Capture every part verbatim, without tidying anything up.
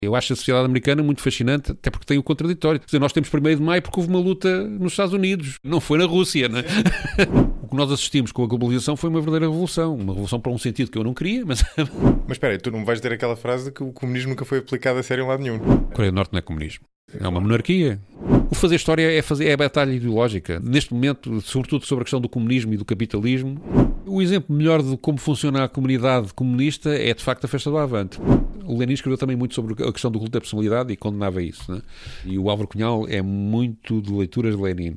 Eu acho a sociedade americana muito fascinante, até porque tem o contraditório. Quer dizer, nós temos primeiro de maio porque houve uma luta nos Estados Unidos, não foi na Rússia, não é? O que nós assistimos com a globalização foi uma verdadeira revolução. Uma revolução para um sentido que eu não queria, mas... Mas espera aí, tu não vais ter aquela frase de que o comunismo nunca foi aplicado a sério em lado nenhum. A Coreia do Norte não é comunismo. É uma monarquia. O fazer história é, fazer, é a batalha ideológica. Neste momento, sobretudo sobre a questão do comunismo e do capitalismo, o exemplo melhor de como funciona a comunidade comunista é, de facto, a Festa do Avante. O Lenin escreveu também muito sobre a questão do culto da personalidade e condenava isso, né? E o Álvaro Cunhal é muito de leituras de Lenin.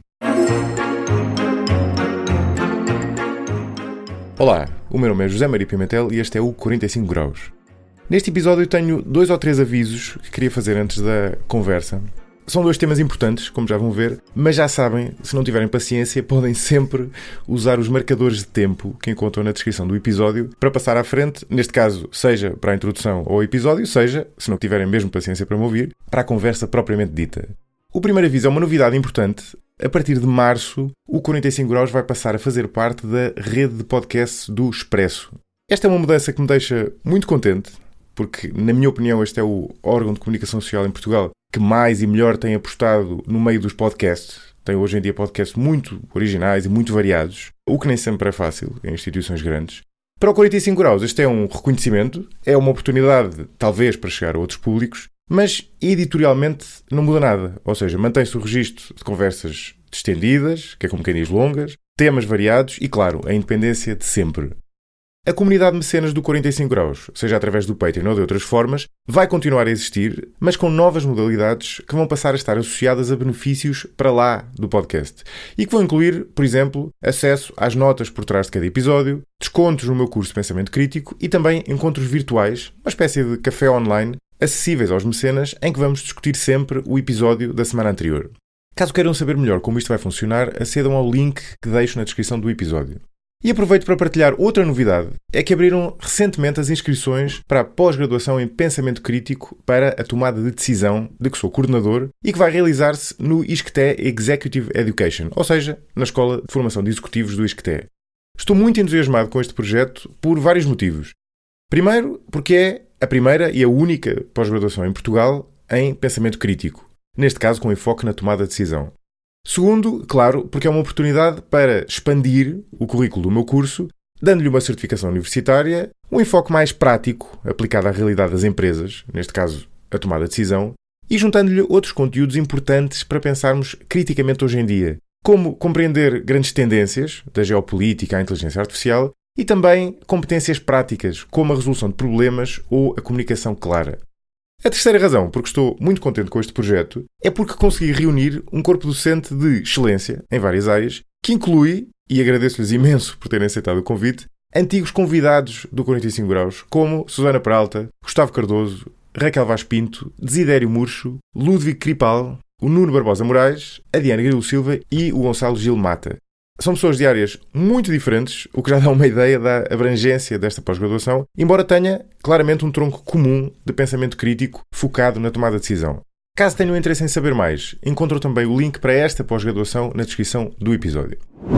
Olá, o meu nome é José Maria Pimentel e este é o quarenta e cinco graus. Neste episódio tenho dois ou três avisos que queria fazer antes da conversa. São dois temas importantes, como já vão ver, mas já sabem, se não tiverem paciência, podem sempre usar os marcadores de tempo que encontram na descrição do episódio para passar à frente, neste caso, seja para a introdução ao episódio, seja, se não tiverem mesmo paciência para me ouvir, para a conversa propriamente dita. O primeiro aviso é uma novidade importante. A partir de março, o quarenta e cinco graus vai passar a fazer parte da rede de podcasts do Expresso. Esta é uma mudança que me deixa muito contente, porque, na minha opinião, este é o órgão de comunicação social em Portugal que mais e melhor tem apostado no meio dos podcasts. Tem hoje em dia podcasts muito originais e muito variados, o que nem sempre é fácil em instituições grandes. Para o quarenta e cinco graus, este é um reconhecimento, é uma oportunidade, talvez, para chegar a outros públicos, mas editorialmente não muda nada. Ou seja, mantém-se o registro de conversas distendidas, que é como quem diz longas, temas variados e, claro, a independência de sempre. A comunidade de mecenas do quarenta e cinco graus, seja através do Patreon ou de outras formas, vai continuar a existir, mas com novas modalidades que vão passar a estar associadas a benefícios para lá do podcast e que vão incluir, por exemplo, acesso às notas por trás de cada episódio, descontos no meu curso de Pensamento Crítico e também encontros virtuais, uma espécie de café online, acessíveis aos mecenas, em que vamos discutir sempre o episódio da semana anterior. Caso queiram saber melhor como isto vai funcionar, acedam ao link que deixo na descrição do episódio. E aproveito para partilhar outra novidade, é que abriram recentemente as inscrições para a pós-graduação em Pensamento Crítico para a tomada de decisão de que sou coordenador e que vai realizar-se no ISCTE Executive Education, ou seja, na Escola de Formação de Executivos do ISCTE. Estou muito entusiasmado com este projeto por vários motivos. Primeiro, porque é a primeira e a única pós-graduação em Portugal em Pensamento Crítico, neste caso com enfoque na tomada de decisão. Segundo, claro, porque é uma oportunidade para expandir o currículo do meu curso, dando-lhe uma certificação universitária, um enfoque mais prático, aplicado à realidade das empresas, neste caso a tomada de decisão, e juntando-lhe outros conteúdos importantes para pensarmos criticamente hoje em dia, como compreender grandes tendências, da geopolítica à inteligência artificial, e também competências práticas, como a resolução de problemas ou a comunicação clara. A terceira razão, porque estou muito contente com este projeto, é porque consegui reunir um corpo docente de excelência em várias áreas, que inclui, e agradeço-lhes imenso por terem aceitado o convite, antigos convidados do quarenta e cinco graus, como Susana Peralta, Gustavo Cardoso, Raquel Vaz Pinto, Desidério Murcho, Ludwig Kripal, o Nuno Barbosa Moraes, a Diana Grilo Silva e o Gonçalo Gil Mata. São pessoas de áreas muito diferentes, o que já dá uma ideia da abrangência desta pós-graduação, embora tenha claramente um tronco comum de pensamento crítico focado na tomada de decisão. Caso tenham interesse em saber mais, encontram também o link para esta pós-graduação na descrição do episódio.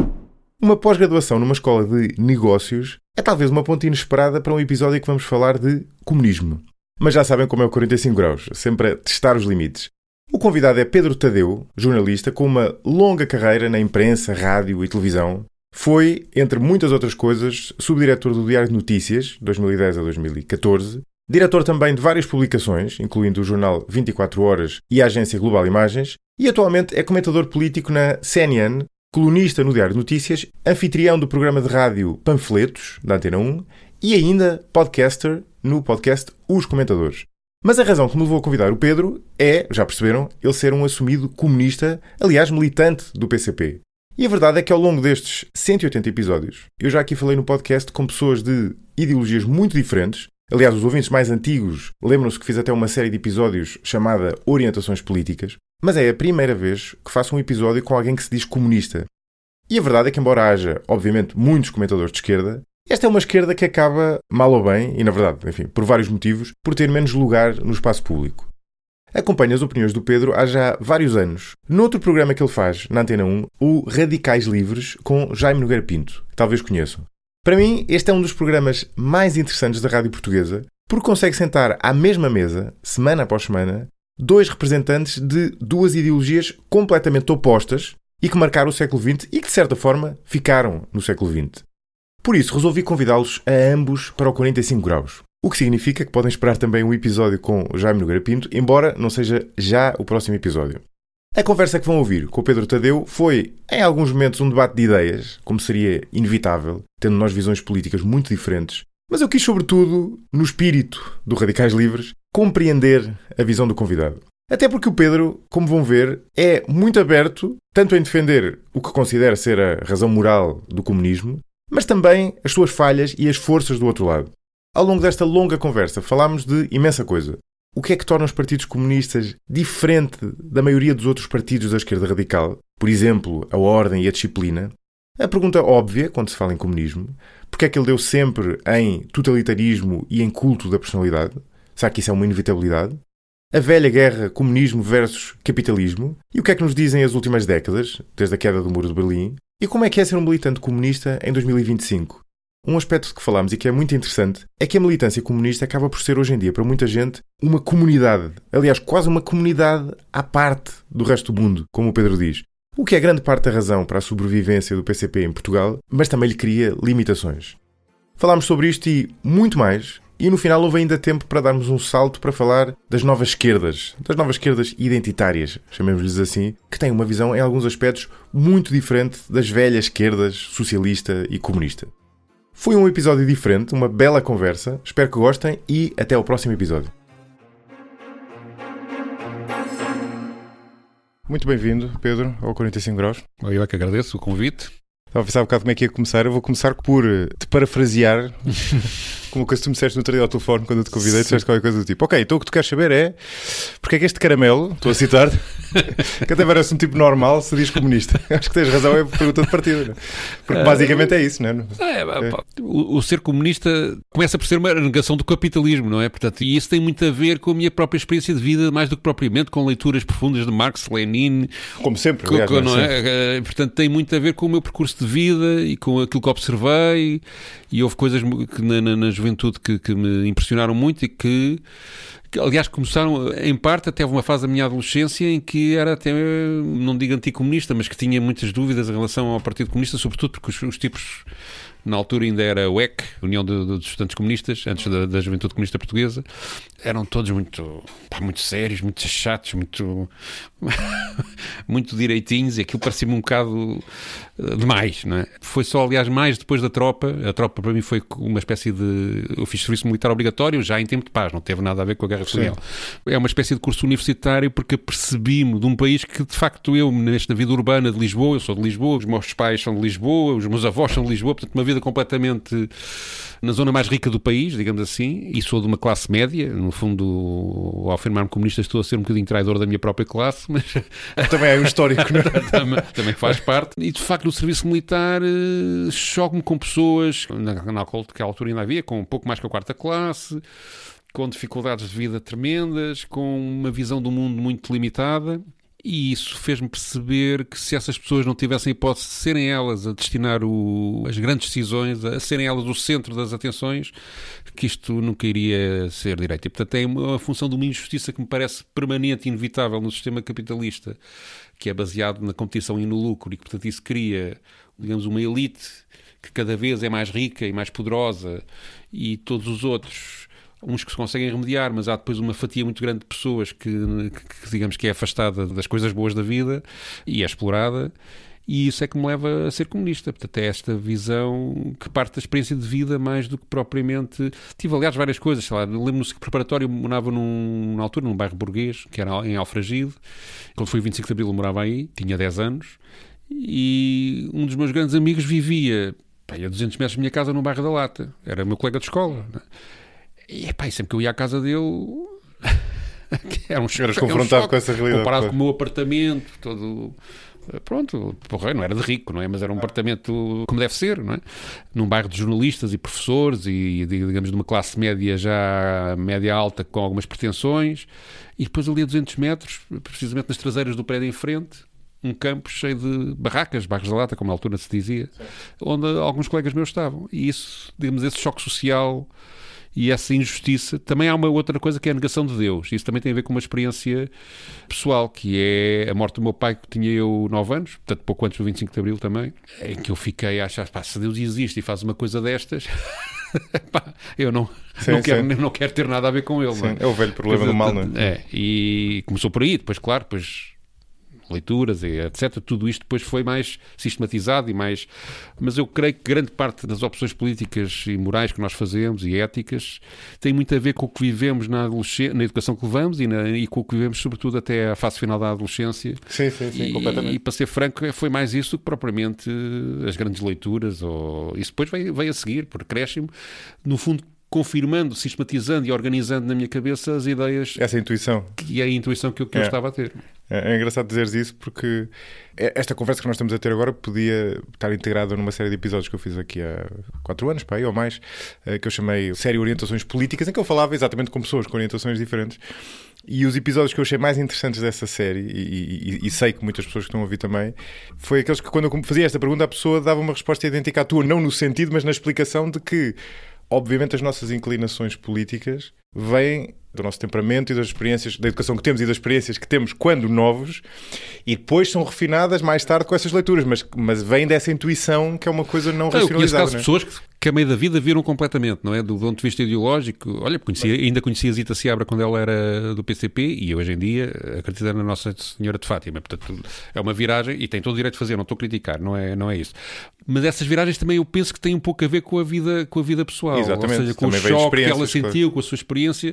Uma pós-graduação numa escola de negócios é talvez uma ponte inesperada para um episódio que vamos falar de comunismo. Mas já sabem como é o quarenta e cinco graus, sempre a testar os limites. O convidado é Pedro Tadeu, jornalista com uma longa carreira na imprensa, rádio e televisão. Foi, entre muitas outras coisas, subdiretor do Diário de Notícias, dois mil e dez a dois mil e catorze, diretor também de várias publicações, incluindo o jornal vinte e quatro horas e a agência Global Imagens, e atualmente é comentador político na C N N, colunista no Diário de Notícias, anfitrião do programa de rádio Panfletos, da Antena um, e ainda podcaster no podcast Os Comentadores. Mas a razão que me levou a convidar o Pedro é, já perceberam, ele ser um assumido comunista, aliás, militante do P C P. E a verdade é que ao longo destes cento e oitenta episódios, eu já aqui falei no podcast com pessoas de ideologias muito diferentes. Aliás, os ouvintes mais antigos lembram-se que fiz até uma série de episódios chamada Orientações Políticas. Mas é a primeira vez que faço um episódio com alguém que se diz comunista. E a verdade é que, embora haja, obviamente, muitos comentadores de esquerda, esta é uma esquerda que acaba, mal ou bem, e na verdade, enfim, por vários motivos, por ter menos lugar no espaço público. Acompanho as opiniões do Pedro há já vários anos. Noutro programa que ele faz, na Antena um, o Radicais Livres, com Jaime Nogueira Pinto, que talvez conheçam. Para mim, este é um dos programas mais interessantes da rádio portuguesa, Porque consegue sentar à mesma mesa, semana após semana, dois representantes de duas ideologias completamente opostas e que marcaram o século vinte e que, de certa forma, ficaram no século vinte. Por isso, resolvi convidá-los a ambos para o quarenta e cinco graus. O que significa que podem esperar também um episódio com o Jaime Nogueira Pinto, embora não seja já o próximo episódio. A conversa que vão ouvir com o Pedro Tadeu foi, em alguns momentos, um debate de ideias, como seria inevitável, tendo nós visões políticas muito diferentes. Mas eu quis, sobretudo, no espírito do Radicais Livres, compreender a visão do convidado. Até porque o Pedro, como vão ver, é muito aberto, tanto em defender o que considera ser a razão moral do comunismo, mas também as suas falhas e as forças do outro lado. Ao longo desta longa conversa, falámos de imensa coisa. O que é que torna os partidos comunistas diferente da maioria dos outros partidos da esquerda radical? Por exemplo, a ordem e a disciplina. A pergunta óbvia, quando se fala em comunismo, porque é que ele deu sempre em totalitarismo e em culto da personalidade? Será que isso é uma inevitabilidade? A velha guerra comunismo versus capitalismo? E o que é que nos dizem as últimas décadas, desde a queda do Muro de Berlim? E como é que é ser um militante comunista em dois mil e vinte e cinco? Um aspecto de que falámos e que é muito interessante é que a militância comunista acaba por ser hoje em dia, para muita gente, uma comunidade. Aliás, quase uma comunidade à parte do resto do mundo, como o Pedro diz. O que é grande parte da razão para a sobrevivência do P C P em Portugal, mas também lhe cria limitações. Falámos sobre isto e muito mais, e no final houve ainda tempo para darmos um salto para falar das novas esquerdas, das novas esquerdas identitárias, chamemos-lhes assim, que têm uma visão em alguns aspectos muito diferente das velhas esquerdas socialista e comunista. Foi um episódio diferente, uma bela conversa, espero que gostem e até ao próximo episódio. Muito bem-vindo, Pedro, ao quarenta e cinco graus. Eu é que agradeço o convite. Estava a pensar um bocado como é que ia começar. Eu vou começar por te parafrasear como o que tu me disseste no outro dia ao telefone quando eu te convidei. Tu disseste qualquer coisa do tipo: ok, então o que tu queres saber é porque é que este caramelo, estou a citar, que até parece um tipo normal, se diz comunista. Acho que tens razão, é a pergunta de partida, não é? Porque basicamente é isso, não é? É, é. O, o ser comunista começa por ser uma negação do capitalismo, não é? Portanto, e isso tem muito a ver com a minha própria experiência de vida, mais do que propriamente com leituras profundas de Marx, Lenin. Como sempre, com, aliás, com, não é? Portanto, tem muito a ver com o meu percurso de vida e com aquilo que observei, e houve coisas que na, na, na juventude que, que me impressionaram muito e que, que, aliás, começaram em parte até uma fase da minha adolescência em que era até, não digo anticomunista, mas que tinha muitas dúvidas em relação ao Partido Comunista, sobretudo porque os, os tipos, na altura ainda era U E C, União de, de, dos Estudantes Comunistas, antes da, da Juventude Comunista Portuguesa, eram todos muito, pá, muito sérios, muito chatos, muito muito direitinhos, e aquilo parecia-me um bocado demais, não é? Foi só, aliás, mais depois da tropa. A tropa para mim foi uma espécie de... Eu fiz serviço militar obrigatório já em tempo de paz, não teve nada a ver com a Guerra Colonial. É uma espécie de curso universitário porque apercebi-me de um país que, de facto, eu, nesta vida urbana de Lisboa, eu sou de Lisboa, os meus pais são de Lisboa, os meus avós são de Lisboa, portanto, uma vida completamente na zona mais rica do país, digamos assim, e sou de uma classe média. No fundo, ao afirmar-me comunista, estou a ser um bocadinho traidor da minha própria classe, mas também é um histórico, não é? também, também faz parte. E de facto, no serviço militar, uh, choco-me com pessoas, na, naquela altura ainda havia, com um pouco mais que a quarta classe, com dificuldades de vida tremendas, com uma visão do mundo muito limitada. E isso fez-me perceber que se essas pessoas não tivessem hipótese de serem elas a destinar o, as grandes decisões, a serem elas o centro das atenções, que isto nunca iria ser direito. E, portanto, é uma função de uma injustiça que me parece permanente e inevitável no sistema capitalista, que é baseado na competição e no lucro, e que, portanto, isso cria, digamos, uma elite que cada vez é mais rica e mais poderosa, e todos os outros... uns que se conseguem remediar, mas há depois uma fatia muito grande de pessoas que, que, que digamos que é afastada das coisas boas da vida e é explorada, e isso é que me leva a ser comunista. Portanto, é esta visão que parte da experiência de vida mais do que propriamente... Tive, aliás, várias coisas, sei lá, lembro-me que preparatório, eu morava num, na altura num bairro burguês, que era em Alfragide. Quando foi o vinte e cinco de Abril eu morava aí, tinha dez anos, e um dos meus grandes amigos vivia pá, a duzentos metros da minha casa no bairro da Lata, era meu colega de escola, não é? E, epá, sempre que eu ia à casa dele era um choque. Eras confrontado um com essa realidade. Comparado com o meu apartamento, todo... Pronto, porra, não era de rico, não é? Mas era um apartamento como deve ser, não é? Num bairro de jornalistas e professores e, digamos, de uma classe média já média alta com algumas pretensões. E depois ali a duzentos metros, precisamente nas traseiras do prédio em frente, um campo cheio de barracas, barcos da lata, como na altura se dizia, onde alguns colegas meus estavam. E isso, digamos, esse choque social... e essa injustiça. Também há uma outra coisa que é a negação de Deus. Isso também tem a ver com uma experiência pessoal, que é a morte do meu pai, que tinha eu nove anos, portanto pouco antes do vinte e cinco de Abril também, em que eu fiquei a achar, pá, se Deus existe e faz uma coisa destas... Pá, eu não, sim, não, quero, não quero ter nada a ver com ele. Sim, não é? É o velho problema do mal, não é? É, e começou por aí, depois, claro, depois leituras e etcétera. Tudo isto depois foi mais sistematizado e mais... Mas eu creio que grande parte das opções políticas e morais que nós fazemos e éticas tem muito a ver com o que vivemos na, adolescência, na educação que levamos e, na, e com o que vivemos sobretudo até à fase final da adolescência. Sim, sim, sim, e, completamente. E para ser franco, foi mais isso do que propriamente as grandes leituras. Ou... Isso depois veio, veio a seguir, por acréscimo, no fundo confirmando, sistematizando e organizando na minha cabeça as ideias... Essa intuição. Que é a intuição que eu, que é. eu estava a ter. É, é engraçado dizeres isso porque esta conversa que nós estamos a ter agora podia estar integrada numa série de episódios que eu fiz aqui há quatro anos, pá, ou mais, que eu chamei Série Orientações Políticas, em que eu falava exatamente com pessoas com orientações diferentes. E os episódios que eu achei mais interessantes dessa série, e, e, e sei que muitas pessoas que estão a ouvir também, foi aqueles que quando eu fazia esta pergunta a pessoa dava uma resposta idêntica à tua, não no sentido, mas na explicação de que obviamente as nossas inclinações políticas vêm do nosso temperamento e das experiências, da educação que temos e das experiências que temos quando novos, e depois são refinadas mais tarde com essas leituras, mas, mas vem dessa intuição que é uma coisa não racionalizada. Eu conheço casos de pessoas que, que a meio da vida viram completamente, não é? Do ponto de vista ideológico. Olha, conhecia, ainda conhecia a Zita Seabra quando ela era do P C P e hoje em dia acredita na Nossa Senhora de Fátima. Portanto, é uma viragem e tem todo o direito de fazer, não estou a criticar, não é, não é isso. Mas essas viragens também eu penso que têm um pouco a ver com a vida, com a vida pessoal. Exatamente. Ou seja, com também o choque que ela sentiu, com a sua experiência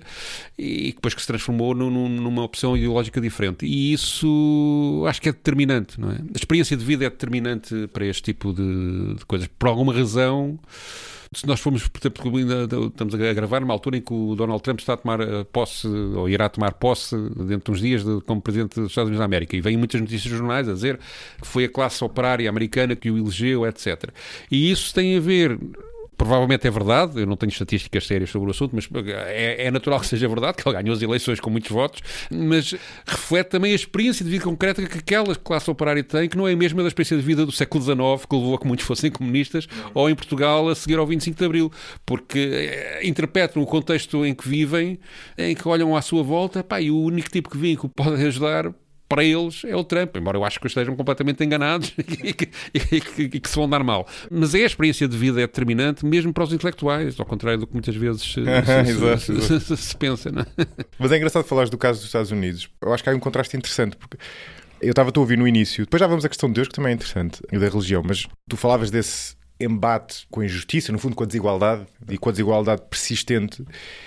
e depois que se transformou num, numa opção ideológica diferente. E isso acho que é determinante, não é? A experiência de vida é determinante para este tipo de, de coisas. Por alguma razão, se nós formos, por exemplo, ainda estamos a gravar numa altura em que o Donald Trump está a tomar posse, ou irá tomar posse dentro de uns dias de, como Presidente dos Estados Unidos da América, e vêm muitas notícias nos jornais a dizer que foi a classe operária americana que o elegeu, etcétera. E isso tem a ver... Provavelmente é verdade, eu não tenho estatísticas sérias sobre o assunto, mas é, é natural que seja verdade, que ele ganhou as eleições com muitos votos, mas reflete também a experiência de vida concreta que aquela classe operária tem, que não é a mesma da experiência de vida do século dezenove, que levou a que muitos fossem comunistas, ou em Portugal a seguir ao vinte e cinco de Abril, porque é, interpretam o contexto em que vivem, em que olham à sua volta, pá, e o único tipo que vem que o pode ajudar... para eles é o Trump, embora eu acho que estejam completamente enganados e que, e, que, e que se vão dar mal. Mas é a experiência de vida é determinante mesmo para os intelectuais, ao contrário do que muitas vezes se, se, se, se, se pensa. Não? Mas é engraçado falares do caso dos Estados Unidos. Eu acho que há um contraste interessante, porque eu estava a ouvir no início, depois já vamos à questão de Deus, que também é interessante, e da religião, mas tu falavas desse embate com a injustiça, no fundo com a desigualdade, e com a desigualdade persistente.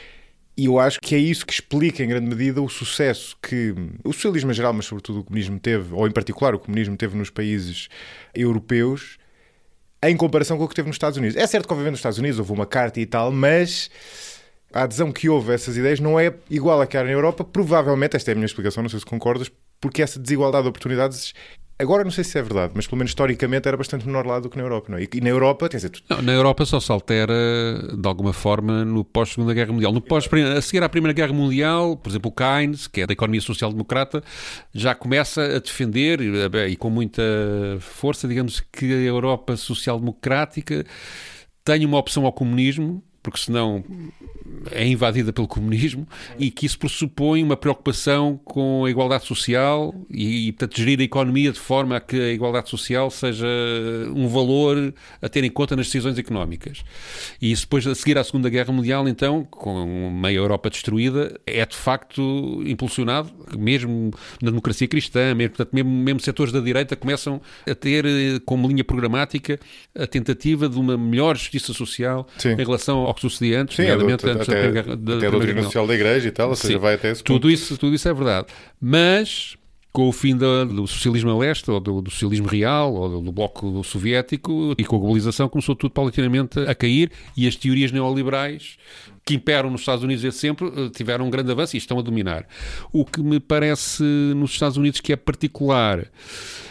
E eu acho que é isso que explica, em grande medida, o sucesso que o socialismo em geral, mas sobretudo o comunismo teve, ou em particular o comunismo teve nos países europeus, em comparação com o que teve nos Estados Unidos. É certo que, obviamente, nos Estados Unidos houve uma carta e tal, mas a adesão que houve a essas ideias não é igual à que há na Europa. Provavelmente, esta é a minha explicação, não sei se concordas, porque essa desigualdade de oportunidades... Agora não sei se é verdade, mas pelo menos historicamente era bastante menor lá do que na Europa, não é? E na Europa, quer dizer... Tu... Não, na Europa só se altera de alguma forma no pós-Segunda Guerra Mundial. No pós, a seguir à Primeira Guerra Mundial, por exemplo, o Keynes, que é da economia social-democrata, já começa a defender, e com muita força, digamos, que a Europa social-democrática tenha uma opção ao comunismo, porque senão é invadida pelo comunismo, e que isso pressupõe uma preocupação com a igualdade social e, e, portanto, gerir a economia de forma a que a igualdade social seja um valor a ter em conta nas decisões económicas. E isso depois, a seguir à Segunda Guerra Mundial, então, com meia Europa destruída, é de facto impulsionado, mesmo na democracia cristã, mesmo, portanto, mesmo, mesmo setores da direita começam a ter como linha programática a tentativa de uma melhor justiça social. Sim. Em relação ao que sucedia antes, Sim, nomeadamente é antes até, da Guerra da até a doutrina social da Igreja e tal, ou seja, Sim, vai até esse tudo ponto. Isso, tudo isso é verdade. Mas, com o fim do, do socialismo a leste, ou do, do socialismo real, ou do, do bloco soviético, e com a globalização, começou tudo paulatinamente a cair, e as teorias neoliberais que imperam nos Estados Unidos desde sempre tiveram um grande avanço e estão a dominar. O que me parece nos Estados Unidos que é particular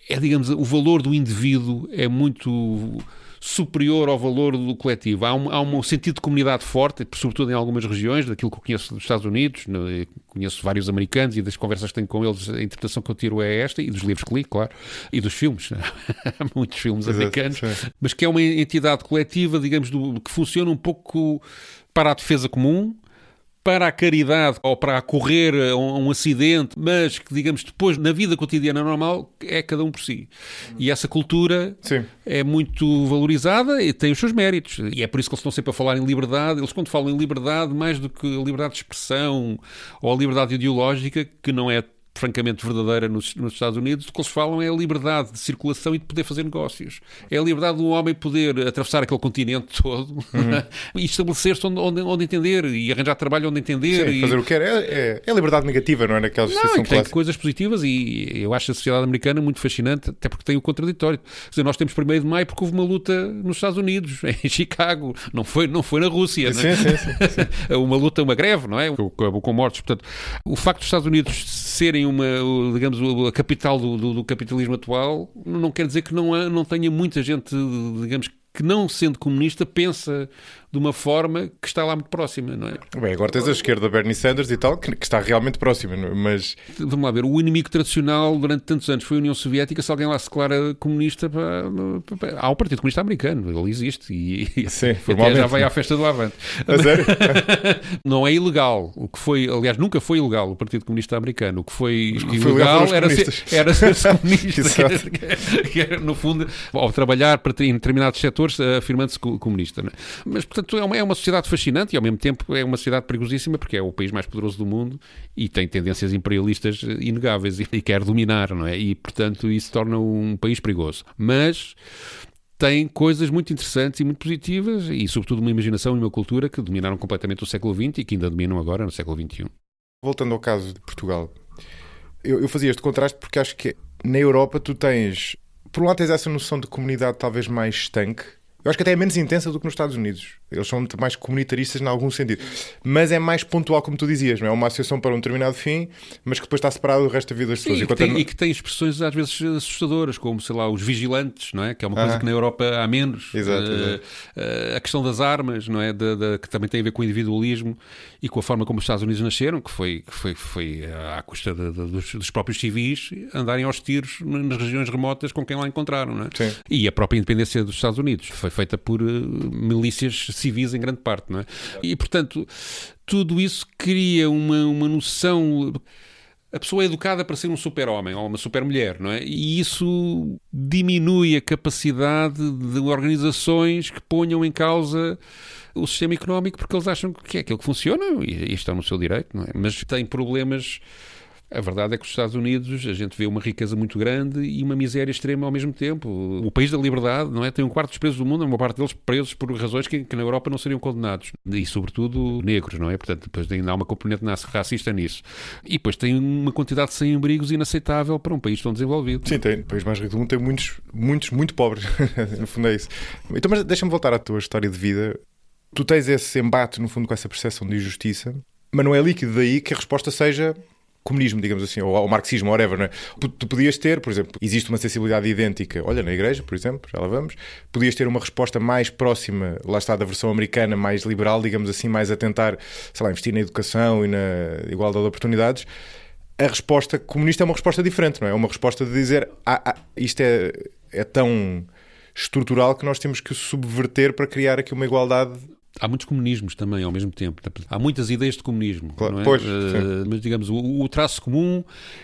é, digamos, o valor do indivíduo é muito superior ao valor do coletivo. Há um, há um sentido de comunidade forte, sobretudo em algumas regiões, daquilo que eu conheço dos Estados Unidos, conheço vários americanos e das conversas que tenho com eles, a interpretação que eu tiro é esta, e dos livros que li, claro, e dos filmes, há muitos filmes Exato, americanos, sim. Mas que é uma entidade coletiva, digamos, do, que funciona um pouco para a defesa comum, para a caridade ou para correr a um, a um acidente, mas que, digamos, depois na vida cotidiana normal é cada um por si. E essa cultura Sim. é muito valorizada e tem os seus méritos. E é por isso que eles estão sempre a falar em liberdade. Eles, quando falam em liberdade, mais do que a liberdade de expressão ou a liberdade ideológica, que não é francamente verdadeira nos, nos Estados Unidos, o que eles falam é a liberdade de circulação e de poder fazer negócios. É a liberdade do homem poder atravessar aquele continente todo uhum. e estabelecer-se onde, onde, onde entender e arranjar trabalho onde entender. Sim, e... fazer o que quer. É, é, é a liberdade negativa, não é? Naquela Não, justiça tem coisas positivas e eu acho a sociedade americana muito fascinante, até porque tem o contraditório. Quer dizer, nós temos primeiro de maio porque houve uma luta nos Estados Unidos, em Chicago, não foi, não foi na Rússia. Sim, né? sim, sim, sim. Uma luta, uma greve, não é? Com, com mortos. Portanto, o facto dos Estados Unidos serem uma, digamos, a capital do, do, do capitalismo atual, não quer dizer que não, há, não tenha muita gente, digamos, que não sendo comunista, pensa de uma forma que está lá muito próxima, não é? Bem, agora tens a esquerda, Bernie Sanders e tal, que, que está realmente próxima, mas... Vamos lá ver, o inimigo tradicional durante tantos anos foi a União Soviética. Se alguém lá se declara comunista, pá, pá, há o Partido Comunista Americano, ele existe e, Sim, e até já vai à festa do Avante. A sério? Não é ilegal, o que foi, aliás, nunca foi ilegal o Partido Comunista Americano. O que foi que ilegal foi era, ser, era ser-se comunista, Exato. que, era, que era, no fundo, ao trabalhar para, em determinados setores, afirmando-se comunista. Não é? Mas, portanto, é uma, é uma sociedade fascinante e, ao mesmo tempo, é uma sociedade perigosíssima porque é o país mais poderoso do mundo e tem tendências imperialistas inegáveis e, e quer dominar, não é? E, portanto, isso torna um país perigoso. Mas tem coisas muito interessantes e muito positivas e, sobretudo, uma imaginação e uma cultura que dominaram completamente o século vinte e que ainda dominam agora no século vinte e um. Voltando ao caso de Portugal, eu, eu fazia este contraste porque acho que na Europa tu tens, por um lado, tens essa noção de comunidade talvez mais estanque. Eu acho que até é menos intensa do que nos Estados Unidos. Eles são muito mais comunitaristas em algum sentido. Mas é mais pontual, como tu dizias, não é? Uma associação para um determinado fim, mas que depois está separado do resto da vida das Sim, pessoas. E que, tem, e que tem expressões às vezes assustadoras, como, sei lá, os vigilantes, não é? Que é uma coisa uh-huh. que na Europa há menos. Exato, uh, exato. Uh, a questão das armas, não é? De, de, que também tem a ver com o individualismo e com a forma como os Estados Unidos nasceram, que foi, que foi, foi à custa de, de, dos, dos próprios civis andarem aos tiros nas regiões remotas com quem lá encontraram, não é? Sim. E a própria independência dos Estados Unidos foi feita por uh, milícias civis em grande parte, não é? E, portanto, tudo isso cria uma, uma noção... A pessoa é educada para ser um super-homem ou uma super-mulher, não é? E isso diminui a capacidade de organizações que ponham em causa o sistema económico porque eles acham que é aquilo que funciona e, e estão no seu direito, não é? Mas tem problemas... A verdade é que os Estados Unidos, a gente vê uma riqueza muito grande e uma miséria extrema ao mesmo tempo. O país da liberdade, não é? Tem um quarto dos presos do mundo, uma parte deles presos por razões que, que na Europa não seriam condenados. E, sobretudo, negros, não é? Portanto, depois ainda há uma componente racista nisso. E depois tem uma quantidade de sem-abrigos inaceitável para um país tão desenvolvido. Sim, tem. O país mais rico do mundo tem muitos, muitos, muito pobres. No fundo é isso. Então, mas deixa-me voltar à tua história de vida. Tu tens esse embate, no fundo, com essa percepção de injustiça, mas não é líquido daí que a resposta seja... comunismo, digamos assim, ou ao marxismo, whatever, não é? Tu podias ter, por exemplo, existe uma sensibilidade idêntica, olha, na igreja, por exemplo, já lá vamos, podias ter uma resposta mais próxima, lá está, da versão americana, mais liberal, digamos assim, mais a tentar, sei lá, investir na educação e na igualdade de oportunidades. A resposta comunista é uma resposta diferente, não é? É uma resposta de dizer, ah, ah, isto é, é tão estrutural que nós temos que subverter para criar aqui uma igualdade. Há muitos comunismos também ao mesmo tempo. Há muitas ideias de comunismo. Claro, não é? Pois, uh, mas, digamos, o, o traço comum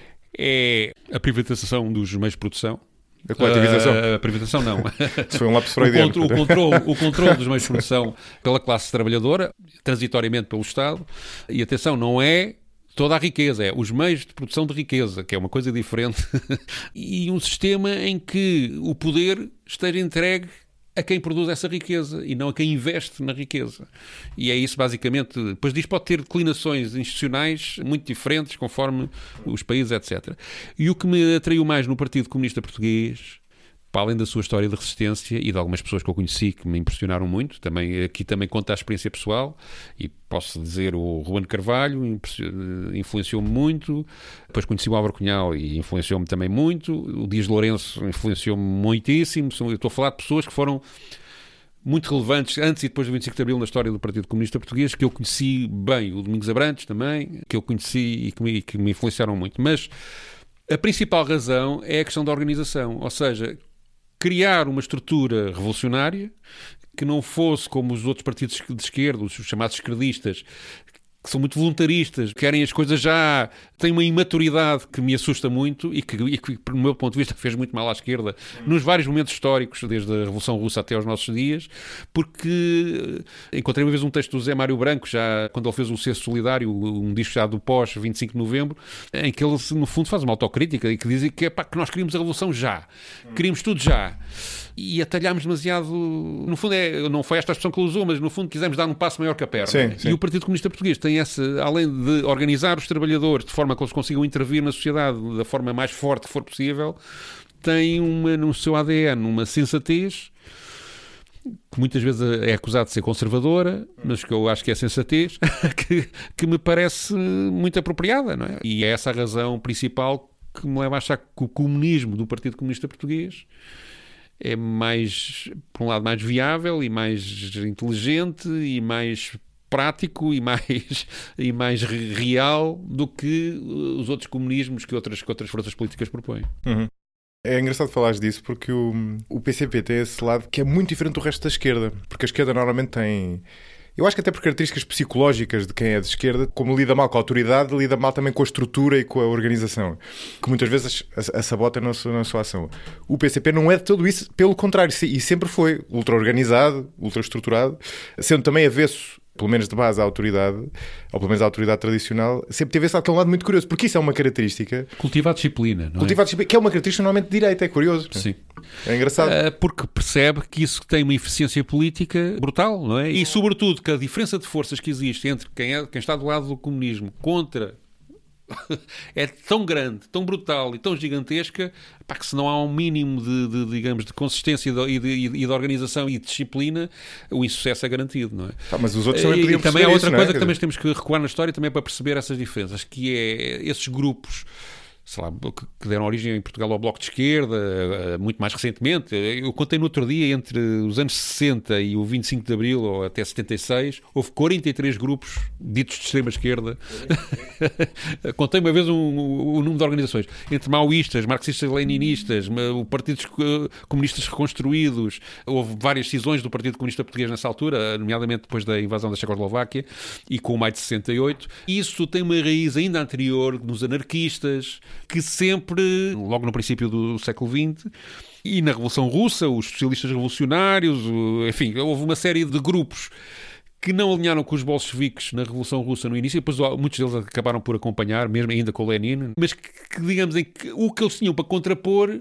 é a privatização dos meios de produção. A coletivização. Uh, a privatização não. Isso foi um lápis freudiano. O, contro, o, controle, o controle dos meios de produção pela classe trabalhadora, transitoriamente pelo Estado. E atenção, não é toda a riqueza, é os meios de produção de riqueza, que é uma coisa diferente. E um sistema em que o poder esteja entregue a quem produz essa riqueza e não a quem investe na riqueza. E é isso, basicamente. Depois disso pode ter declinações institucionais muito diferentes conforme os países, etcétera. E o que me atraiu mais no Partido Comunista Português para além da sua história de resistência e de algumas pessoas que eu conheci que me impressionaram muito, também, aqui também conta a experiência pessoal, e posso dizer o Ruben Carvalho influenciou-me muito, depois conheci o Álvaro Cunhal e influenciou-me também muito, o Dias de Lourenço influenciou-me muitíssimo. Eu estou a falar de pessoas que foram muito relevantes antes e depois do vinte e cinco de Abril na história do Partido Comunista Português, que eu conheci bem, o Domingos Abrantes também, que eu conheci e que me, que me influenciaram muito. Mas a principal razão é a questão da organização, ou seja, criar uma estrutura revolucionária que não fosse como os outros partidos de esquerda, os chamados esquerdistas, que são muito voluntaristas, querem as coisas já, têm uma imaturidade que me assusta muito e que, e que, do meu ponto de vista, fez muito mal à esquerda, nos vários momentos históricos, desde a Revolução Russa até aos nossos dias, porque encontrei uma vez um texto do Zé Mário Branco, já quando ele fez o Cesso Solidário, um disco já do pós vinte e cinco de Novembro, em que ele, no fundo, faz uma autocrítica e que diz que, é, pá, que nós queríamos a Revolução já, queríamos tudo já. E atalhámos demasiado, no fundo é, não foi esta a expressão que ele usou, mas no fundo quisemos dar um passo maior que a perna. Sim, sim. E o Partido Comunista Português tem essa, além de organizar os trabalhadores de forma que eles consigam intervir na sociedade da forma mais forte que for possível, tem uma, no seu A D N uma sensatez que muitas vezes é acusado de ser conservadora, mas que eu acho que é sensatez, que, que me parece muito apropriada, não é? E é essa a razão principal que me leva a achar que o comunismo do Partido Comunista Português é mais, por um lado, mais viável e mais inteligente e mais prático e mais, e mais real do que os outros comunismos que outras, que outras forças políticas propõem. Uhum. É engraçado falares disso porque o, o P C P tem esse lado que é muito diferente do resto da esquerda, porque a esquerda normalmente tem... Eu acho que até por características psicológicas de quem é de esquerda, como lida mal com a autoridade, lida mal também com a estrutura e com a organização, que muitas vezes a, a sabota na sua, na sua ação. O P C P não é de tudo isso, pelo contrário, e sempre foi ultra-organizado, ultra-estruturado, sendo também avesso, pelo menos de base, à autoridade, ou pelo menos à autoridade tradicional, sempre teve esse lado muito curioso, porque isso é uma característica... Cultiva a disciplina, não Cultiva é? a disciplina, que é uma característica normalmente de direita, é curioso. Sim. É engraçado. Uh, porque percebe que isso tem uma eficiência política brutal, não é? E, sobretudo, que a diferença de forças que existe entre quem, é, quem está do lado do comunismo contra... é tão grande, tão brutal e tão gigantesca, pá, que se não há um mínimo de, de digamos, de consistência e de, e de organização e de disciplina, o insucesso é garantido, não é? Ah, mas os outros também podiam e também há outra isso, coisa é? que também temos que recuar na história também para perceber essas diferenças, que é esses grupos, sei lá, que deram origem em Portugal ao Bloco de Esquerda, muito mais recentemente. Eu contei no outro dia, entre os anos sessenta e o vinte e cinco de Abril, ou até setenta e seis, houve quarenta e três grupos ditos de extrema-esquerda. Contei uma vez o um, um, um número de organizações. Entre maoístas, marxistas-leninistas, o Partidos Comunistas Reconstruídos. Houve várias cisões do Partido Comunista Português nessa altura, nomeadamente depois da invasão da Checoslováquia, e com o maio de sessenta e oito. Isso tem uma raiz ainda anterior nos anarquistas, que sempre, logo no princípio do século vinte, e na Revolução Russa, os socialistas revolucionários, enfim, houve uma série de grupos que não alinharam com os bolcheviques na Revolução Russa no início, e depois muitos deles acabaram por acompanhar, mesmo ainda com Lenin, mas que, que digamos, em que o que eles tinham para contrapor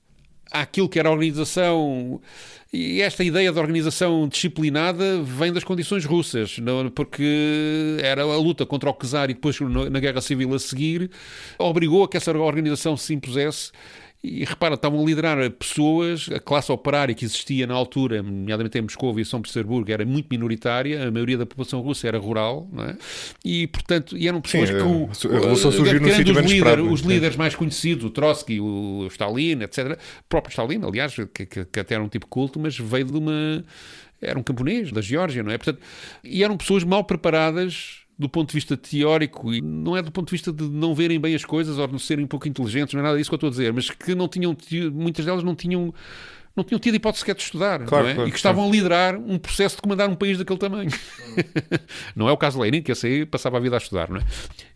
àquilo que era a organização, e esta ideia de organização disciplinada vem das condições russas, não, porque era a luta contra o czar e depois na Guerra Civil a seguir, obrigou a que essa organização se impusesse. E repara, estavam a liderar pessoas, a classe operária que existia na altura, nomeadamente em Moscou e São Petersburgo, era muito minoritária, a maioria da população russa era rural, não é? E, portanto, e eram pessoas Sim, com... A Revolução surgiu no sítio menos esperado. Os líderes mais conhecidos, o Trotsky, o Stalin, etcétera. O próprio Stalin, aliás, que, que, que até era um tipo culto, mas veio de uma... Era um camponês da Geórgia, não é? Portanto, e eram pessoas mal preparadas do ponto de vista teórico, e não é do ponto de vista de não verem bem as coisas ou de não serem um pouco inteligentes, não é nada disso que eu estou a dizer, mas que não tinham, muitas delas não tinham, não tinham tido hipótese sequer de estudar, claro, não é? Claro, e que estavam claro. a liderar um processo de comandar um país daquele tamanho. Não é o caso de Lenin, que esse aí passava a vida a estudar, não é?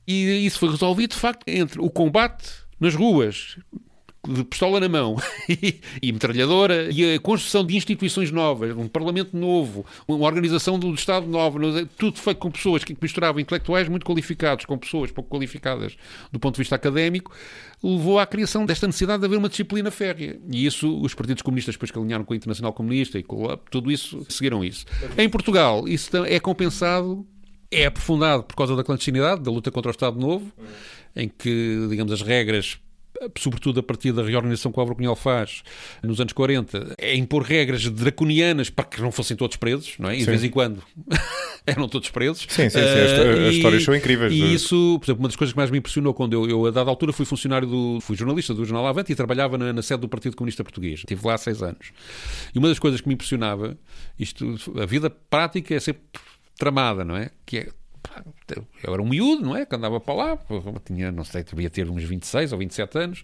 E isso foi resolvido, de facto, entre o combate nas ruas, de pistola na mão e, e metralhadora, e a construção de instituições novas, um parlamento novo, uma organização do Estado nova, tudo feito com pessoas que misturavam intelectuais muito qualificados com pessoas pouco qualificadas do ponto de vista académico, levou à criação desta necessidade de haver uma disciplina férrea. E isso, os partidos comunistas, depois que alinharam com a Internacional Comunista e com o tudo isso, seguiram isso. Em Portugal, isso é compensado, é aprofundado por causa da clandestinidade, da luta contra o Estado Novo, em que, digamos, as regras sobretudo a partir da reorganização que o Álvaro Cunhal faz nos anos quarenta, é impor regras draconianas para que não fossem todos presos, não é? E de sim. vez em quando eram todos presos. Sim, sim, sim. Uh, as e, histórias são incríveis. E de... isso, por exemplo, uma das coisas que mais me impressionou quando eu, eu a dada altura, fui funcionário do... fui jornalista do Jornal Avante e trabalhava na, na sede do Partido Comunista Português. Estive lá há seis anos. E uma das coisas que me impressionava, isto, a vida prática é sempre tramada, não é? Que é... Eu era um miúdo, não é? Que andava para lá, tinha, não sei, devia ter uns vinte e seis ou vinte e sete anos.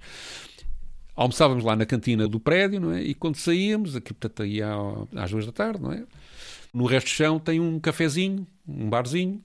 Almoçávamos lá na cantina do prédio, não é? E quando saíamos, aqui portanto ia às duas da tarde, não é? No resto do chão tem um cafezinho, um barzinho.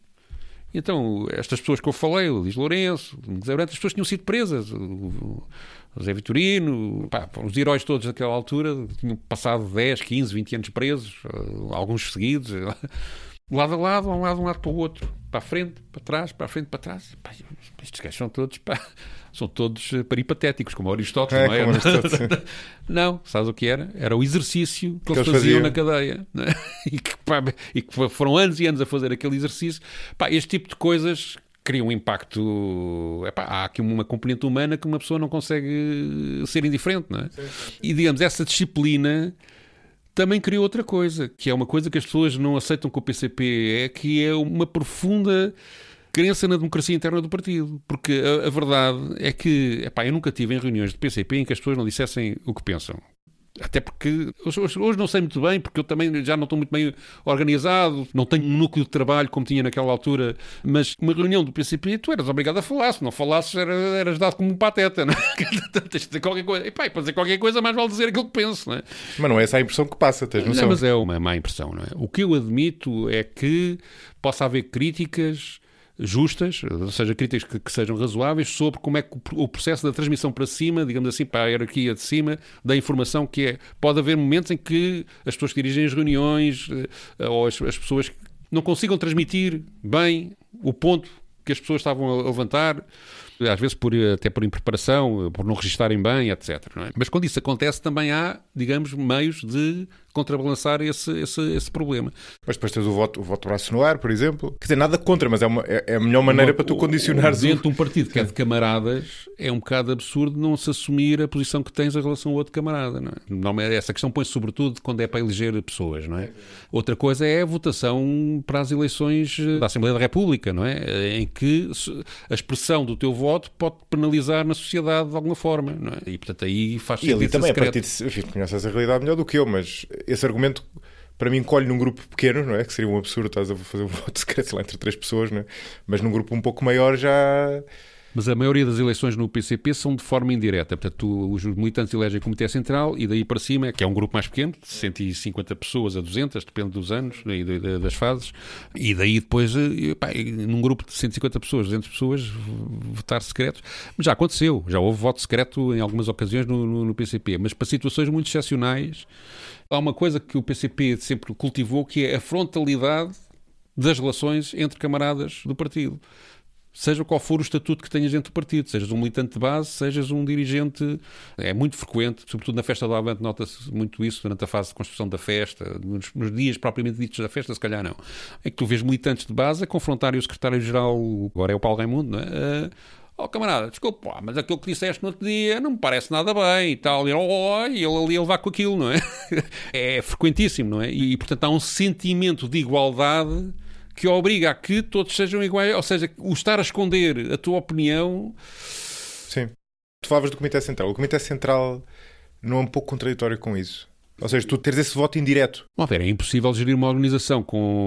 E então, estas pessoas que eu falei, o Luís Lourenço, o Domingos Abrante, as pessoas tinham sido presas. O José Vitorino, pá, os heróis todos daquela altura tinham passado dez, quinze, vinte anos presos, alguns seguidos. Lado a lado, um lado, um lado para o outro, para a frente, para trás, para a frente, para trás. Pá, estes gajos são todos, pá, são todos peripatéticos, como Aristóteles, é, não é? Como Aristóteles, não, sabes o que era? Era o exercício que, que eles faziam, faziam na cadeia. Não é? E, que, pá, e que foram anos e anos a fazer aquele exercício. Pá, este tipo de coisas cria um impacto. Epá, há aqui uma componente humana que uma pessoa não consegue ser indiferente, não é? Sim, sim. E digamos, essa disciplina também criou outra coisa, que é uma coisa que as pessoas não aceitam com o P C P, é que é uma profunda crença na democracia interna do partido. Porque a, a verdade é que, epá, eu nunca tive em reuniões do P C P em que as pessoas não dissessem o que pensam. Até porque hoje, hoje não sei muito bem, porque eu também já não estou muito bem organizado, não tenho um núcleo de trabalho como tinha naquela altura, mas uma reunião do P C P tu eras obrigado a falar, se não falasses era, eras dado como um pateta, não é? Tens de dizer qualquer coisa. E pá, para dizer qualquer coisa mais vale dizer aquilo que penso, não é? Mas não é essa a impressão que passa, tens noção? Não, mas é uma má impressão, não é? O que eu admito é que possa haver críticas justas, ou seja, críticas que, que sejam razoáveis sobre como é que o, o processo da transmissão para cima, digamos assim, para a hierarquia de cima da informação, que é, pode haver momentos em que as pessoas que dirigem as reuniões ou as, as pessoas não consigam transmitir bem o ponto que as pessoas estavam a levantar, às vezes por, até por impreparação, por não registarem bem, etcétera. Não é? Mas quando isso acontece também há, digamos, meios de contrabalançar esse, esse, esse problema. Mas depois tens o voto, o voto braço no ar, por exemplo. Quer dizer, nada contra, mas é, uma, é a melhor maneira uma, para tu condicionares... Dentro de um partido que é de camaradas, é um bocado absurdo não se assumir a posição que tens em relação ao outro camarada. Não é? Não é? Essa questão põe-se sobretudo quando é para eleger pessoas. Não é? Outra coisa é a votação para as eleições da Assembleia da República, não é? Em que a expressão do teu voto pode penalizar na sociedade de alguma forma. Não é? E, portanto, aí faz sentido. E ali também, a partir de... Enfim, conheces essa realidade melhor do que eu, mas... Esse argumento, para mim, colhe num grupo pequeno, não é? Que seria um absurdo, estás a fazer um voto secreto lá entre três pessoas, não é? Mas num grupo um pouco maior já... Mas a maioria das eleições no P C P são de forma indireta. Portanto, tu, os militantes elegem o Comitê Central e daí para cima, que é um grupo mais pequeno, de cento e cinquenta pessoas a duzentas, depende dos anos e de, de, das fases, e daí depois, pá, num grupo de cento e cinquenta pessoas, duzentas pessoas, votar secretos. Mas já aconteceu, já houve voto secreto em algumas ocasiões no, no, no P C P, mas para situações muito excepcionais. Há uma coisa que o P C P sempre cultivou, que é a frontalidade das relações entre camaradas do partido. Seja qual for o estatuto que tenhas dentro do partido, sejas um militante de base, sejas um dirigente. É muito frequente, sobretudo na festa do Avante, nota-se muito isso durante a fase de construção da festa, nos, nos dias propriamente ditos da festa, se calhar não. É que tu vês militantes de base a confrontarem o secretário-geral, agora é o Paulo Raimundo, não é? Uh, oh, camarada, desculpa, mas aquilo que disseste no outro dia não me parece nada bem e tal. E oh, ele ali a levar com aquilo, não é? É frequentíssimo, não é? E, portanto, há um sentimento de igualdade que obriga a que todos sejam iguais, ou seja, o estar a esconder a tua opinião... Sim. Tu falavas do Comitê Central. O Comitê Central não é um pouco contraditório com isso? Ou seja, tu teres esse voto indireto. Bom, ver, é impossível gerir uma organização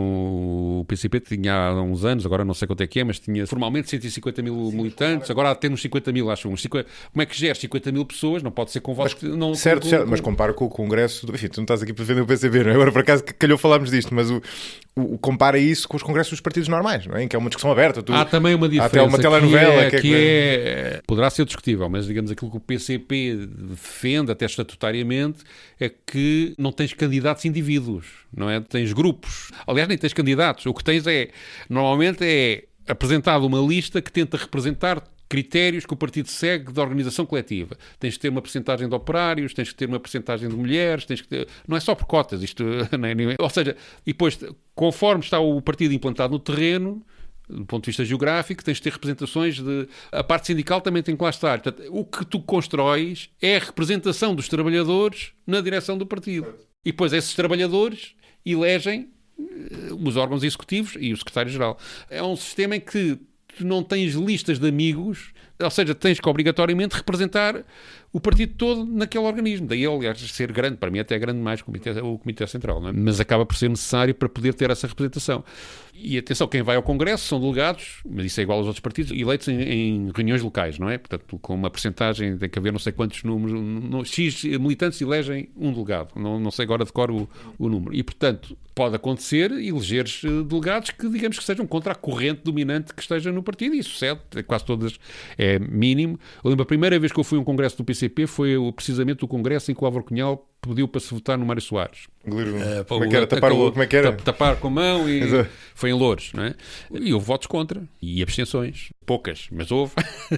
com o P C P, que tinha há uns anos, agora não sei quanto é que é, mas tinha formalmente cento e cinquenta mil militantes, agora temos cinquenta mil, acho. Uns cinquenta... Como é que geres cinquenta mil pessoas? Não pode ser com votos... Mas, não, certo, com, certo, com... mas compara com o Congresso... Enfim, tu não estás aqui para defender o P C P, não é? Agora, por acaso, calhou falarmos disto, mas o, o, compara isso com os congressos dos partidos normais, não é? Em que é uma discussão aberta. Tu... Há também uma diferença. Há até uma telenovela que, é, que, que é... é... Poderá ser discutível, mas digamos aquilo que o P C P defende, até estatutariamente, é que não tens candidatos indivíduos, não é? Tens grupos. Aliás, nem tens candidatos. O que tens é, normalmente é apresentado uma lista que tenta representar critérios que o partido segue de organização coletiva. Tens que ter uma percentagem de operários, tens que ter uma percentagem de mulheres, tens que ter... não é só por cotas, isto não é... Ou seja, e depois, conforme está o partido implantado no terreno, do ponto de vista geográfico, tens de ter representações de... A parte sindical também tem que lá estar. Portanto, o que tu constróis é a representação dos trabalhadores na direção do partido. E depois esses trabalhadores elegem os órgãos executivos e o secretário-geral. É um sistema em que tu não tens listas de amigos, ou seja, tens que obrigatoriamente representar o partido todo naquele organismo. Daí, aliás, ser grande, para mim até é grande mais o Comitê, o Comitê Central, não é? Mas acaba por ser necessário para poder ter essa representação. E atenção, quem vai ao Congresso são delegados, mas isso é igual aos outros partidos, eleitos em, em reuniões locais, não é? Portanto, com uma percentagem, tem que haver não sei quantos números, no, X militantes elegem um delegado, não, não sei agora decoro o, o número. E, portanto, pode acontecer elegeres delegados que, digamos, que sejam contra a corrente dominante que esteja no partido, e isso sucede, quase todas é mínimo. Eu lembro, a primeira vez que eu fui a um congresso do P C P foi precisamente o congresso em que o Álvaro Cunhal pediu para se votar no Mário Soares. Uh, como é que era? Tapar, o, como é que era? Tapar com a mão e foi em Loures, não é? E houve votos contra e abstenções. Poucas, mas houve.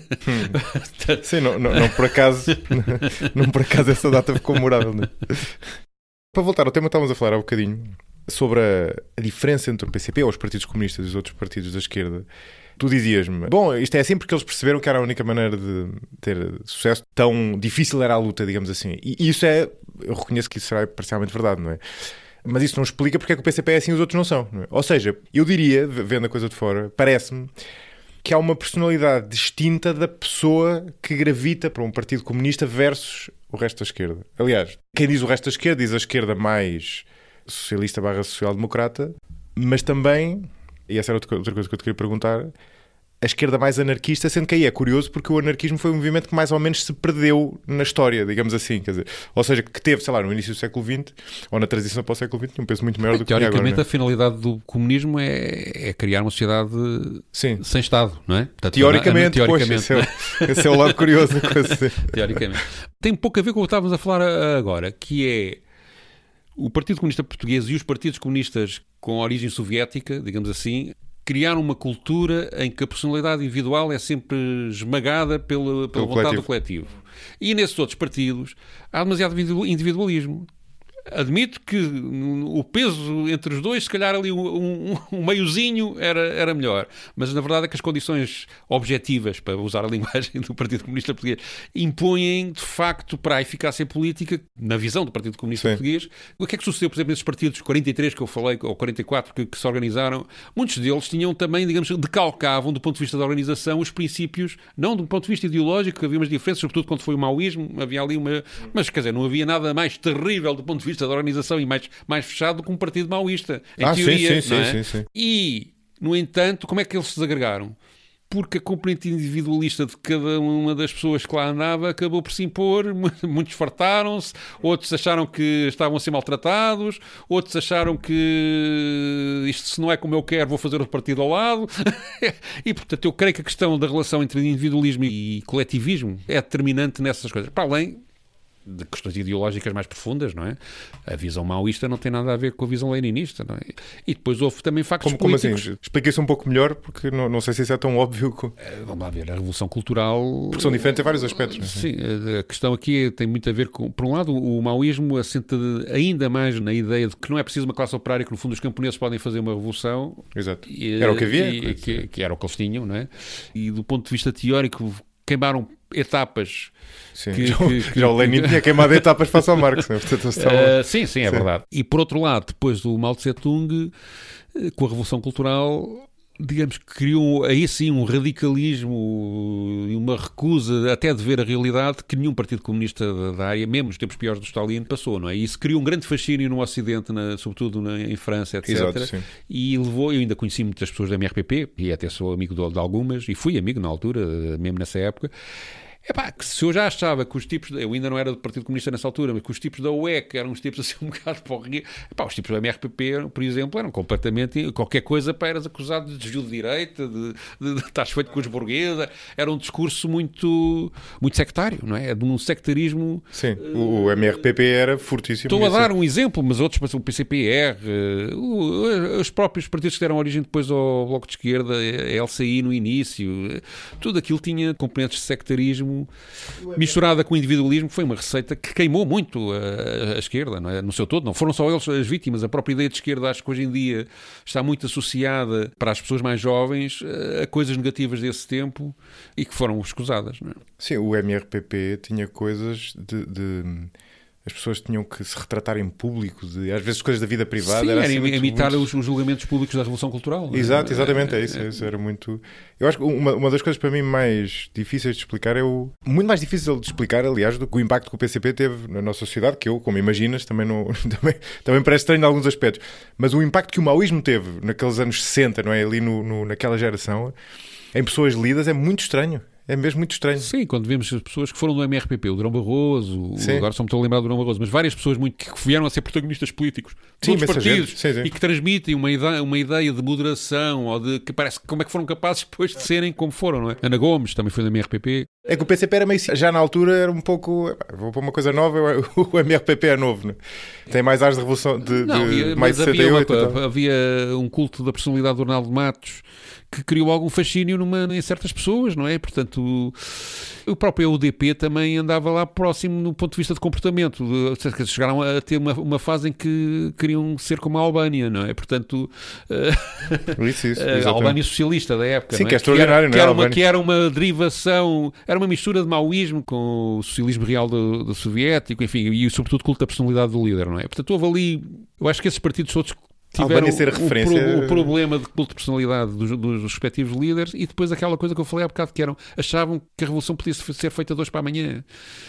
Hum. Sim, não, não, não por acaso não por acaso essa data ficou memorável, não é? Para voltar ao tema, estávamos a falar há um bocadinho sobre a, a diferença entre o P C P ou os partidos comunistas e os outros partidos da esquerda. Tu dizias-me, bom, isto é assim porque eles perceberam que era a única maneira de ter sucesso, tão difícil era a luta, digamos assim. E isso é, eu reconheço que isso será parcialmente verdade, não é? Mas isso não explica porque é que o P C P é assim e os outros não são, não é? Ou seja, eu diria, vendo a coisa de fora, parece-me que há uma personalidade distinta da pessoa que gravita para um partido comunista versus o resto da esquerda. Aliás, quem diz o resto da esquerda diz a esquerda mais socialista barra social-democrata, mas também... E essa era outra coisa que eu te queria perguntar. A esquerda mais anarquista, sendo que aí é curioso porque o anarquismo foi um movimento que mais ou menos se perdeu na história, digamos assim. Quer dizer, ou seja, que teve, sei lá, no início do século vinte ou na transição para o século vinte, tinha um peso muito maior do que agora. Teoricamente, a finalidade do comunismo é, é criar uma sociedade Sim. sem Estado, não é? Portanto, teoricamente, na, na, teoricamente pois, esse, é o, esse é o lado curioso da coisa. Teoricamente. Tem pouco a ver com o que estávamos a falar agora, que é o Partido Comunista Português e os partidos comunistas com origem soviética, digamos assim, criaram uma cultura em que a personalidade individual é sempre esmagada pela, pela vontade coletivo. do coletivo. E nesses outros partidos há demasiado individualismo. Admito que o peso entre os dois, se calhar ali um, um, um meiozinho era, era melhor. Mas na verdade é que as condições objetivas, para usar a linguagem do Partido Comunista Português, impõem de facto para a eficácia política, na visão do Partido Comunista Sim. Português. O que é que sucedeu, por exemplo, nesses partidos quarenta e três que eu falei, ou quarenta e quatro que, que se organizaram? Muitos deles tinham também, digamos, decalcavam do ponto de vista da organização os princípios, não do ponto de vista ideológico, havia umas diferenças, sobretudo quando foi o maoísmo, havia ali uma... Mas, quer dizer, não havia nada mais terrível do ponto de vista da organização e mais, mais fechado do que um partido maoísta, em ah, teoria. Sim, sim, não é? sim, sim, sim. E, no entanto, como é que eles se desagregaram? Porque a componente individualista de cada uma das pessoas que lá andava acabou por se impor, muitos fartaram-se, outros acharam que estavam a ser maltratados, outros acharam que isto se não é como eu quero, vou fazer outro partido ao lado. E, portanto, eu creio que a questão da relação entre individualismo e coletivismo é determinante nessas coisas. Para além de questões ideológicas mais profundas, não é? A visão maoísta não tem nada a ver com a visão leninista, não é? E depois houve também factos como, políticos. Como assim? Explica-se um pouco melhor, porque não, não sei se isso é tão óbvio. Que... Vamos lá ver, a Revolução Cultural... Porque são diferentes em vários aspectos. Não é? Sim, a questão aqui tem muito a ver com... Por um lado, o maoísmo assenta ainda mais na ideia de que não é preciso uma classe operária, que no fundo os camponeses podem fazer uma revolução. Exato. E, era o que havia. E, que, que era o que eles tinham, não é? E do ponto de vista teórico, queimaram etapas. Sim, que, já, que, que, já o Lenin que... tinha queimado etapas face ao Marx, né? Portanto, estavam... uh, sim, sim, é sim. verdade. E por outro lado, depois do Mao Tse-tung, com a Revolução Cultural, digamos que criou aí sim um radicalismo e uma recusa até de ver a realidade que nenhum partido comunista da área, mesmo nos tempos piores do Stalin, passou, não é? E isso criou um grande fascínio no Ocidente, na, sobretudo na, em França, etcétera. Exato, e levou, eu ainda conheci muitas pessoas da M R P P, e até sou amigo de, de algumas, e fui amigo na altura, mesmo nessa época. Epá, que se eu já achava que os tipos, de, eu ainda não era do Partido Comunista nessa altura, mas que os tipos da U E C eram uns tipos assim um bocado porrinha, epá, os tipos da M R P P, por exemplo, eram completamente, qualquer coisa, pá, eras acusado de desvio de direita, de, de, de estás feito com os burgueses, era um discurso muito, muito sectário, não é? De um sectarismo... Sim, uh, o M R P P era fortíssimo. Estou a dar um exemplo, mas outros, o P C P R, uh, os próprios partidos que deram origem depois ao Bloco de Esquerda, a L C I no início, tudo aquilo tinha componentes de sectarismo nacionalismo misturada com o individualismo foi uma receita que queimou muito a, a esquerda, não é? No seu todo. Não foram só eles as vítimas. A própria ideia de esquerda acho que hoje em dia está muito associada para as pessoas mais jovens a coisas negativas desse tempo e que foram escusadas. Não é? Sim, o M R P P tinha coisas de... de... As pessoas tinham que se retratar em público, de, às vezes coisas da vida privada. Sim, era, era assim, muito, imitar muito... os, os julgamentos públicos da Revolução Cultural. Exato, é? exatamente, é isso, é isso. Era muito... Eu acho que uma, uma das coisas para mim mais difíceis de explicar é o... Muito mais difícil de explicar, aliás, do que o impacto que o P C P teve na nossa sociedade, que eu, como imaginas, também, não, também, também parece estranho em alguns aspectos. Mas o impacto que o maoísmo teve naqueles anos sessenta, não é? Ali no, no, naquela geração, em pessoas lidas, é muito estranho. É mesmo muito estranho. Sim, quando vemos as pessoas que foram do M R P P, o Durão Barroso, o, agora só me estou a lembrar do Durão Barroso, mas várias pessoas muito que vieram a ser protagonistas políticos de outros partidos sim, sim. e que transmitem uma ideia, uma ideia de moderação ou de que parece como é que foram capazes depois de serem como foram, não é? Ana Gomes também foi do M R P P. É que o P C P era meio... Já na altura era um pouco... Vou pôr uma coisa nova, o M R P P é novo, não é? Tem mais áreas de revolução de, não, de e, mais de sessenta e oito. Havia, uma, havia um culto da personalidade do Arnaldo Matos que criou algum fascínio numa, em certas pessoas, não é? Portanto, o, o próprio U D P também andava lá próximo no ponto de vista de comportamento. De, chegaram a ter uma, uma fase em que queriam ser como a Albânia, não é? Portanto, isso, isso, a Albânia socialista da época. Sim, não é? que é extraordinário, que era, não é? Que era, uma, que era uma derivação, era uma mistura de maoísmo com o socialismo real do, do soviético, enfim, e sobretudo culto da personalidade do líder, não é? Portanto, houve ali, eu acho que esses partidos todos tiveram ser o, referência... o, o problema de culto de personalidade dos, dos respectivos líderes e depois aquela coisa que eu falei há bocado, que eram, achavam que a revolução podia ser feita de hoje para amanhã.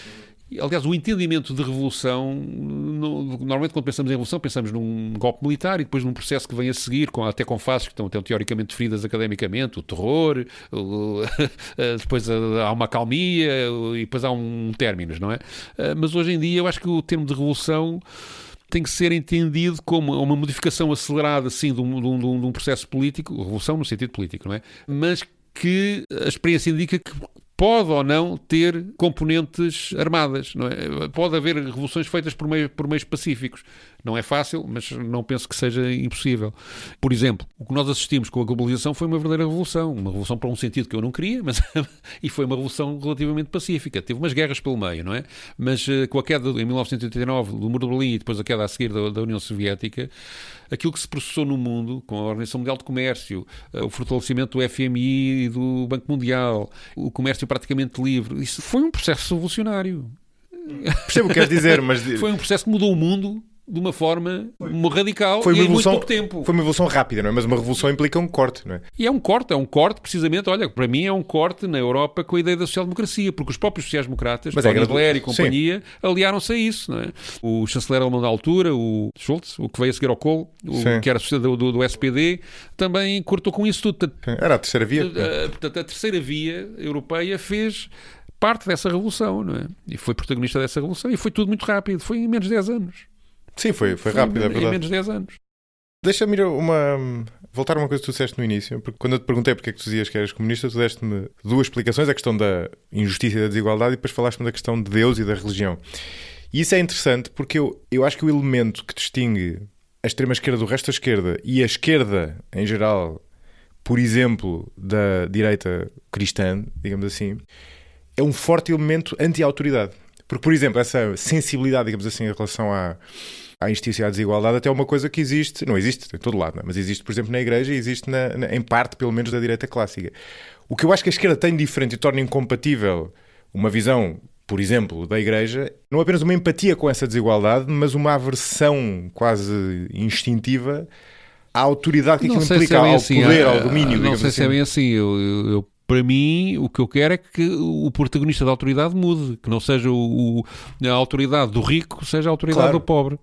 Aliás, o entendimento de revolução, no, normalmente quando pensamos em revolução pensamos num golpe militar e depois num processo que vem a seguir, com, até com fases que estão, estão teoricamente definidas academicamente, o terror, o, depois há uma acalmia e depois há um términos, não é? Mas hoje em dia eu acho que o termo de revolução tem que ser entendido como uma modificação acelerada, sim, de um, de um, de um processo político, revolução no sentido político, não é? Mas que a experiência indica que pode ou não ter componentes armadas, não é? Pode haver revoluções feitas por, meio, por meios pacíficos. Não é fácil, mas não penso que seja impossível. Por exemplo, o que nós assistimos com a globalização foi uma verdadeira revolução. Uma revolução para um sentido que eu não queria, mas e foi uma revolução relativamente pacífica. Teve umas guerras pelo meio, não é? Mas com a queda em mil novecentos e oitenta e nove do Muro de Berlim e depois a queda a seguir da, da União Soviética, aquilo que se processou no mundo, com a Organização Mundial de Comércio, o fortalecimento do F M I e do Banco Mundial, o comércio praticamente livre, isso foi um processo revolucionário. Percebo o que queres dizer, mas... Foi um processo que mudou o mundo de uma forma radical foi uma e em evolução, muito pouco tempo. Foi uma evolução rápida, não é? Mas uma revolução implica um corte, não é? E é um corte, é um corte precisamente, olha, para mim é um corte na Europa com a ideia da social-democracia, porque os próprios sociais-democratas, Tony é Blair e companhia, sim, aliaram-se a isso, não é? O chanceler alemão da altura, o Schultz, o que veio a seguir ao Kohl, o, que era do, do, do S P D, também cortou com isso tudo. Era a terceira via. Portanto, a terceira via europeia fez parte dessa revolução, não é? E foi protagonista dessa revolução e foi tudo muito rápido, foi em menos de dez anos. Sim, foi, foi, foi rápido, em, é verdade. Em menos de dez anos. Deixa-me ir uma... voltar a uma coisa que tu disseste no início, porque quando eu te perguntei porque é que tu dizias que eras comunista, tu deste-me duas explicações, a questão da injustiça e da desigualdade, e depois falaste-me da questão de Deus e da religião. E isso é interessante porque eu, eu acho que o elemento que distingue a extrema-esquerda do resto da esquerda e a esquerda, em geral, por exemplo, da direita cristã, digamos assim, é um forte elemento anti-autoridade. Porque, por exemplo, essa sensibilidade, digamos assim, em relação à, à injustiça e à desigualdade, até é uma coisa que existe, não existe em todo lado, não, mas existe, por exemplo, na Igreja e existe na, na, em parte, pelo menos, da direita clássica. O que eu acho que a esquerda tem de diferente e torna incompatível uma visão, por exemplo, da Igreja, não apenas uma empatia com essa desigualdade, mas uma aversão quase instintiva à autoridade que aquilo implica, se é ao assim, poder, a, ao domínio. Não sei assim. se é bem assim. Eu... eu, eu... Para mim, o que eu quero é que o protagonista da autoridade mude, que não seja o, o, a autoridade do rico, seja a autoridade claro. do pobre.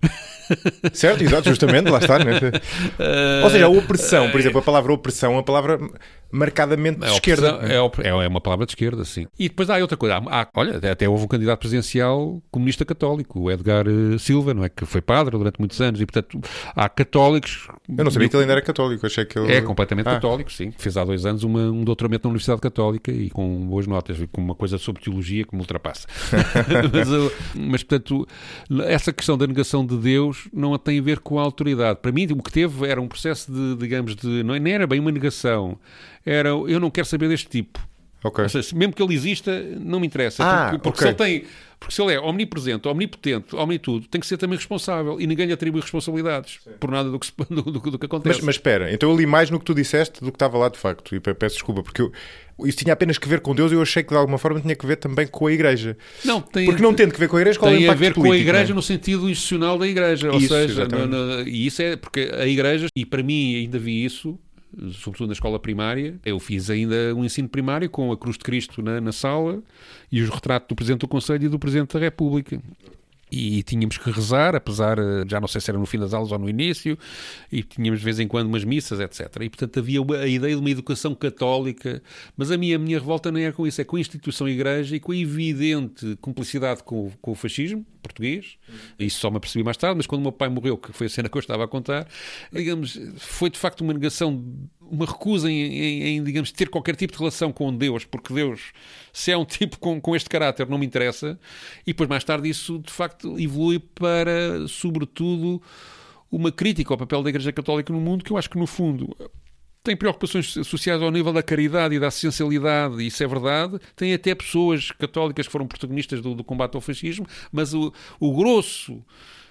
Certo, exato, justamente, lá está. Né? Uh, Ou seja, a opressão, por exemplo, a palavra opressão é uma palavra marcadamente de é esquerda. É, é uma palavra de esquerda, sim. E depois há outra coisa. Há, olha, até houve um candidato presidencial comunista católico, o Edgar Silva, não é? Que foi padre durante muitos anos e, portanto, há católicos... Eu não sabia que ele ainda era católico, achei que ele... É completamente ah. católico, sim. Fez há dois anos uma, um doutoramento na Universidade Católica e com boas notas, com uma coisa sobre teologia que me ultrapassa. mas, mas, portanto, essa questão da negação de Deus não tem a ver com a autoridade. Para mim, o que teve era um processo de, digamos, de... Não, nem era bem uma negação. Era, eu não quero saber deste tipo. Okay. Ou seja, mesmo que ele exista, não me interessa. Ah, porque porque, okay. se ele tem, porque se ele é omnipresente, omnipotente, omnitudo, tem que ser também responsável. E ninguém lhe atribui responsabilidades Sim. por nada do que, se, do, do, do que acontece. Mas, mas espera, então eu li mais no que tu disseste do que estava lá de facto. E peço desculpa, porque eu, isso tinha apenas que ver com Deus e eu achei que de alguma forma tinha que ver também com a Igreja. Não, tem, porque não tendo que ver com a Igreja, qual é o impacto político? Tem a ver com a Igreja, né? no sentido institucional da Igreja. Ou isso, seja, no, no, e isso é porque a Igreja, e para mim ainda vi isso, sobretudo na escola primária. Eu fiz ainda um ensino primário com a Cruz de Cristo na, na sala e os retratos do Presidente do Conselho e do Presidente da República. E tínhamos que rezar, apesar, já não sei se era no fim das aulas ou no início, e tínhamos de vez em quando umas missas, etcétera. E, portanto, havia uma, a ideia de uma educação católica, mas a minha, a minha revolta não é com isso, é com a instituição Igreja e com a evidente cumplicidade com, com o fascismo português. Isso só me apercebi mais tarde, mas quando o meu pai morreu, que foi a cena que eu estava a contar, digamos, foi de facto uma negação, uma recusa em, em, em digamos, ter qualquer tipo de relação com Deus, porque Deus, se é um tipo com, com este caráter, não me interessa. E depois, mais tarde, isso de facto evolui para, sobretudo, uma crítica ao papel da Igreja Católica no mundo, que eu acho que, no fundo, tem preocupações sociais ao nível da caridade e da essencialidade, isso é verdade. Tem até pessoas católicas que foram protagonistas do, do combate ao fascismo, mas o, o grosso,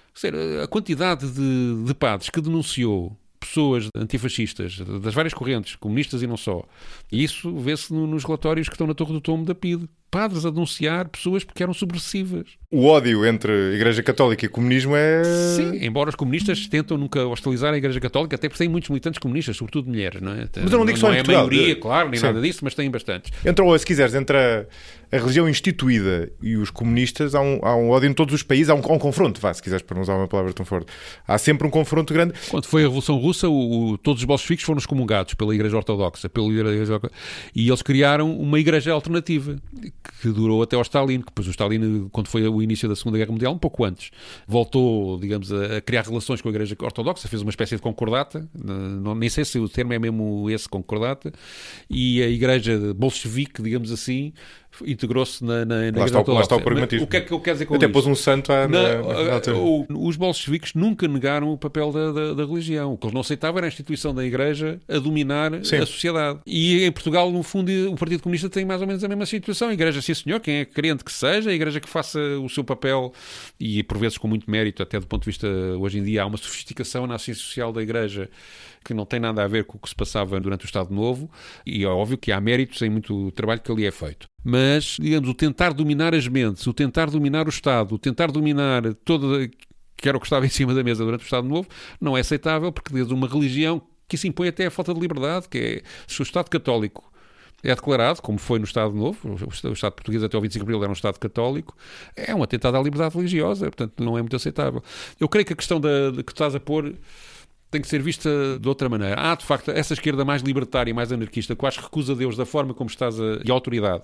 a quantidade de, de padres que denunciou pessoas antifascistas, das várias correntes, comunistas e não só. E isso vê-se no, nos relatórios que estão na Torre do Tombo da P I D. Padres a denunciar pessoas porque eram subversivas. O ódio entre a Igreja Católica e o comunismo é... Sim, embora os comunistas tentam nunca hostilizar a Igreja Católica, até porque têm muitos militantes comunistas, sobretudo mulheres, não é? Mas eu não digo só não em é a Portugal. maioria, claro, nem Sim. nada disso, mas têm bastantes. Entre, ou, se quiseres, entre a, a religião instituída e os comunistas, há um, há um ódio em todos os países, há um, há um confronto, vá, se quiseres, para não usar uma palavra tão forte. Há sempre um confronto grande. Quando foi a Revolução Russa, o, o, todos os bolcheviques foram excomungados pela Igreja Ortodoxa, pela Igreja, e eles criaram uma Igreja alternativa, que durou até ao Stalin, que depois o Stalin, quando foi o início da Segunda Guerra Mundial, um pouco antes, voltou, digamos, a, a criar relações com a Igreja Ortodoxa, fez uma espécie de concordata, não, nem sei se o termo é mesmo esse, concordata, e a Igreja bolchevique, digamos assim, integrou-se na, na, na Igreja está, Ortodoxa. Lá está o pragmatismo. O que é que eu quero dizer com Até isto? pôs um santo à, na, na, na altura. O, os bolcheviques nunca negaram o papel da, da, da religião. O que eles não aceitavam era a instituição da Igreja a dominar Sim. a sociedade. E em Portugal, no fundo, o Partido Comunista tem mais ou menos a mesma situação. A Igreja, sim senhor, quem é crente que seja, a Igreja que faça o seu papel, e por vezes com muito mérito, até do ponto de vista, hoje em dia, há uma sofisticação na ciência social da Igreja que não tem nada a ver com o que se passava durante o Estado Novo, e é óbvio que há méritos em muito trabalho que ali é feito. Mas, digamos, o tentar dominar as mentes, o tentar dominar o Estado, o tentar dominar toda, que era o que estava em cima da mesa durante o Estado Novo, não é aceitável, porque desde uma religião que se impõe até a falta de liberdade, que é, se o Estado Católico é declarado, como foi no Estado Novo, o Estado português até ao vinte e cinco de Abril era um Estado católico, é um atentado à liberdade religiosa, portanto não é muito aceitável. Eu creio que a questão da, de que estás a pôr tem que ser vista de outra maneira. Há, de facto, essa esquerda mais libertária e mais anarquista, que eu acho que recusa Deus da forma como estás a... e a autoridade.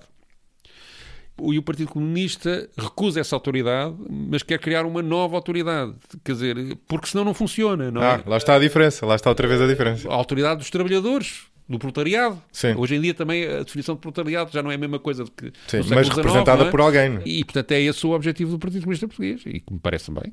E o Partido Comunista recusa essa autoridade, mas quer criar uma nova autoridade. Quer dizer, porque senão não funciona, não é? Ah, lá está a diferença. Lá está outra vez a diferença. A autoridade dos trabalhadores, do proletariado. Sim. Hoje em dia também a definição de proletariado já não é a mesma coisa do que Sim, no século mas dezenove, representada não é? por alguém. Não é? E, portanto, é esse o objetivo do Partido Comunista Português, e que me parece bem.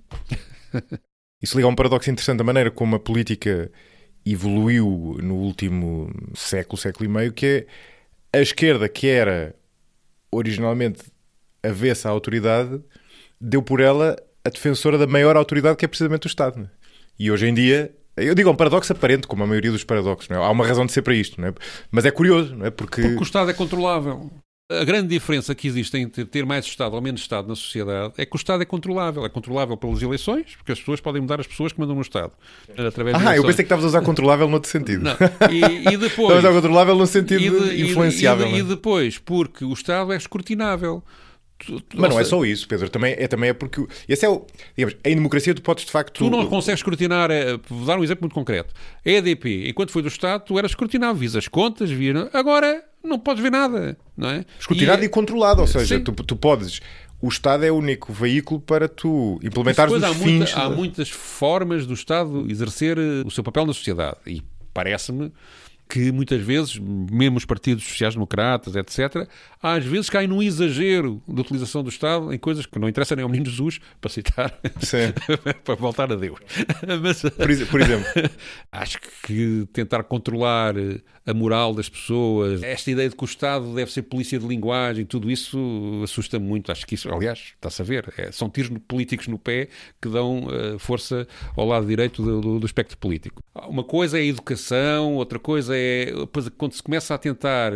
Isso liga a um paradoxo interessante da maneira como a política evoluiu no último século, século e meio, que é a esquerda, que era originalmente avessa à autoridade, deu por ela a defensora da maior autoridade, que é precisamente o Estado. Não é? E hoje em dia, eu digo, é um paradoxo aparente, como a maioria dos paradoxos. Não é? Há uma razão de ser para isto, não é? Mas é curioso, não é? Porque... Porque o Estado é controlável. A grande diferença que existe entre ter mais Estado ou menos Estado na sociedade é que o Estado é controlável. É controlável pelas eleições, porque as pessoas podem mudar as pessoas que mandam no Estado. Através ah, eu pensei que estavas a usar controlável noutro sentido. Não. E, e depois... Estavas a usar controlável no sentido e de, influenciável. E, de, e depois, porque o Estado é escrutinável. Tu, tu, Mas não seja, é só isso, Pedro. Também é, também é porque... Esse é o, digamos, em democracia tu podes, de facto... Tu não consegues escrutinar... Vou dar um exemplo muito concreto. A E D P, enquanto foi do Estado, tu eras escrutinável. Vis as contas, via... Agora... não podes ver nada, não é? Escrutinado e, e controlado, ou seja, tu, tu, tu podes... O Estado é o único veículo para tu implementares os há fins... Muita, há muitas formas do Estado exercer o seu papel na sociedade. E parece-me que muitas vezes, mesmo os partidos sociais-democratas, etcétera, às vezes caem num exagero de utilização do Estado em coisas que não interessam nem ao menino Jesus, para citar, para voltar a Deus. Mas, por, por exemplo, acho que tentar controlar a moral das pessoas, esta ideia de que o Estado deve ser polícia de linguagem, tudo isso assusta-me muito. Acho que isso, aliás, está-se a ver, é, são tiros políticos no pé que dão uh, força ao lado direito do, do, do espectro político. Uma coisa é a educação, outra coisa é depois, quando se começa a tentar,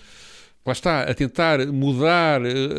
lá está, a tentar mudar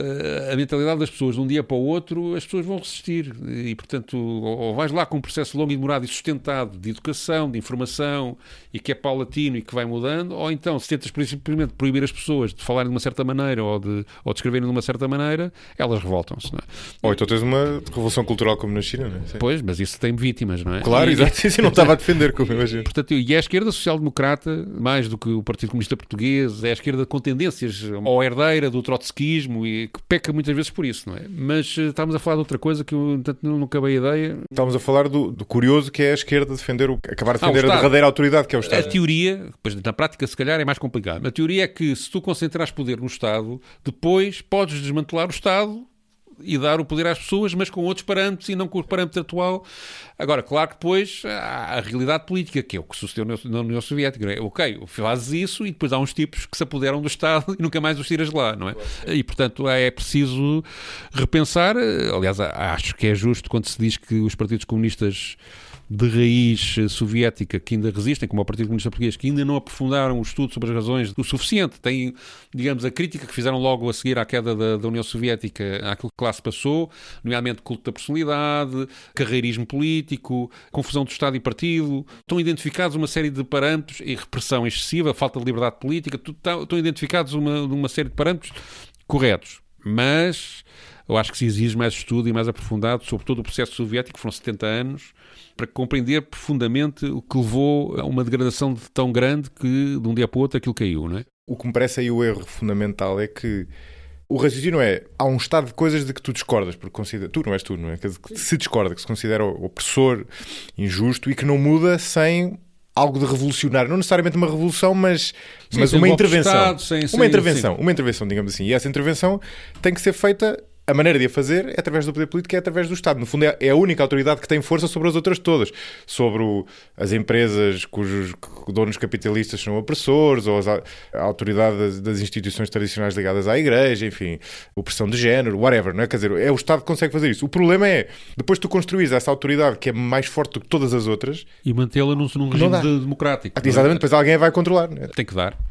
a mentalidade das pessoas de um dia para o outro, as pessoas vão resistir. E, portanto, ou vais lá com um processo longo e demorado e sustentado de educação, de informação, e que é paulatino e que vai mudando, ou então, se tentas simplesmente proibir as pessoas de falarem de uma certa maneira ou de, ou de escreverem de uma certa maneira, elas revoltam-se, não é? Ou então tens uma revolução cultural como na China, não é? Sim. Pois, mas isso tem vítimas, não é? Claro, e, exato. Isso não estava a defender, como eu imagino. Portanto, e é a esquerda social-democrata, mais do que o Partido Comunista Português, é a esquerda com tendências ou herdeira do trotskismo e que peca muitas vezes por isso, não é? Mas uh, estávamos a falar de outra coisa que eu, tanto, não, não acabei a ideia. Estávamos a falar do, do curioso que é a esquerda defender o, acabar de defender ah, a derradeira autoridade que é o Estado. A teoria, pois na prática se calhar é mais complicado, a teoria é que se tu concentrares poder no Estado, depois podes desmantelar o Estado e dar o poder às pessoas, mas com outros parâmetros e não com o parâmetro atual. Agora, claro que depois há a realidade política, que é o que sucedeu na União Soviética. Não é? Ok, fazes isso e depois há uns tipos que se apoderam do Estado e nunca mais os tiras de lá, não é? E, portanto, é preciso repensar. Aliás, acho que é justo quando se diz que os partidos comunistas de raiz soviética que ainda resistem, como o Partido Comunista Português, que ainda não aprofundaram o estudo sobre as razões o suficiente. Tem, digamos, a crítica que fizeram logo a seguir à queda da, da União Soviética àquilo que lá se passou, nomeadamente culto da personalidade, carreirismo político, confusão do Estado e partido. Estão identificados uma série de parâmetros e repressão excessiva, falta de liberdade política. Estão identificados uma, uma série de parâmetros corretos. Mas eu acho que se exige mais estudo e mais aprofundado sobre todo o processo soviético, que foram setenta anos, para compreender profundamente o que levou a uma degradação tão grande que de um dia para o outro aquilo caiu, não é? O que me parece aí o erro fundamental é que o raciocínio é, há um estado de coisas de que tu discordas, porque considera, tu não és tu, não é? Que se discorda, que se considera opressor, injusto e que não muda sem algo de revolucionário, não necessariamente uma revolução, mas, sim, mas uma intervenção. Estado, sem, uma sem, intervenção, sim. uma intervenção, digamos assim. E essa intervenção tem que ser feita. A maneira de a fazer é através do poder político, é através do Estado. No fundo, é a única autoridade que tem força sobre as outras todas. Sobre o, as empresas cujos donos capitalistas são opressores, ou as, a autoridade das, das instituições tradicionais ligadas à Igreja, enfim, opressão de género, whatever, não é? Quer dizer, é o Estado que consegue fazer isso. O problema é, depois tu construís essa autoridade que é mais forte do que todas as outras... E mantê-la num, num regime de, democrático. Ah, exatamente, depois alguém vai controlar. Não é? Tem que dar.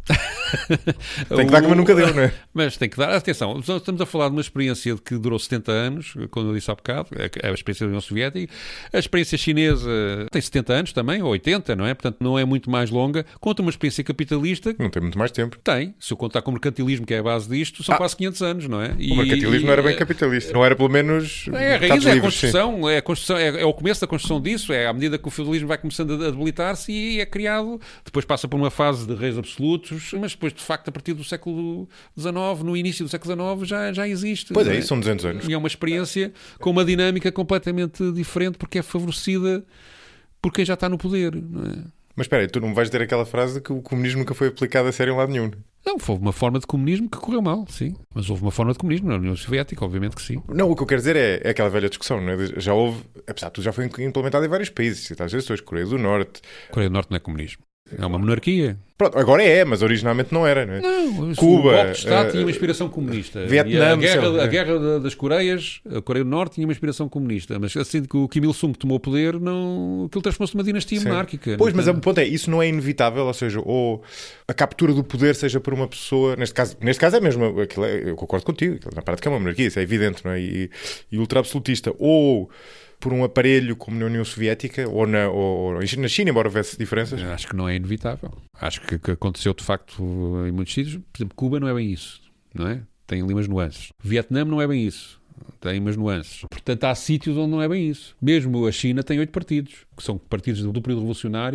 Tem que dar como nunca deu, não é? Mas tem que dar. Atenção, estamos a falar de uma experiência que durou setenta anos, como eu disse há bocado, a experiência da União Soviética. A experiência chinesa tem setenta anos também, ou oitenta, não é? Portanto, não é muito mais longa. Contra uma experiência capitalista... Não tem muito mais tempo. Tem. Se eu contar com o mercantilismo, que é a base disto, são ah, quase quinhentos anos, não é? E, o mercantilismo e, não era bem capitalista. Não era, pelo menos... É a raiz, é a construção, é, a construção é, é o começo da construção disso, é à medida que o feudalismo vai começando a debilitar-se e é criado, depois passa por uma fase de reis absolutos, mas depois, de facto, a partir do século dezanove, no início do século dezanove, já, já existe. Pois é, isso são duzentos anos. E é uma experiência com uma dinâmica completamente diferente porque é favorecida por quem já está no poder, não é? Mas espera aí, tu não vais ter aquela frase de que o comunismo nunca foi aplicado a sério em lado nenhum. Não, houve uma forma de comunismo que correu mal, sim. Mas houve uma forma de comunismo na União Soviética, obviamente que sim. Não, o que eu quero dizer é, é aquela velha discussão, não é? Já houve, apesar de tudo, já foi implementado em vários países. Às vezes, Coreia do Norte. Coreia do Norte não é comunismo. É uma monarquia. Pronto, agora é, mas originalmente não era, não é? Não, Cuba, o golpe de Estado uh, tinha uma inspiração comunista. Vietnã, a guerra, a guerra das Coreias, a Coreia do Norte tinha uma inspiração comunista. Mas assim que o Kim Il-sung tomou o poder, não... aquilo transformou-se numa dinastia Sim. monárquica. Pois, mas o ponto é, isso não é inevitável, ou seja, ou a captura do poder seja por uma pessoa, neste caso, neste caso é mesmo, aquilo é, eu concordo contigo, na prática é uma monarquia, isso é evidente, não é? E, e ultra-absolutista, ou por um aparelho como na União Soviética ou na, ou, ou na China, embora houvesse diferenças? Acho que não é inevitável. Acho que, que aconteceu de facto em muitos sítios. Por exemplo, Cuba não é bem isso, não é? Tem ali umas nuances. Vietnã não é bem isso. Tem umas nuances. Portanto, há sítios onde não é bem isso. Mesmo a China tem oito partidos, que são partidos do período revolucionário,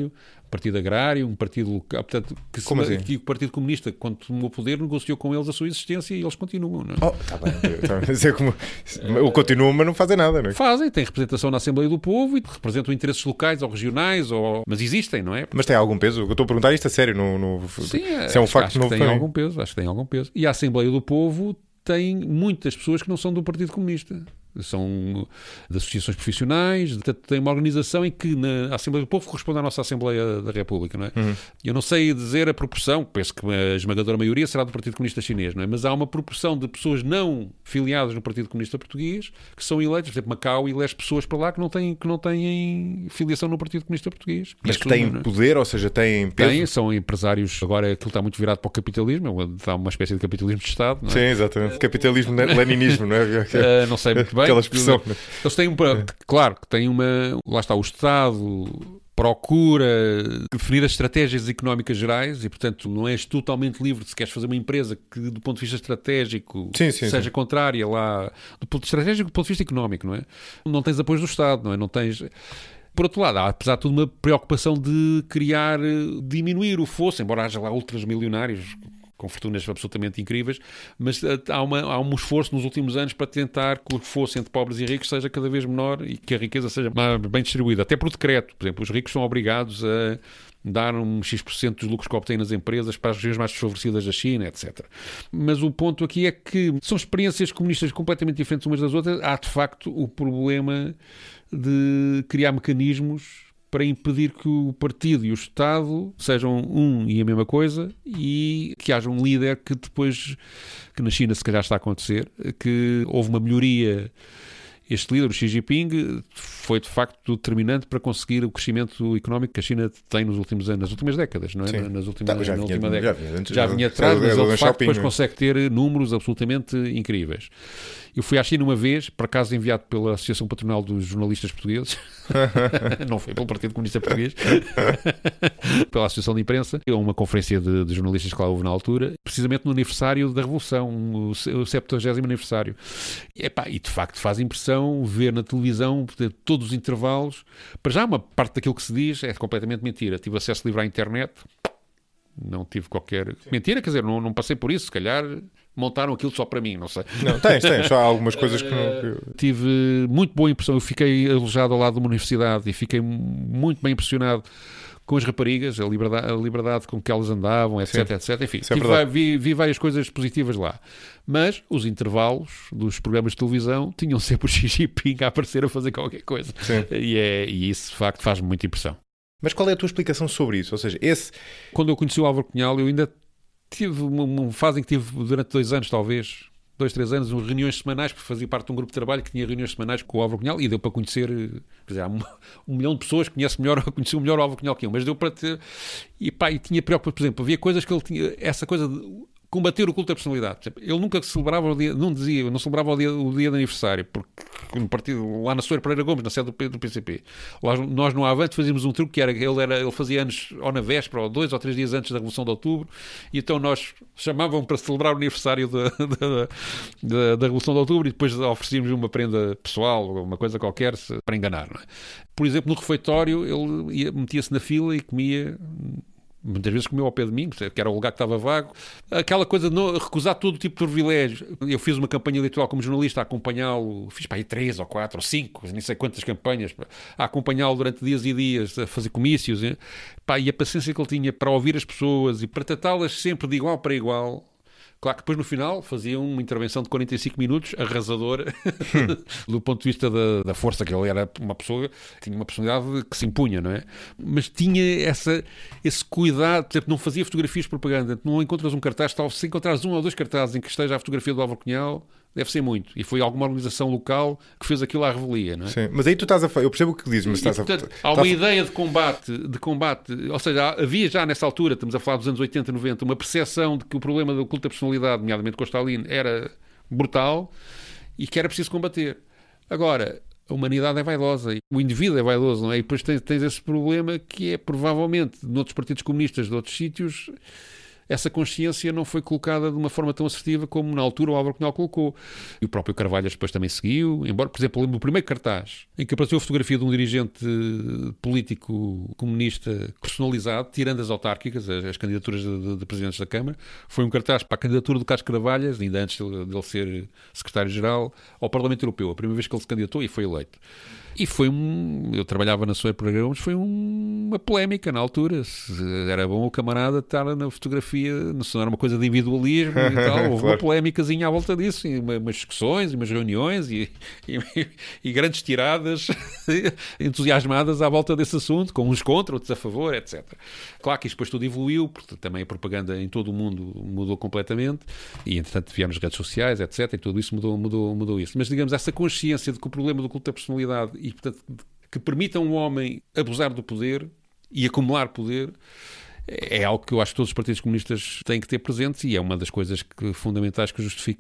partido agrário, um partido local, portanto, que, se, assim? que o Partido Comunista, quando tomou o poder, negociou com eles a sua existência e eles continuam. Não é? Oh, tá bem, tá bem. É como, ou continuam, mas não fazem nada, não é? Fazem, têm representação na Assembleia do Povo e representam interesses locais ou regionais, ou... mas existem, não é? Mas tem algum peso? Eu estou a perguntar isto a sério. No, no... Sim, se é um acho, facto acho novo que tem algum peso, acho que tem algum peso. E a Assembleia do Povo tem muitas pessoas que não são do Partido Comunista. São de associações profissionais, portanto, tem uma organização em que na Assembleia do Povo corresponde à nossa Assembleia da República, não é? Uhum. Eu não sei dizer a proporção, penso que a esmagadora maioria será do Partido Comunista Chinês, não é? Mas há uma proporção de pessoas não filiadas no Partido Comunista Português que são eleitas, por exemplo, Macau elege pessoas para lá que não têm, que não têm filiação no Partido Comunista Português. Mas que têm é? poder, ou seja, têm peso? Têm, são empresários, agora aquilo está muito virado para o capitalismo, está uma espécie de capitalismo de Estado, não é? Sim, exatamente, uh, capitalismo, leninismo, não é? Uh, não sei muito bem. Aquela expressão. Eles têm um, claro que têm uma, lá está o Estado procura definir as estratégias económicas gerais e, portanto, não és totalmente livre se queres fazer uma empresa que, do ponto de vista estratégico, sim, sim, seja sim. contrária lá, do ponto de estratégico, do ponto de vista económico, não é? Não tens apoio do Estado, não é? Não tens... Por outro lado, há, apesar de tudo, uma preocupação de criar, diminuir o fosso, embora haja lá ultras milionários com fortunas absolutamente incríveis, mas há, uma, há um esforço nos últimos anos para tentar que o fosso entre pobres e ricos seja cada vez menor e que a riqueza seja mais bem distribuída, até por decreto. Por exemplo, os ricos são obrigados a dar um X por cento dos lucros que obtêm nas empresas para as regiões mais desfavorecidas da China, etcétera. Mas o ponto aqui é que são experiências comunistas completamente diferentes umas das outras. Há, de facto, o problema de criar mecanismos para impedir que o partido e o Estado sejam um e a mesma coisa e que haja um líder que depois, que na China se calhar está a acontecer, que houve uma melhoria. Este líder, o Xi Jinping, foi de facto determinante para conseguir o crescimento económico que a China tem nos últimos anos, nas últimas décadas, não é? Sim. Nas últimas, tá, já na vinha, última década. Já vinha, antes, já vinha atrás, mas ele de facto depois né? consegue ter números absolutamente incríveis. Eu fui à China uma vez, por acaso enviado pela Associação Patronal dos Jornalistas Portugueses, não foi pelo Partido Comunista Português, pela Associação de Imprensa, uma conferência de, de jornalistas que lá houve na altura, precisamente no aniversário da Revolução, o, o septuagésimo aniversário. E, epá, e de facto faz impressão ver na televisão todos os intervalos. Para já, uma parte daquilo que se diz é completamente mentira. Tive acesso livre à internet, não tive qualquer... Sim. Mentira, quer dizer, não, não passei por isso, se calhar... montaram aquilo só para mim, não sei. Não, tens, tens, só há algumas coisas que não... Que... Tive muito boa impressão, eu fiquei alojado ao lado de uma universidade e fiquei muito bem impressionado com as raparigas, a liberdade, a liberdade com que elas andavam, etc, Sim. etc. Enfim, é tive, vi, vi várias coisas positivas lá. Mas os intervalos dos programas de televisão tinham sempre o Xi Jinping a aparecer a fazer qualquer coisa. E, é, e isso, de facto, faz-me muita impressão. Mas qual é a tua explicação sobre isso? Ou seja, esse... Quando eu conheci o Álvaro Cunhal, eu ainda tive uma, uma fase em que tive durante dois anos, talvez, dois, três anos, reuniões semanais, porque fazia parte de um grupo de trabalho que tinha reuniões semanais com o Álvaro Cunhal e deu para conhecer, quer dizer, há um, um milhão de pessoas que conhecem melhor, conheciam melhor o Álvaro Cunhal que eu, mas deu para ter... E pá, e tinha preocupação, por exemplo, havia coisas que ele tinha, essa coisa de combater o culto da personalidade. Ele nunca celebrava o dia, não dizia, não celebrava o dia, o dia de aniversário, porque no partido, lá na Soeira Pereira Gomes, na sede do, do P C P, lá, nós no Avante fazíamos um truque que era, ele, era, ele fazia anos ou na véspera, ou dois ou três dias antes da Revolução de Outubro, e então nós chamavam para celebrar o aniversário da, da, da, da Revolução de Outubro e depois oferecíamos uma prenda pessoal, ou uma coisa qualquer, para enganar, não é? Por exemplo, no refeitório, ele metia-se na fila e comia... Muitas vezes comeu ao pé de mim, que era o lugar que estava vago. Aquela coisa de não, recusar todo tipo de privilégios. Eu fiz uma campanha eleitoral como jornalista a acompanhá-lo, fiz para aí três ou quatro ou cinco, nem sei quantas campanhas, a acompanhá-lo durante dias e dias, a fazer comícios. E, pá, e a paciência que ele tinha para ouvir as pessoas e para tratá-las sempre de igual para igual. Claro que depois no final fazia uma intervenção de quarenta e cinco minutos arrasadora do ponto de vista da, da força, que ele era uma pessoa, tinha uma personalidade que se impunha, não é? Mas tinha essa, esse cuidado, por exemplo, não fazia fotografias de propaganda, não encontras um cartaz, tal, se encontrares um ou dois cartazes em que esteja a fotografia do Álvaro Cunhal, deve ser muito. E foi alguma organização local que fez aquilo à revelia, não é? Sim, mas aí tu estás a... Eu percebo o que dizes, mas e, estás portanto, a... Há uma estás... ideia de combate, de combate, ou seja, havia já nessa altura, estamos a falar dos anos oitenta, noventa, uma percepção de que o problema do culto da personalidade, nomeadamente com o Stalin, era brutal e que era preciso combater. Agora, a humanidade é vaidosa, o indivíduo é vaidoso, não é? E depois tens, tens esse problema que é, provavelmente, noutros partidos comunistas de outros sítios... essa consciência não foi colocada de uma forma tão assertiva como na altura o Álvaro Cunhal colocou. E o próprio Carvalhas depois também seguiu, embora, por exemplo, no primeiro cartaz, em que apareceu a fotografia de um dirigente político comunista personalizado, tirando as autárquicas, as, as candidaturas de, de, de presidentes da Câmara, foi um cartaz para a candidatura do Carlos Carvalhas, ainda antes dele, dele ser secretário-geral, ao Parlamento Europeu, a primeira vez que ele se candidatou e foi eleito. E foi um... Eu trabalhava na Soeiro Programas, foi um, uma polémica na altura. Se era bom o camarada estar na fotografia, não se não era uma coisa de individualismo e tal. Houve claro. Uma polémicazinha à volta disso, e uma, umas discussões, umas reuniões e, e, e grandes tiradas entusiasmadas à volta desse assunto, com uns contra, outros a favor, etcétera. Claro que isto depois tudo evoluiu, porque também a propaganda em todo o mundo mudou completamente e, entretanto, vieram as redes sociais, etcétera. E tudo isso mudou, mudou, mudou isso. Mas, digamos, essa consciência de que o problema do culto da personalidade e, portanto, que permita a um homem abusar do poder e acumular poder é algo que eu acho que todos os partidos comunistas têm que ter presentes e é uma das coisas que, fundamentais que justifica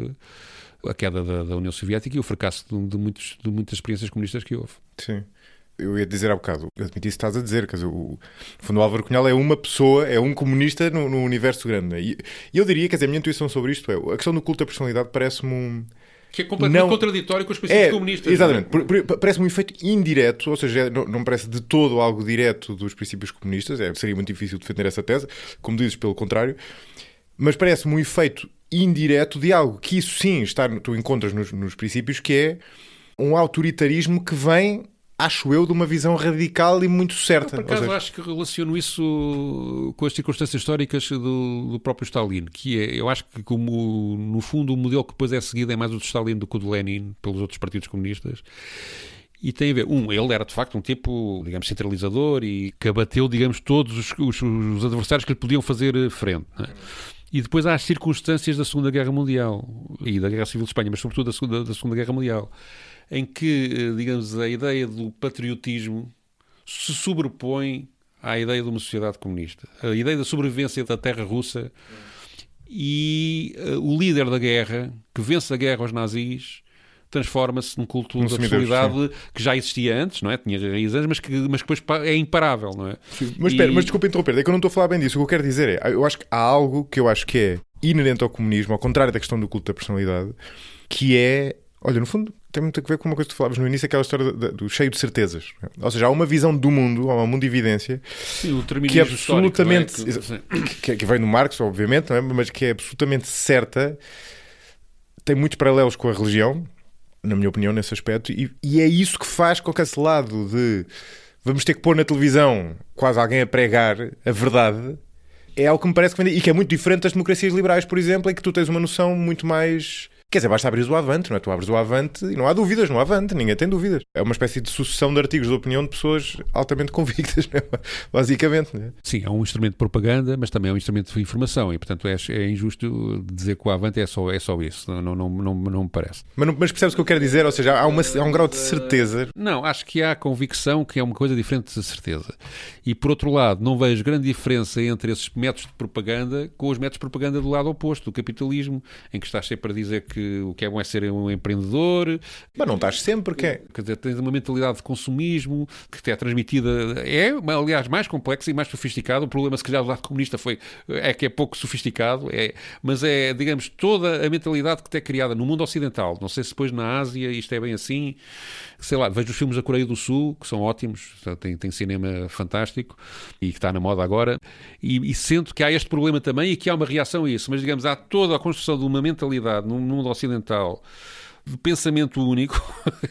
a queda da, da União Soviética e o fracasso de, de, muitos, de muitas experiências comunistas que houve. Sim. Eu ia dizer há bocado, eu admiti isso que estás a dizer, quer dizer, o fundo Álvaro Cunhal é uma pessoa, é um comunista no, no universo grande. E, e eu diria, quer dizer, a minha intuição sobre isto é, a questão do culto da personalidade parece-me um... Que é completamente não... contraditório com os princípios é, comunistas. Exatamente. É? Parece-me um efeito indireto, ou seja, não, não parece de todo algo direto dos princípios comunistas. É, seria muito difícil defender essa tese, como dizes, pelo contrário. Mas parece-me um efeito indireto de algo que isso sim está, tu encontras nos, nos princípios, que é um autoritarismo que vem... acho eu, de uma visão radical e muito certa. Eu, por acaso, seja... acho que relaciono isso com as circunstâncias históricas do, do próprio Stalin, que é, eu acho que, como no fundo, o modelo que depois é seguido é mais o de Stalin do que o de Lenin, pelos outros partidos comunistas. E tem a ver, um, ele era de facto um tipo, digamos, centralizador e que abateu, digamos, todos os, os, os adversários que lhe podiam fazer frente, não é? E depois há as circunstâncias da Segunda Guerra Mundial e da Guerra Civil de Espanha, mas sobretudo da Segunda, da Segunda Guerra Mundial, em que, digamos, a ideia do patriotismo se sobrepõe à ideia de uma sociedade comunista. A ideia da sobrevivência da terra russa e uh, o líder da guerra, que vence a guerra aos nazis, transforma-se num culto um da personalidade que já existia antes, não é? Tinha raízes antes, mas que, mas que depois é imparável, não é? Sim. Mas espera, e... mas desculpa interromper, é que eu não estou a falar bem disso. O que eu quero dizer é, eu acho que há algo que eu acho que é inerente ao comunismo, ao contrário da questão do culto da personalidade, que é, olha, no fundo, tem muito a ver com uma coisa que tu falavas no início, aquela história do, do cheio de certezas. Ou seja, há uma visão do mundo, há uma mundo de evidência, sim, o que é absolutamente, é? que, que vem do Marx, obviamente, não é? Mas que é absolutamente certa, tem muitos paralelos com a religião, na minha opinião, nesse aspecto, e, e é isso que faz com que esse lado de vamos ter que pôr na televisão quase alguém a pregar a verdade, é algo que me parece que vem, e que é muito diferente das democracias liberais, por exemplo, em que tu tens uma noção muito mais... Quer dizer, basta abrir o Avante, não é? Tu abres o Avante e não há dúvidas, não há Avante, ninguém tem dúvidas. É uma espécie de sucessão de artigos de opinião de pessoas altamente convictas, não é? Basicamente. Não é? Sim, é um instrumento de propaganda, mas também é um instrumento de informação e, portanto, é, é injusto dizer que o Avante é só, é só isso. Não, não, não, não, não me parece. Mas, não, mas percebes o que eu quero dizer? Ou seja, há, uma, há um grau de certeza. Não, acho que há convicção que é uma coisa diferente de certeza. E, por outro lado, não vejo grande diferença entre esses métodos de propaganda com os métodos de propaganda do lado oposto, do capitalismo, em que estás sempre a dizer que o que é bom é ser um empreendedor. Mas não estás sempre, que é? Quer dizer, tens uma mentalidade de consumismo que te é transmitida, é, aliás, mais complexa e mais sofisticada. O problema, se calhar, do lado comunista foi, é que é pouco sofisticado, é, mas é, digamos, toda a mentalidade que te é criada no mundo ocidental. Não sei se depois na Ásia isto é bem assim. Sei lá, vejo os filmes da Coreia do Sul, que são ótimos, tem, tem cinema fantástico e que está na moda agora, e, e sinto que há este problema também e que há uma reação a isso, mas, digamos, há toda a construção de uma mentalidade no mundo ocidental de pensamento único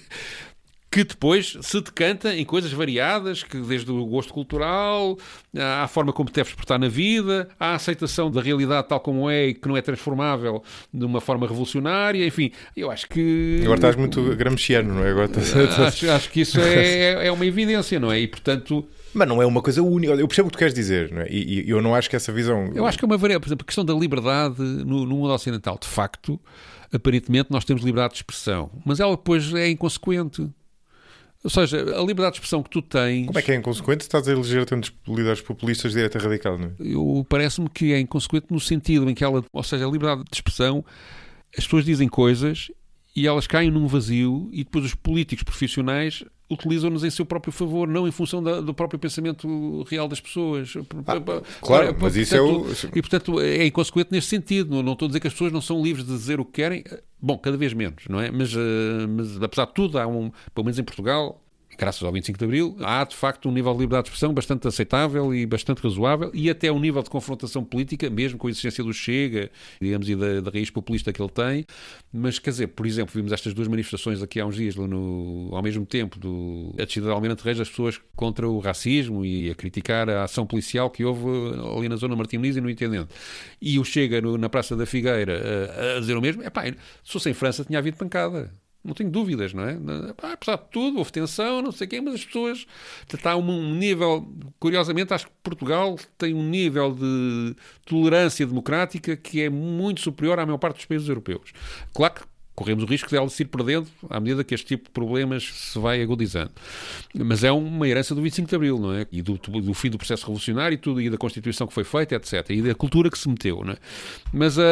que depois se decanta em coisas variadas, que desde o gosto cultural, à forma como te deves portar na vida, à aceitação da realidade tal como é e que não é transformável de uma forma revolucionária, enfim, eu acho que... Agora estás muito gramsciano, não é? Agora estás... acho, acho que isso é, é uma evidência, não é? E, portanto... Mas não é uma coisa única. Eu percebo o que tu queres dizer, não é? E, e eu não acho que essa visão... Eu acho que é uma variável. Por exemplo, a questão da liberdade no, no mundo ocidental. De facto, aparentemente nós temos liberdade de expressão, mas ela depois é inconsequente. Ou seja, a liberdade de expressão que tu tens... Como é que é inconsequente? Estás a eleger tantos líderes populistas de direita radical, não é? Eu, parece-me que é inconsequente no sentido em que ela... Ou seja, a liberdade de expressão, as pessoas dizem coisas e elas caem num vazio e depois os políticos profissionais utilizam-nos em seu próprio favor, não em função da, do próprio pensamento real das pessoas. Ah, claro, mas isso é o... E, portanto, é inconsequente neste sentido. Não, não estou a dizer que as pessoas não são livres de dizer o que querem. Bom, cada vez menos, não é? Mas, mas apesar de tudo, há um, pelo menos em Portugal, graças ao vinte e cinco de Abril, há de facto um nível de liberdade de expressão bastante aceitável e bastante razoável, e até um nível de confrontação política, mesmo com a existência do Chega, digamos, e da, da raiz populista que ele tem. Mas, quer dizer, por exemplo, vimos estas duas manifestações aqui há uns dias, no, ao mesmo tempo, do, a descida de Almirante Reis, as pessoas contra o racismo e a criticar a ação policial que houve ali na zona Martim Moniz e no Intendente. E o Chega no, na Praça da Figueira a, a dizer o mesmo. Epá, se fosse em França tinha havido pancada. Não tenho dúvidas, não é? Ah, apesar de tudo, houve tensão, não sei o quê, mas as pessoas... Está um nível... Curiosamente, acho que Portugal tem um nível de tolerância democrática que é muito superior à maior parte dos países europeus. Claro que corremos o risco de ela se ir perdendo à medida que este tipo de problemas se vai agudizando. Mas é uma herança do vinte e cinco de Abril, não é? E do, do fim do processo revolucionário e tudo, e da Constituição que foi feita, etcétera. E da cultura que se meteu, não é? Mas uh,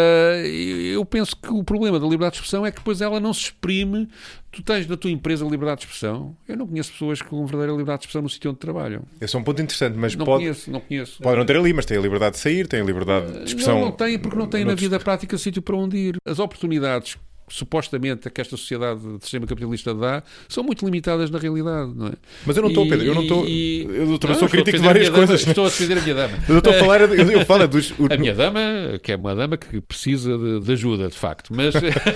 eu penso que o problema da liberdade de expressão é que depois ela não se exprime. Tu tens na tua empresa liberdade de expressão. Eu não conheço pessoas com verdadeira liberdade de expressão no sítio onde trabalham. Esse é um ponto interessante, mas não pode... conheço, não conheço. Pode não ter ali, mas tem a liberdade de sair, tem a liberdade de expressão. Não, não tem, porque não tem na vida prática sítio para onde ir. As oportunidades supostamente que esta sociedade de sistema capitalista dá, são muito limitadas na realidade, não é? Mas eu não estou, Pedro, eu não estou... Eu também sou crítico de várias coisas. Estou a defender a minha dama. Eu estou a falar... Eu, eu falo dos... A minha dama, que é uma dama que precisa de, de ajuda, de facto, mas...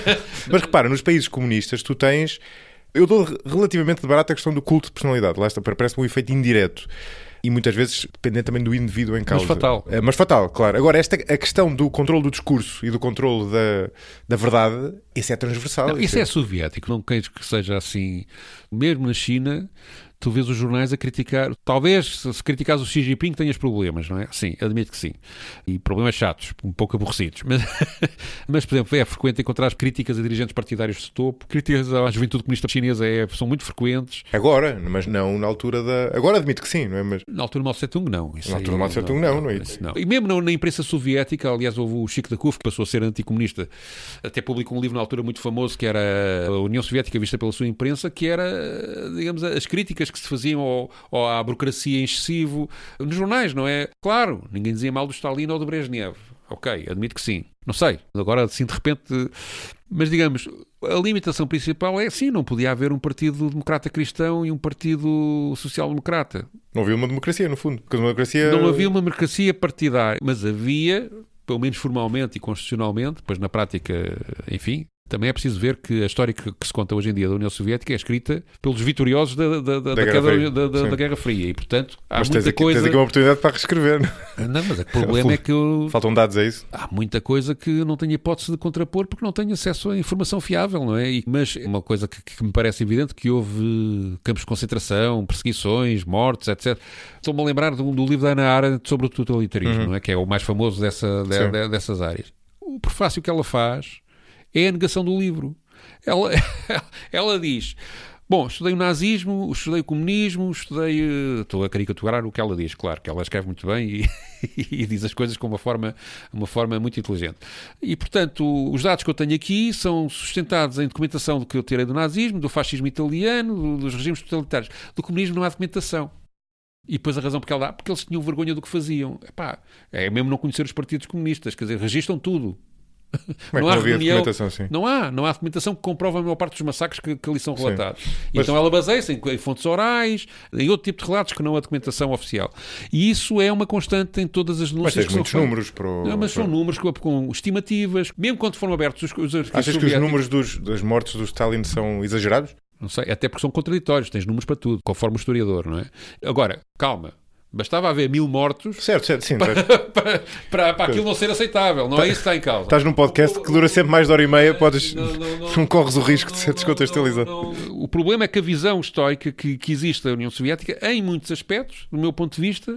Mas repara, nos países comunistas tu tens... Eu dou relativamente de barato a questão do culto de personalidade. Lá está, parece-me um efeito indireto. E muitas vezes dependente também do indivíduo em causa. Mas fatal. É, mas fatal, claro. Agora, esta, a questão do controle do discurso e do controle da, da verdade, isso é transversal. Não, isso é... é soviético, não queres que seja assim. Mesmo na China, tu vês os jornais a criticar. Talvez, se criticares o Xi Jinping, tenhas problemas, não é? Sim, admito que sim. E problemas chatos, um pouco aborrecidos. Mas, mas por exemplo, é frequente encontrar críticas a dirigentes partidários de topo, críticas à juventude comunista chinesa é, são muito frequentes. Agora, mas não na altura da... Agora admito que sim, não é? Mas... Na altura do Mao Tse-tung, não. Isso na altura do Mao Tse-tung, não, não, não, é isso. Não. E mesmo na, na imprensa soviética, aliás, houve o Chico da Kuf, que passou a ser anticomunista, até publicou um livro na altura muito famoso, que era a União Soviética vista pela sua imprensa, que era, digamos, as críticas que se faziam ao, ao, à burocracia em excessivo nos jornais, não é? Claro, ninguém dizia mal do Stalin ou do Brezhnev. Ok, admito que sim. Não sei, agora assim de repente... Mas digamos, a limitação principal é sim, não podia haver um partido democrata cristão e um partido social-democrata. Não havia uma democracia, no fundo. Porque uma democracia... Não havia uma democracia partidária, mas havia, pelo menos formalmente e constitucionalmente, depois na prática, enfim... Também é preciso ver que a história que, que se conta hoje em dia da União Soviética é escrita pelos vitoriosos da, da, da, da, da, Guerra, Fria. Da, da, da Guerra Fria. E, portanto, há mas muita tens aqui, coisa... tens aqui uma oportunidade para reescrever. Não, mas o problema é que eu... Faltam dados a isso. Há muita coisa que não tenho hipótese de contrapor porque não tenho acesso a informação fiável, não é? E, mas uma coisa que, que me parece evidente que houve campos de concentração, perseguições, mortes, etcétera. Estou-me a lembrar do, do livro da Hannah Arendt sobre o totalitarismo, uhum. não é? Que é o mais famoso dessa, de, de, dessas áreas. O prefácio que ela faz é a negação do livro. Ela, ela diz, bom, estudei o nazismo, estudei o comunismo, estudei... Estou a caricaturar o que ela diz, claro, que ela escreve muito bem e, e diz as coisas com uma forma, uma forma muito inteligente. E, portanto, os dados que eu tenho aqui são sustentados em documentação do que eu tirei do nazismo, do fascismo italiano, do, dos regimes totalitários. Do comunismo não há documentação. E depois a razão porque ela dá, porque eles tinham vergonha do que faziam. Epá, é mesmo não conhecer os partidos comunistas, quer dizer, registram tudo. Não, há não, reunião, sim. não há, não há documentação que comprova a maior parte dos massacres que, que ali são relatados. Mas... Então ela baseia-se em, em fontes orais, em outro tipo de relatos que não a documentação oficial. E isso é uma constante em todas as denúncias. Mas tens muitos números para o... Não, mas são números com, com estimativas, mesmo quando foram abertos os, os arquivos. Achas que os números dos, das mortes do Stalin são exagerados? Não sei, até porque são contraditórios, tens números para tudo, conforme o historiador, não é? Agora, calma. Bastava haver mil mortos certo, certo, sim, para, para, para, para aquilo não ser aceitável. Não tá, é isso que está em causa. Estás num podcast que dura sempre mais de hora e meia, podes, não, não, não, não corres o risco de ser descontextualizado. Não, não. O problema é que a visão histórica que, que existe da União Soviética, em muitos aspectos, do meu ponto de vista,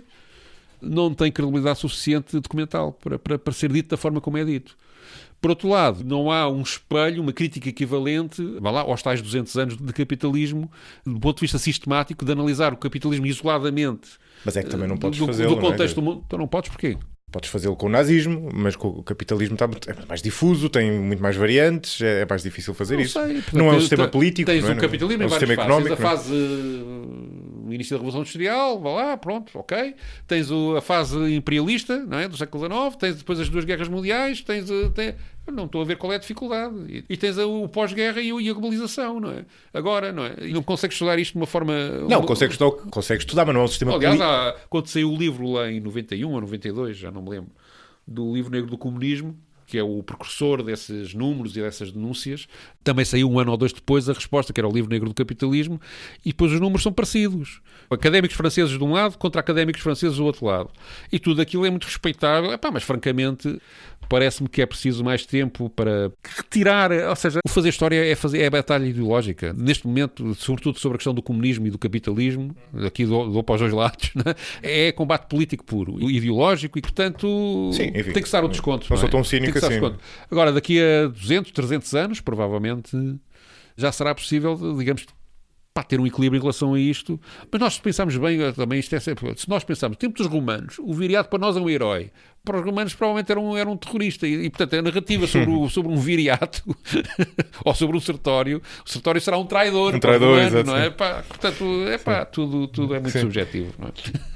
não tem credibilidade suficiente documental para, para, para ser dito da forma como é dito. Por outro lado, não há um espelho, uma crítica equivalente, vá lá, aos tais duzentos anos de capitalismo, do ponto de vista sistemático, de analisar o capitalismo isoladamente. Mas é que também não podes do, fazê-lo, do contexto não é? do mundo. Então não podes porquê? Podes fazê-lo com o nazismo, mas com o capitalismo está muito, é mais difuso, tem muito mais variantes, é, é mais difícil fazer não isso. Sei, não é um sistema político, tens não é? o capitalismo é um em várias sistema fases. económico. Tens a fase uh, início da Revolução Industrial, vá lá, pronto, ok. Tens o, a fase imperialista, não é? Do século dezenove, tens depois as duas guerras mundiais, tens, uh, tem, não estou a ver qual é a dificuldade. E, e tens o pós-guerra e, e a globalização, não é? Agora, não é? E não consegues estudar isto de uma forma... Não, uma... consegues, estudar, consegues estudar, mas não é um sistema Aliás, político. há, quando saiu o livro lá em noventa e um ou noventa e dois, já não me lembro, do livro negro do comunismo, que é o precursor desses números e dessas denúncias, também saiu um ano ou dois depois a resposta, que era o livro negro do capitalismo, e depois os números são parecidos. Académicos franceses de um lado contra académicos franceses do outro lado. E tudo aquilo é muito respeitável. Epá, mas, francamente, parece-me que é preciso mais tempo para retirar... Ou seja, o fazer história é, fazer, é a batalha ideológica. Neste momento, sobretudo sobre a questão do comunismo e do capitalismo, aqui dou, dou para os dois lados, né? É combate político puro, ideológico, e, portanto, Sim, enfim, tem que estar o desconto. Não, não não sou é? tão cínico assim. Agora, daqui a duzentos, trezentos anos, provavelmente, já será possível, digamos, pá, ter um equilíbrio em relação a isto. Mas nós, se pensarmos bem, também isto é sempre... Se nós pensarmos, no tempo dos romanos, o viriato para nós é um herói. Para os romanos, provavelmente, era um, era um terrorista. E, e, portanto, a narrativa sobre, o, sobre um viriato ou sobre um sertório, o sertório será um traidor. Um traidor, romano, exato. Não é? Pá, portanto, é pá, tudo, tudo é muito Sim. subjetivo. Não é?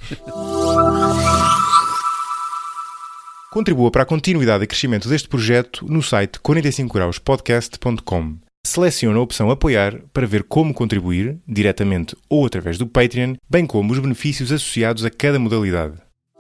Contribua para a continuidade e crescimento deste projeto no site quarenta e cinco graus podcast ponto com. Selecione a opção Apoiar para ver como contribuir, diretamente ou através do Patreon, bem como os benefícios associados a cada modalidade.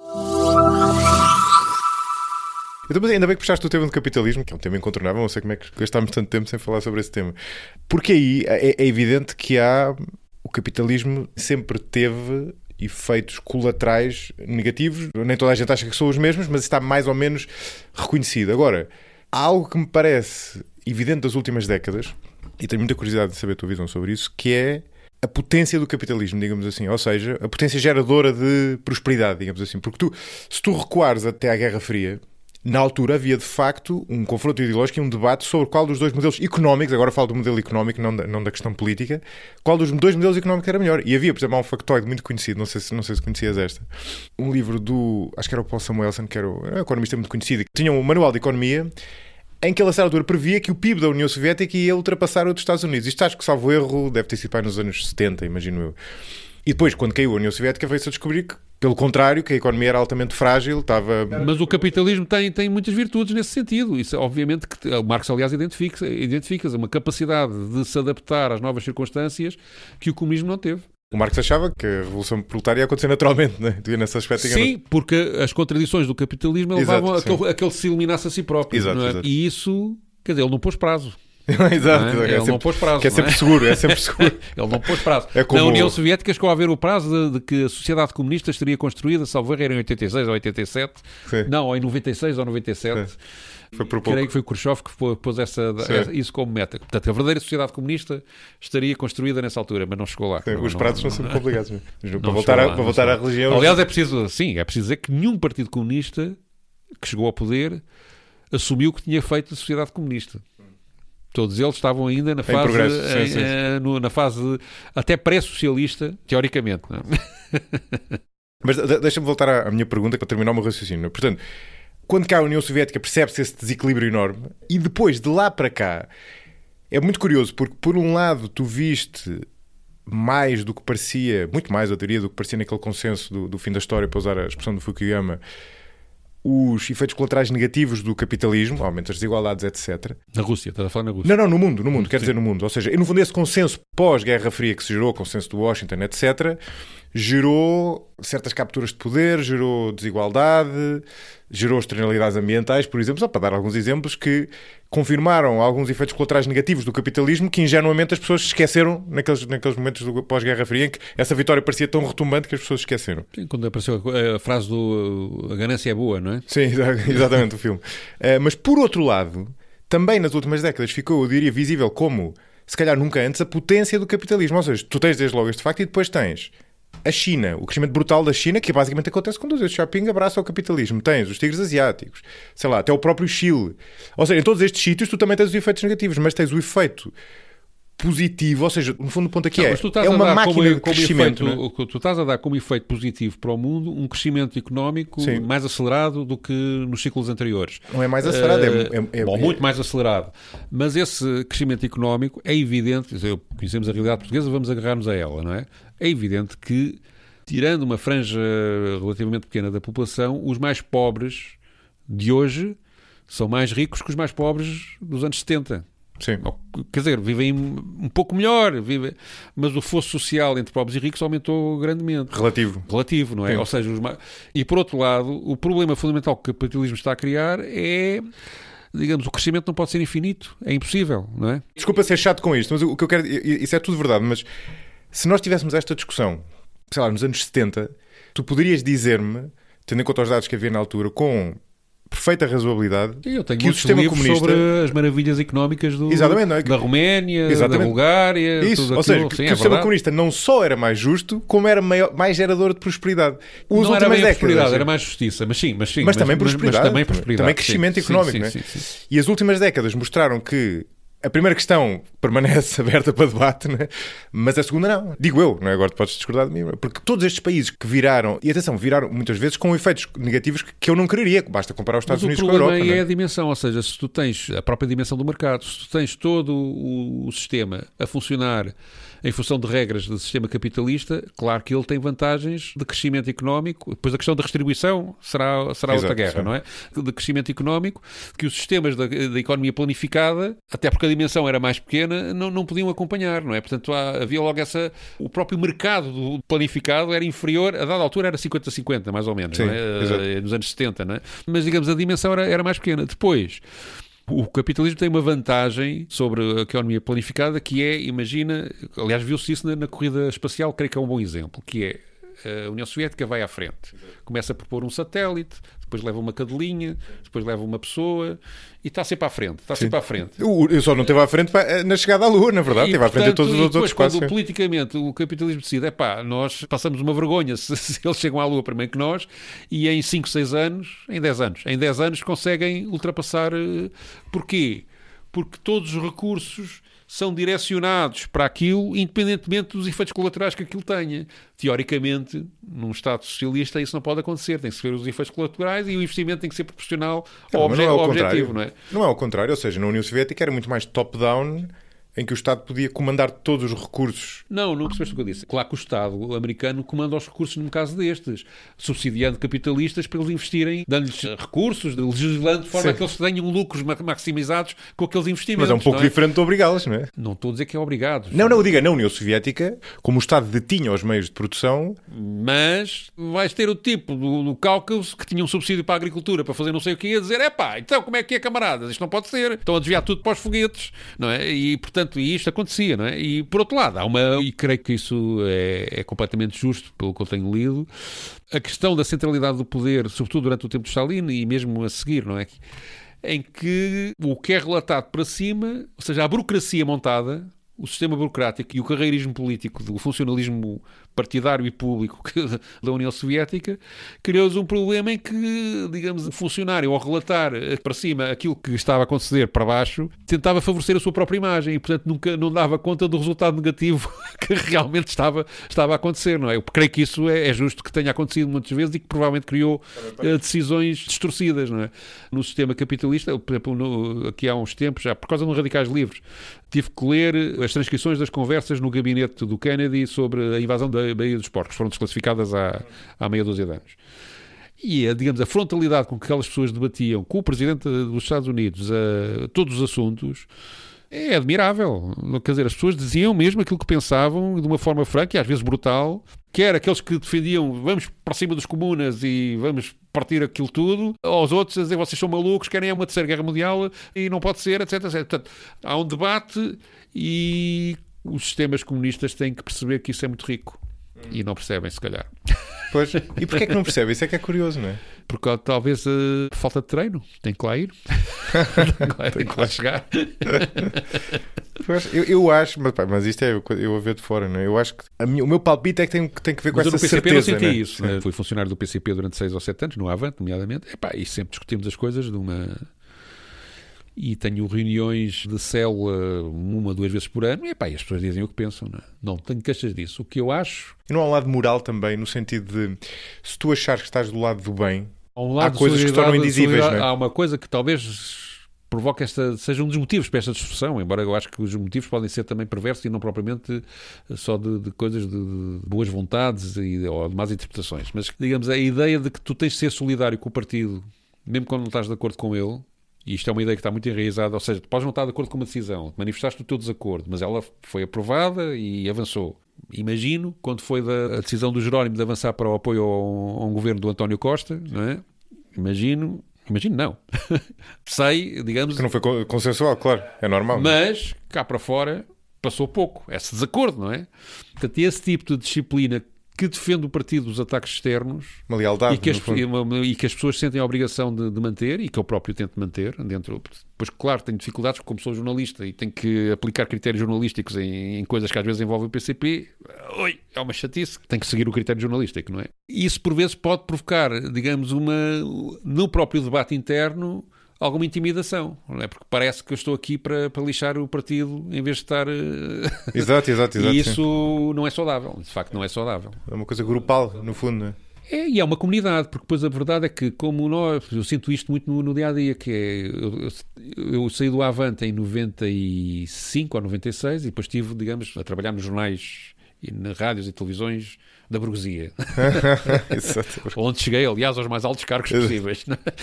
Então, mas ainda bem que puxaste o tema do capitalismo, que é um tema incontornável, não sei como é que gastámos tanto tempo sem falar sobre esse tema. Porque aí é, é evidente que há... O capitalismo sempre teve efeitos colaterais negativos. Nem toda a gente acha que são os mesmos, mas está mais ou menos reconhecido. Agora, há algo que me parece evidente das últimas décadas, e tenho muita curiosidade de saber a tua visão sobre isso, que é a potência do capitalismo, digamos assim. Ou seja, a potência geradora de prosperidade, digamos assim. Porque tu, se tu recuares até à Guerra Fria, na altura havia de facto um confronto ideológico e um debate sobre qual dos dois modelos económicos, agora falo do modelo económico, não da, não da questão política, qual dos dois modelos económicos era melhor. E havia, por exemplo, há um factoide muito conhecido, não sei se, não sei se conhecias esta, um livro do, acho que era o Paul Samuelson, que era, o, era um economista muito conhecido, que tinha um manual de economia em que ele a certa altura previa que o P I B da União Soviética ia ultrapassar o dos Estados Unidos. Isto acho que, salvo erro, deve ter sido para nos anos setenta, imagino eu. E depois, quando caiu a União Soviética, veio-se a descobrir que, pelo contrário, que a economia era altamente frágil, estava... Mas o capitalismo tem, tem muitas virtudes nesse sentido. Isso, obviamente, que o Marx, aliás, identifica, identifica uma capacidade de se adaptar às novas circunstâncias que o comunismo não teve. O Marx achava que a Revolução Proletária ia acontecer naturalmente, não é? Nesse aspecto, sim, não... porque as contradições do capitalismo levavam exato, a, que ele, a que ele se eliminasse a si próprio. Exato, não é? exato. E isso, quer dizer, ele não pôs prazo. Exato, não é? Ele é não sempre, pôs prazo. Que é sempre não é? seguro, é sempre seguro. Ele não pôs prazo. É como... Na União Soviética chegou a haver o prazo de, de que a sociedade comunista estaria construída, salvo erro, em oitenta e seis ou oitenta e sete. Sim. Não, ou em noventa e seis ou noventa e sete. Sim. Foi por pouco. Creio que foi o Khrushchev que pôs essa, essa, isso como meta. Portanto, a verdadeira sociedade comunista estaria construída nessa altura, mas não chegou lá. Sim, não, os não, prazos não, são sempre complicados. Mesmo. Para não voltar, a, lá, para voltar à religião... Aliás, é preciso, sim, é preciso dizer que nenhum partido comunista que chegou ao poder assumiu que tinha feito a sociedade comunista. Todos eles estavam ainda na fase, sim, em, sim, sim. No, na fase até pré-socialista, teoricamente. Não? Mas deixa-me voltar à, à minha pergunta para terminar o meu raciocínio. Portanto, quando cá a União Soviética percebe-se esse desequilíbrio enorme, e depois de lá para cá, é muito curioso, porque por um lado tu viste mais do que parecia, muito mais, eu diria, do que parecia naquele consenso do, do fim da história, para usar a expressão do Fukuyama, os efeitos colaterais negativos do capitalismo, aumento das desigualdades, etcétera. Na Rússia, estás a falar na Rússia? Não, não, no mundo, no mundo, quer Sim. dizer no mundo. Ou seja, no fundo esse consenso pós-Guerra Fria que se gerou, consenso do Washington, etcétera, gerou certas capturas de poder, gerou desigualdade, gerou externalidades ambientais, por exemplo, só para dar alguns exemplos que confirmaram alguns efeitos colaterais negativos do capitalismo que ingenuamente as pessoas esqueceram naqueles, naqueles momentos do pós-Guerra Fria em que essa vitória parecia tão retumbante que as pessoas esqueceram. Sim, quando apareceu a, a frase do a ganância é boa, não é? Sim, exatamente, o filme. Uh, mas por outro lado, também nas últimas décadas ficou, eu diria, visível como, se calhar nunca antes, a potência do capitalismo. Ou seja, tu tens desde logo este facto e depois tens a China, o crescimento brutal da China, que basicamente acontece quando o shopping abraça o capitalismo. Tens os tigres asiáticos, sei lá, até o próprio Chile. Ou seja, em todos estes sítios tu também tens os efeitos negativos, mas tens o efeito positivo, ou seja, no fundo o ponto aqui não, é, mas tu estás é a uma dar máquina como, de como crescimento. Efeito, não é? Tu estás a dar como efeito positivo para o mundo um crescimento económico Sim. mais acelerado do que nos ciclos anteriores. Não é mais acelerado, é, Uh, é, é, bom, é, muito mais acelerado. Mas esse crescimento económico é evidente, eu, conhecemos a realidade portuguesa, vamos agarrar-nos a ela, não é? É evidente que, tirando uma franja relativamente pequena da população, os mais pobres de hoje são mais ricos que os mais pobres dos anos setenta. Sim. Quer dizer, vivem um pouco melhor, vivem, mas o fosso social entre pobres e ricos aumentou grandemente. Relativo. Relativo, não é? Sim. Ou seja, os mais... E por outro lado, o problema fundamental que o capitalismo está a criar é, digamos, o crescimento não pode ser infinito, é impossível, não é? Desculpa ser chato com isto, mas o que eu quero, isso é tudo verdade, mas se nós tivéssemos esta discussão, sei lá, nos anos setenta, tu poderias dizer-me, tendo em conta os dados que havia na altura, com perfeita razoabilidade, Eu tenho que o sistema comunista sobre as maravilhas económicas do, Exatamente, não é? da Roménia, Exatamente. da Bulgária, Isso, tudo ou aquilo. seja, Sim, que é o sistema verdade. comunista não só era mais justo, como era maior, mais gerador de prosperidade. As Não era últimas bem a décadas, prosperidade, era mais justiça, mas sim, mas sim. mas, também prosperidade, Mas também prosperidade. também crescimento sim, económico, sim, não é? sim, sim, sim. E as últimas décadas mostraram que a primeira questão permanece aberta para debate, não é? Mas a segunda não. Digo eu, não é? Agora tu podes discordar de mim. Porque todos estes países que viraram, e atenção, viraram muitas vezes com efeitos negativos que, que eu não quereria. Basta comparar os Estados Mas Unidos o com a problema Europa. aí não é é? a dimensão, ou seja, se tu tens a própria dimensão do mercado, se tu tens todo o, o sistema a funcionar em função de regras do sistema capitalista, claro que ele tem vantagens de crescimento económico. Depois a questão da redistribuição será, será Exato, outra guerra, sim. não é? De crescimento económico, que os sistemas da, da economia planificada, até porque a dimensão era mais pequena, não, não podiam acompanhar, não é? Portanto, há, havia logo essa... O próprio mercado do planificado era inferior, a dada altura era cinquenta a cinquenta, mais ou menos, Sim, não é? exato. Nos anos setenta, não é? Mas, digamos, a dimensão era, era mais pequena. Depois... O capitalismo tem uma vantagem sobre a economia planificada que é, imagina, aliás viu-se isso na, na corrida espacial, creio que é um bom exemplo, que é a União Soviética vai à frente, começa a propor um satélite, depois leva uma cadelinha, depois leva uma pessoa e está sempre à frente, está Sim. sempre à frente. Eu, eu só não esteve à frente para- na chegada à Lua, na verdade. E, Esteve à frente de portanto, todos os e outros depois, quando espaços. politicamente o capitalismo decide, é pá, nós passamos uma vergonha se, se eles chegam à Lua primeiro que nós e em cinco, seis anos, em dez anos, em dez anos conseguem ultrapassar. eh, Porquê? Porque todos os recursos são direcionados para aquilo, independentemente dos efeitos colaterais que aquilo tenha. Teoricamente, num Estado socialista, isso não pode acontecer. Tem que se ver os efeitos colaterais e o investimento tem que ser proporcional ao, Não, obje- mas não é ao ao contrário. objetivo, não é? Não é ao contrário, ou seja, na União Soviética era muito mais top-down, em que o Estado podia comandar todos os recursos. Não, não percebeste o que eu disse. Claro que o Estado americano comanda os recursos no caso destes, subsidiando capitalistas para eles investirem, dando-lhes recursos, legislando de forma Sim. a que eles tenham lucros ma- maximizados com aqueles investimentos. Mas é um pouco não é? diferente de obrigá-los, não é? Não estou a dizer que é obrigado. Não, não, diga, na União Soviética, como o Estado detinha os meios de produção, Mas vais ter o tipo do, do Cáucaso que tinha um subsídio para a agricultura para fazer não sei o que e a dizer, é pá, então como é que é, camaradas? Isto não pode ser. Estão a desviar tudo para os foguetes, não é? E, portanto, isto acontecia, não é? E, por outro lado, há uma... E creio que isso é, é completamente justo, pelo que eu tenho lido, a questão da centralidade do poder, sobretudo durante o tempo de Stalin e mesmo a seguir, não é? Em que o que é relatado para cima, ou seja, a burocracia montada, o sistema burocrático e o carreirismo político do funcionalismo partidário e público da União Soviética criou-nos um problema em que, digamos, o funcionário, ao relatar para cima aquilo que estava a acontecer para baixo, tentava favorecer a sua própria imagem e, portanto, nunca não dava conta do resultado negativo que realmente estava, estava a acontecer, não é? Eu creio que isso é, é justo que tenha acontecido muitas vezes e que provavelmente criou uh, decisões distorcidas, não é? No sistema capitalista, por exemplo, no, aqui há uns tempos, já por causa de um Radicais Livres, tive que ler as transcrições das conversas no gabinete do Kennedy sobre a invasão da Baía dos Porcos, foram desclassificadas há, há meia dúzia de anos. E, digamos, a frontalidade com que aquelas pessoas debatiam com o Presidente dos Estados Unidos a todos os assuntos é admirável. Quer dizer, as pessoas diziam mesmo aquilo que pensavam de uma forma franca e às vezes brutal, quer aqueles que defendiam vamos para cima dos comunas e vamos partir aquilo tudo, aos outros a dizer vocês são malucos, querem uma terceira guerra mundial e não pode ser, etc, etcétera. Portanto, há um debate e os sistemas comunistas têm que perceber que isso é muito rico. E não percebem, se calhar. pois, e porquê é que não percebem? Isso é que é curioso, não é? Porque talvez uh, falta de treino. Tem que lá ir. Tem que lá chegar. Pois, eu, eu acho, mas, pá, mas isto é eu a ver de fora, não é? Eu acho que a minha, o meu palpite é que tem, tem que ver com Mas essa eu no P C P certeza. não senti não é? isso. Né? Fui funcionário do P C P durante seis ou sete anos, no Avante, nomeadamente. Epá, e sempre discutimos as coisas de uma... e tenho reuniões de célula uma, duas vezes por ano, e, epá, e as pessoas dizem o que pensam, não é? Não tenho queixas disso. O que eu acho... E não há um lado moral também, no sentido de, se tu achares que estás do lado do bem, há, um lado há coisas que se tornam indizíveis, não é? Há uma coisa que talvez provoca esta, seja um dos motivos para esta discussão, embora eu acho que os motivos podem ser também perversos e não propriamente só de, de coisas de, de boas vontades e, ou de más interpretações. Mas, digamos, a ideia de que tu tens de ser solidário com o partido, mesmo quando não estás de acordo com ele, e isto é uma ideia que está muito enraizada, ou seja, tu podes não estar de acordo com uma decisão, manifestaste o teu desacordo, mas ela foi aprovada e avançou. Imagino, quando foi da, a decisão do Jerónimo de avançar para o apoio ao, a um governo do António Costa, não é? Imagino... Imagino, não. Sei, digamos... Que não foi consensual, claro. É normal. Mas, cá para fora, passou pouco. Esse desacordo, não é? Portanto, esse tipo de disciplina que defende o partido dos ataques externos... Uma lealdade, e que, as, uma, e que as pessoas sentem a obrigação de, de manter, e que eu próprio tento manter dentro... Pois, claro, tenho dificuldades, porque como sou jornalista e tenho que aplicar critérios jornalísticos em, em coisas que às vezes envolvem o P C P, oi, é uma chatice. Tenho que seguir o critério jornalístico, não é? E isso, por vezes, pode provocar, digamos, uma... no próprio debate interno... alguma intimidação, não é? Porque parece que eu estou aqui para, para lixar o partido em vez de estar... Exato, exato, exato. E isso sim. Não é saudável, de facto não é saudável. É uma coisa grupal, no fundo, não é? É, e é uma comunidade, porque depois a verdade é que, como nós, eu sinto isto muito no, no dia-a-dia, que é, eu, eu, eu saí do Avante em noventa e cinco ou noventa e seis e depois estive, digamos, a trabalhar nos jornais e nas rádios e televisões da burguesia. Onde cheguei, aliás, aos mais altos cargos possíveis.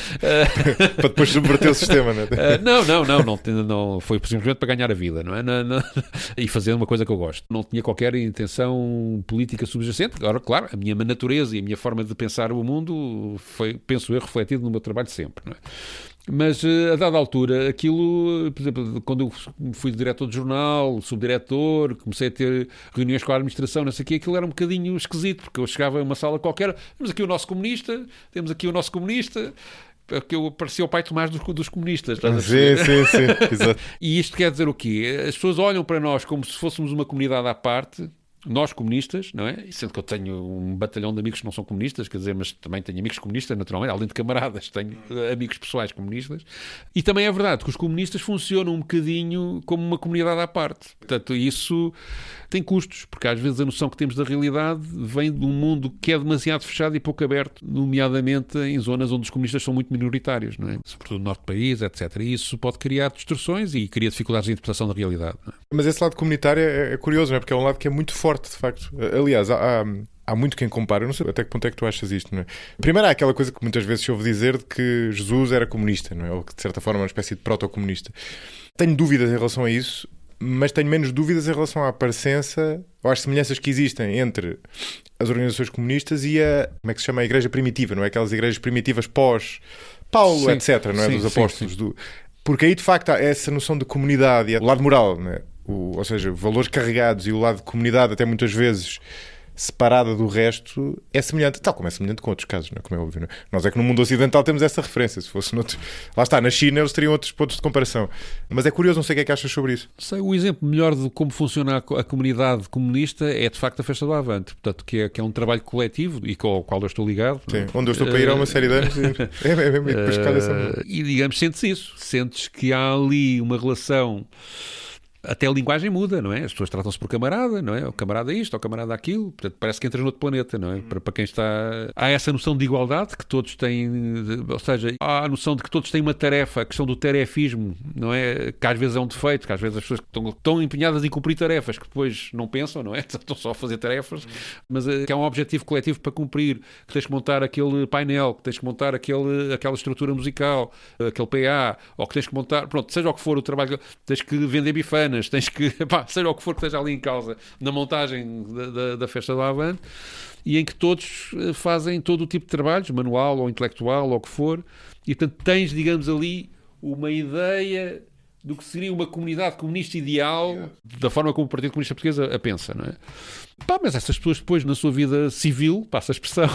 Para depois subverter o sistema, não é? Não, não, não, não, não foi simplesmente para ganhar a vida, não é? Não, não, e fazer uma coisa que eu gosto. Não tinha qualquer intenção política subjacente. Agora, claro, a minha natureza e a minha forma de pensar o mundo foi, penso eu, refletido no meu trabalho sempre, não é? Mas, a dada altura, aquilo, por exemplo, quando eu fui diretor de jornal, subdiretor, comecei a ter reuniões com a administração, não sei o quê, aquilo era um bocadinho esquisito, porque eu chegava a uma sala qualquer, temos aqui o nosso comunista, temos aqui o nosso comunista, porque eu parecia o pai Tomás dos, dos comunistas. Sim, sim, sim, exato. E isto quer dizer o quê? As pessoas olham para nós como se fôssemos uma comunidade à parte, nós comunistas, não é? Sendo que eu tenho um batalhão de amigos que não são comunistas, quer dizer, mas também tenho amigos comunistas, naturalmente, além de camaradas, tenho amigos pessoais comunistas. E também é verdade que os comunistas funcionam um bocadinho como uma comunidade à parte. Portanto, isso tem custos, porque às vezes a noção que temos da realidade vem de um mundo que é demasiado fechado e pouco aberto, nomeadamente em zonas onde os comunistas são muito minoritários, não é? Sobretudo no norte do país, etcétera. E isso pode criar distorções e cria dificuldades de interpretação da realidade, não é? Mas esse lado comunitário é, é curioso, não é? Porque é um lado que é muito forte, de facto. Aliás, há, há, há muito quem compara. Eu não sei até que ponto é que tu achas isto, não é? Primeiro há aquela coisa que muitas vezes se ouve dizer de que Jesus era comunista, não é? Ou que de certa forma é uma espécie de proto-comunista. Tenho dúvidas em relação a isso, mas tenho menos dúvidas em relação à parecença ou às semelhanças que existem entre as organizações comunistas e a, como é que se chama, a igreja primitiva, não é? Aquelas igrejas primitivas pós-Paulo, sim, etcétera, não é? Sim, dos apóstolos. Sim, sim. Do... Porque aí, de facto, há essa noção de comunidade e o lado moral, não é? O, ou seja, valores carregados e o lado de comunidade, até muitas vezes separada do resto, é semelhante, tal como é semelhante com outros casos, não é? Como é óbvio, não é? Nós é que no mundo ocidental temos essa referência. Se fosse noutro... Lá está, na China eles teriam outros pontos de comparação. Mas é curioso, não sei o que é que achas sobre isso. Sei, o exemplo melhor de como funciona a comunidade comunista é de facto a Festa do Avante, portanto, que é, que é um trabalho coletivo e com o qual eu estou ligado. Sim, onde eu estou para ir há uma série de anos. E... é, é, é muito pescado essa uh, E digamos, sentes isso, sentes que há ali uma relação. Até a linguagem muda, não é? As pessoas tratam-se por camarada, não é? O camarada isto, o camarada aquilo. Portanto, parece que entras noutro planeta, não é? Para, para quem está... Há essa noção de igualdade que todos têm... Ou seja, há a noção de que todos têm uma tarefa, a questão do tarefismo, não é? Que às vezes é um defeito, que às vezes as pessoas estão tão empenhadas em cumprir tarefas que depois não pensam, não é? Estão só a fazer tarefas. Mas que há um objetivo coletivo para cumprir, que tens que montar aquele painel, que tens que montar aquele, aquela estrutura musical, aquele P A, ou que tens que montar... Pronto, seja o que for o trabalho, tens que vender bifanas, tens que, pá, seja o que for que esteja ali em causa na montagem da, da, da Festa do Avante, e em que todos fazem todo o tipo de trabalhos, manual ou intelectual ou o que for, e portanto tens, digamos ali, uma ideia do que seria uma comunidade comunista ideal, da forma como o Partido Comunista Português a, a pensa, não é? Pá, mas essas pessoas depois na sua vida civil, passa a expressão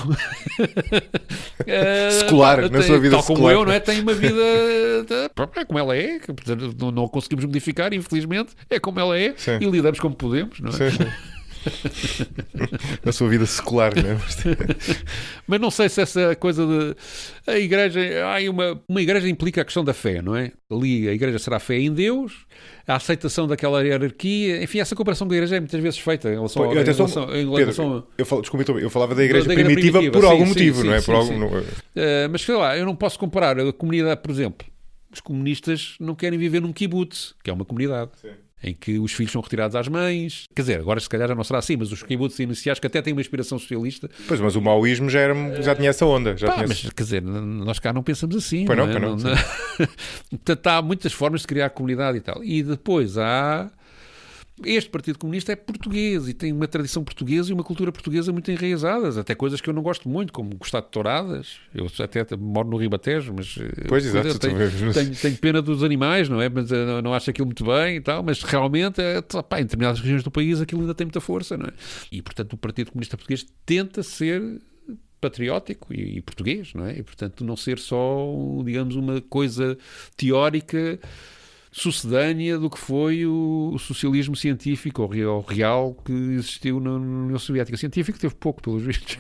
secular, uh, na tem, sua vida tal secular, como eu, não é? Tem uma vida é como ela é, não, não conseguimos modificar, infelizmente, é como ela é. Sim. E lidamos como podemos, não é? Sim, sim. Na sua vida secular, não é? Mas não sei se essa coisa de... A igreja... Há uma, uma igreja implica a questão da fé, não é? Ali a igreja será a fé em Deus, a aceitação daquela hierarquia... Enfim, essa comparação com a igreja é muitas vezes feita em relação... Pô, ao, atenção, em relação, em Pedro, relação a... eu, falo, desculpa, eu falava da igreja, da igreja primitiva, primitiva por sim, algum sim, motivo, sim, não é? Sim, Por algum... sim. Não... Uh, mas sei lá, eu não posso comparar a comunidade, por exemplo... Os comunistas não querem viver num kibbutz, que é uma comunidade. Sim. Em que os filhos são retirados às mães. Quer dizer, agora se calhar já não será assim, mas os kibbutz iniciais que até têm uma inspiração socialista. Pois, mas o maoísmo já, era, já tinha essa onda. Já Pá, tinha mas esse... quer dizer, nós cá não pensamos assim. Pois não, não, é? pois não, não, Portanto, há muitas formas de criar comunidade e tal. E depois há... Este Partido Comunista é português e tem uma tradição portuguesa e uma cultura portuguesa muito enraizadas, até coisas que eu não gosto muito, como gostar de touradas. Eu até moro no Ribatejo, mas pois, exato, tenho, tenho, tenho pena dos animais, não é? Mas não, não acho aquilo muito bem e tal, mas realmente, pá, em determinadas regiões do país aquilo ainda tem muita força, não é? E, portanto, o Partido Comunista Português tenta ser patriótico e, e português, não é? E, portanto, não ser só, digamos, uma coisa teórica sucedânea do que foi o, o socialismo científico, ou real, real que existiu na União Soviética. Científico teve pouco, pelos vistos.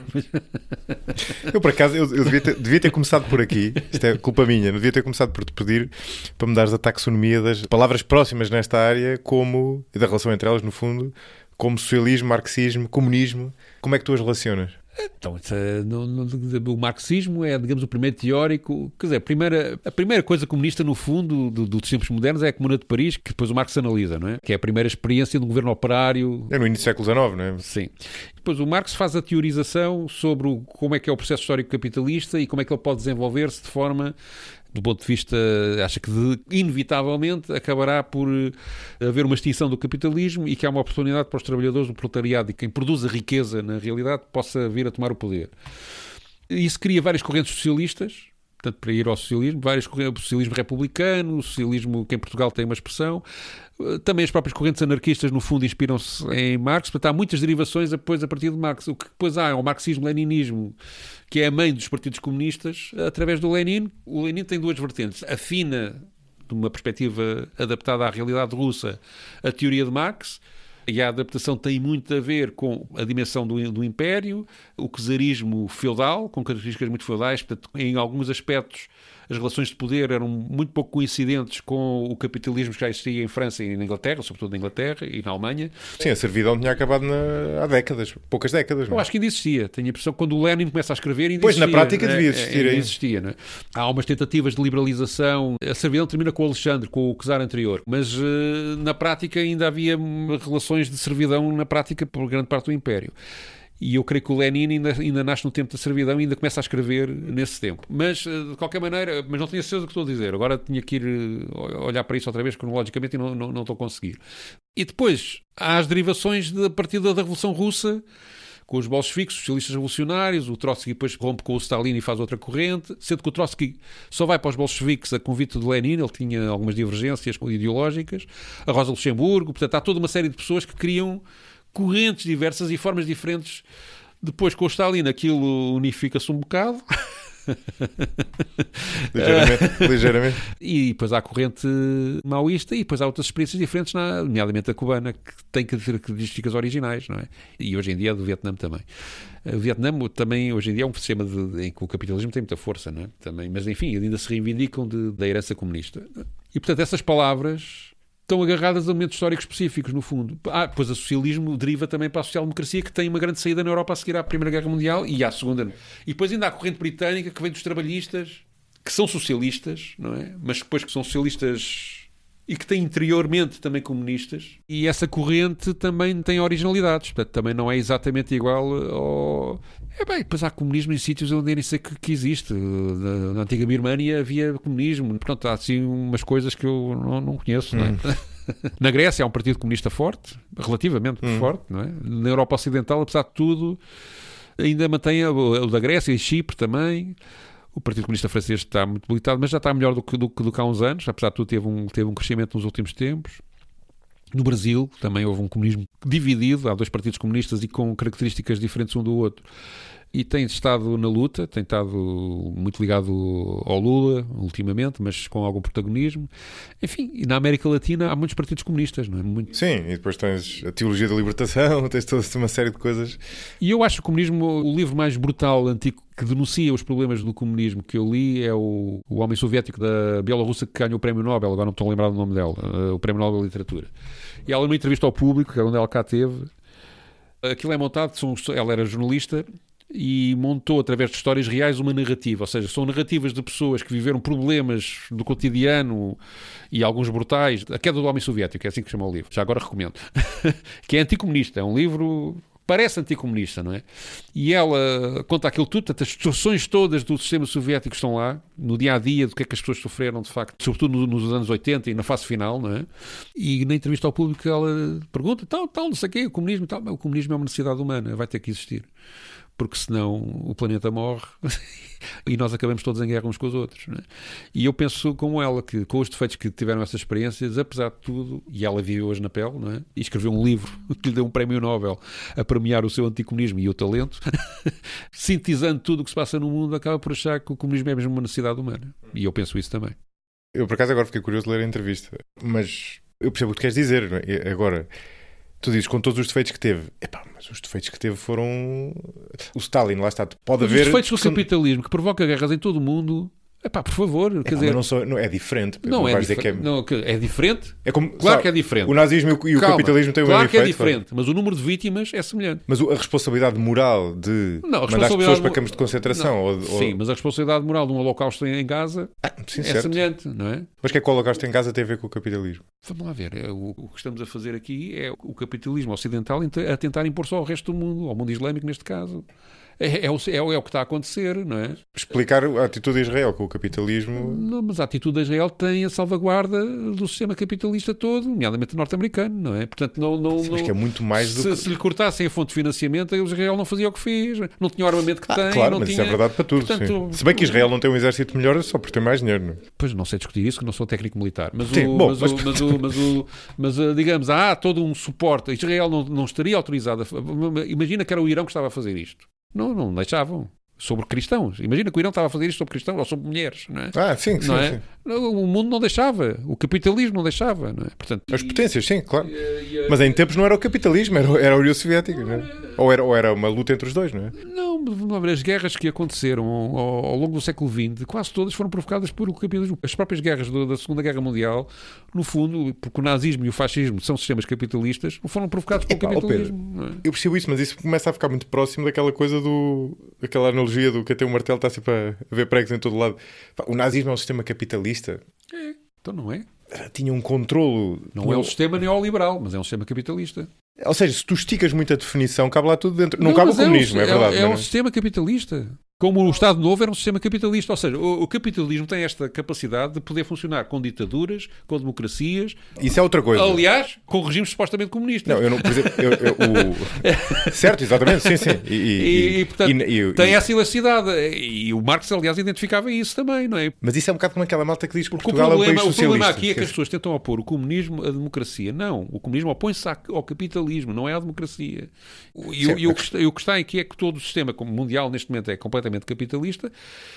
Eu, por acaso, eu, eu devia, ter, devia ter começado por aqui, isto é culpa minha, devia ter começado por te pedir para me dares a taxonomia das palavras próximas nesta área, como, e da relação entre elas, no fundo, como socialismo, marxismo, comunismo. Como é que tu as relacionas? Então, no, no, o marxismo é, digamos, o primeiro teórico. Quer dizer, a primeira, a primeira coisa comunista, no fundo, do, dos tempos modernos é a Comuna de Paris, que depois o Marx analisa, não é? Que é a primeira experiência de um governo operário. É no início do século dezenove, não é? Sim. Depois o Marx faz a teorização sobre o, como é que é o processo histórico capitalista e como é que ele pode desenvolver-se de forma... Do ponto de vista, acha que de, inevitavelmente acabará por haver uma extinção do capitalismo e que há uma oportunidade para os trabalhadores do proletariado e quem produz a riqueza na realidade possa vir a tomar o poder. Isso cria várias correntes socialistas, portanto, para ir ao socialismo, várias correntes, o socialismo republicano, o socialismo que em Portugal tem uma expressão, também as próprias correntes anarquistas, no fundo, inspiram-se em Marx, portanto, há muitas derivações depois a partir de Marx. O que depois há é o marxismo-leninismo, que é a mãe dos partidos comunistas, através do Lenin. O Lenin tem duas vertentes. Afina, de uma perspectiva adaptada à realidade russa, a teoria de Marx, e a adaptação tem muito a ver com a dimensão do, do império, o czarismo feudal, com características muito feudais, portanto, em alguns aspectos as relações de poder eram muito pouco coincidentes com o capitalismo que já existia em França e na Inglaterra, sobretudo na Inglaterra e na Alemanha. Sim, a servidão tinha acabado na... há décadas, poucas décadas. Não é? Eu acho que ainda existia. Tenho a impressão que quando o Lenin começa a escrever ainda pois, existia. Na prática né? devia existir. Ainda existia, não é? Há umas tentativas de liberalização. A servidão termina com o Alexandre, com o czar anterior, mas uh, na prática ainda havia relações de servidão na prática por grande parte do Império. E eu creio que o Lenin ainda, ainda nasce no tempo da servidão e ainda começa a escrever nesse tempo. Mas, de qualquer maneira, mas não tinha certeza do que estou a dizer. Agora tinha que ir olhar para isso outra vez cronologicamente e não, não, não estou a conseguir. E depois há as derivações de, a partir da Revolução Russa, com os bolcheviques, os socialistas revolucionários. O Trotsky depois rompe com o Stalin e faz outra corrente, sendo que o Trotsky só vai para os bolcheviques a convite de Lenin, ele tinha algumas divergências ideológicas. A Rosa Luxemburgo, portanto, há toda uma série de pessoas que criam correntes diversas e formas diferentes. Depois, com o Stalin, aquilo unifica-se um bocado. ligeiramente, ligeiramente. E depois há a corrente maoísta e depois há outras experiências diferentes, na, nomeadamente a cubana, que tem que ter características originais, não é? E hoje em dia a do Vietnã também. O Vietnã também, hoje em dia, é um sistema de, em que o capitalismo tem muita força, não é? Também, mas, enfim, ainda se reivindicam de, da herança comunista. E, portanto, essas palavras estão agarradas a momentos históricos específicos, no fundo. Ah, pois o socialismo deriva também para a social-democracia, que tem uma grande saída na Europa a seguir à Primeira Guerra Mundial e à Segunda. E depois ainda há a corrente britânica, que vem dos trabalhistas, que são socialistas, não é? Mas depois que são socialistas e que têm interiormente também comunistas. E essa corrente também tem originalidades. Portanto, também não é exatamente igual ao... É bem, depois há comunismo em sítios onde eu nem sei que, que existe. Na, na antiga Birmânia havia comunismo. Portanto, há assim umas coisas que eu não, não conheço, não é? Hum. Na Grécia há um partido comunista forte, relativamente hum. forte, não é? Na Europa Ocidental, apesar de tudo, ainda mantém o, o da Grécia e Chipre também. O Partido Comunista Francês está muito debilitado, mas já está melhor do que, do, do que há uns anos. Apesar de tudo, teve um, teve um crescimento nos últimos tempos. No Brasil também houve um comunismo dividido. Há dois partidos comunistas e com características diferentes um do outro. e tem estado na luta, tem estado muito ligado ao Lula ultimamente, mas com algum protagonismo. Enfim, e na América Latina há muitos partidos comunistas, não é? Muito... Sim, e depois tens a teologia da libertação, tens toda uma série de coisas. E eu acho o comunismo o livro mais brutal, antigo, que denuncia os problemas do comunismo que eu li é o, o Homem Soviético da Bielorrússia que ganhou o Prémio Nobel, agora não me estou a lembrar do nome dela, uh, o Prémio Nobel de Literatura. E ela, numa entrevista ao público, que é onde ela cá teve, aquilo é montado, são, ela era jornalista e montou, através de histórias reais, uma narrativa. Ou seja, são narrativas de pessoas que viveram problemas do cotidiano e alguns brutais. A Queda do Homem Soviético, é assim que se chama o livro. Já agora recomendo. Que é anticomunista. É um livro... Parece anticomunista, não é? E ela conta aquilo tudo, as situações todas do sistema soviético estão lá, no dia-a-dia, do que é que as pessoas sofreram, de facto, sobretudo nos anos oitenta e na fase final, não é? E na entrevista ao público ela pergunta, tal, tal, não sei o quê, o comunismo, tal, o comunismo é uma necessidade humana, vai ter que existir. Porque senão o planeta morre e nós acabamos todos em guerra uns com os outros. Não é? E eu penso como ela, que com os defeitos que tiveram essas experiências, apesar de tudo, e ela vive hoje na pele, não é? E escreveu um livro que lhe deu um prémio Nobel a premiar o seu anticomunismo e o talento, sintetizando tudo o que se passa no mundo, acaba por achar que o comunismo é mesmo uma necessidade humana. E eu penso isso também. Eu, por acaso, agora fiquei curioso de ler a entrevista, mas eu percebo o que tu queres dizer. Não é? Agora... Tu dizes, com todos os defeitos que teve. Epá, mas os defeitos que teve foram... O Stalin, lá está. Pode mas haver... Os defeitos do são... capitalismo que provoca guerras em todo o mundo... Epá, por favor. Epá, Quer dizer... não, sou, não é diferente. Não, é, dizer difer... que é... não é diferente. É como, claro sabe, que é diferente. O nazismo e o Calma, capitalismo têm o claro mesmo que é efeito. diferente, claro. mas o número de vítimas é semelhante. Mas a responsabilidade moral de não, mandar as pessoas para campos de concentração... Não, ou, sim, ou... mas a responsabilidade moral de um holocausto em Gaza ah, sim, é certo. semelhante, não é? Mas o que é que o holocausto em Gaza tem a ver com o capitalismo? Vamos lá ver. É, o, o que estamos a fazer aqui é o capitalismo ocidental a tentar impor-se ao resto do mundo, ao mundo islâmico neste caso. É, é, o, é, o, é o que está a acontecer, não é? Explicar a atitude de Israel com o capitalismo... Não, mas a atitude de Israel tem a salvaguarda do sistema capitalista todo, nomeadamente norte-americano, não é? Portanto, não... não, Sim, mas que é muito mais se, do que... se lhe cortassem a fonte de financiamento, Israel não fazia o que fez. Não tinha o armamento que ah, tem. Claro, não mas tinha... isso é verdade para tudo. Portanto, se bem que Israel não tem um exército melhor só por ter mais dinheiro, não é? Pois, não sei discutir isso, que não sou técnico militar. Mas, Sim, o, bom, mas, mas... O, mas, o, mas, o, mas o, digamos, há todo um suporte. Israel não, não estaria autorizado a... Imagina que era o Irão que estava a fazer isto. Não, não deixavam. Sobre cristãos. Imagina que o Irão estava a fazer isto sobre cristãos ou sobre mulheres, não é? Ah, sim, sim, não é? sim. O mundo não deixava. O capitalismo não deixava, não é? Portanto, as potências, sim, claro. E, e, mas em tempos não era o capitalismo, era, era a União Soviética, não é? Ou era, ou era uma luta entre os dois, não é? Não, vamos ver, as guerras que aconteceram ao, ao longo do século vinte, quase todas foram provocadas por o capitalismo. As próprias guerras do, da Segunda Guerra Mundial, no fundo, porque o nazismo e o fascismo são sistemas capitalistas, foram provocados pelo Epá, capitalismo. Não é? Eu percebo isso, mas isso começa a ficar muito próximo daquela coisa do... daquela analogia do que até o martelo está sempre a ver pregos em todo lado. O nazismo é um sistema capitalista. É, então não é. Tinha um controlo... Não tinha... é um sistema neoliberal, mas é um sistema capitalista. Ou seja, se tu esticas muito a definição, cabe lá tudo dentro. Não, não cabe o comunismo, é, um, é verdade. É, é não um sistema capitalista. Como o Estado Novo era um sistema capitalista. Ou seja, o, o capitalismo tem esta capacidade de poder funcionar com ditaduras, com democracias. Isso é outra coisa. Aliás, com regimes supostamente comunistas. Não, eu não... Por exemplo, eu, eu, o... certo, exatamente, sim, sim. E, e, e portanto, e, e, tem e, essa elasticidade. E o Marx, aliás, identificava isso também, não é? Mas isso é um bocado como aquela malta que diz que Porque Portugal o problema, é um país socialista. O problema aqui é que as pessoas tentam opor o comunismo à democracia. Não, o comunismo opõe-se ao capitalismo, não é à democracia. E, e, o, que está, e o que está aqui é que todo o sistema mundial neste momento é completamente capitalista.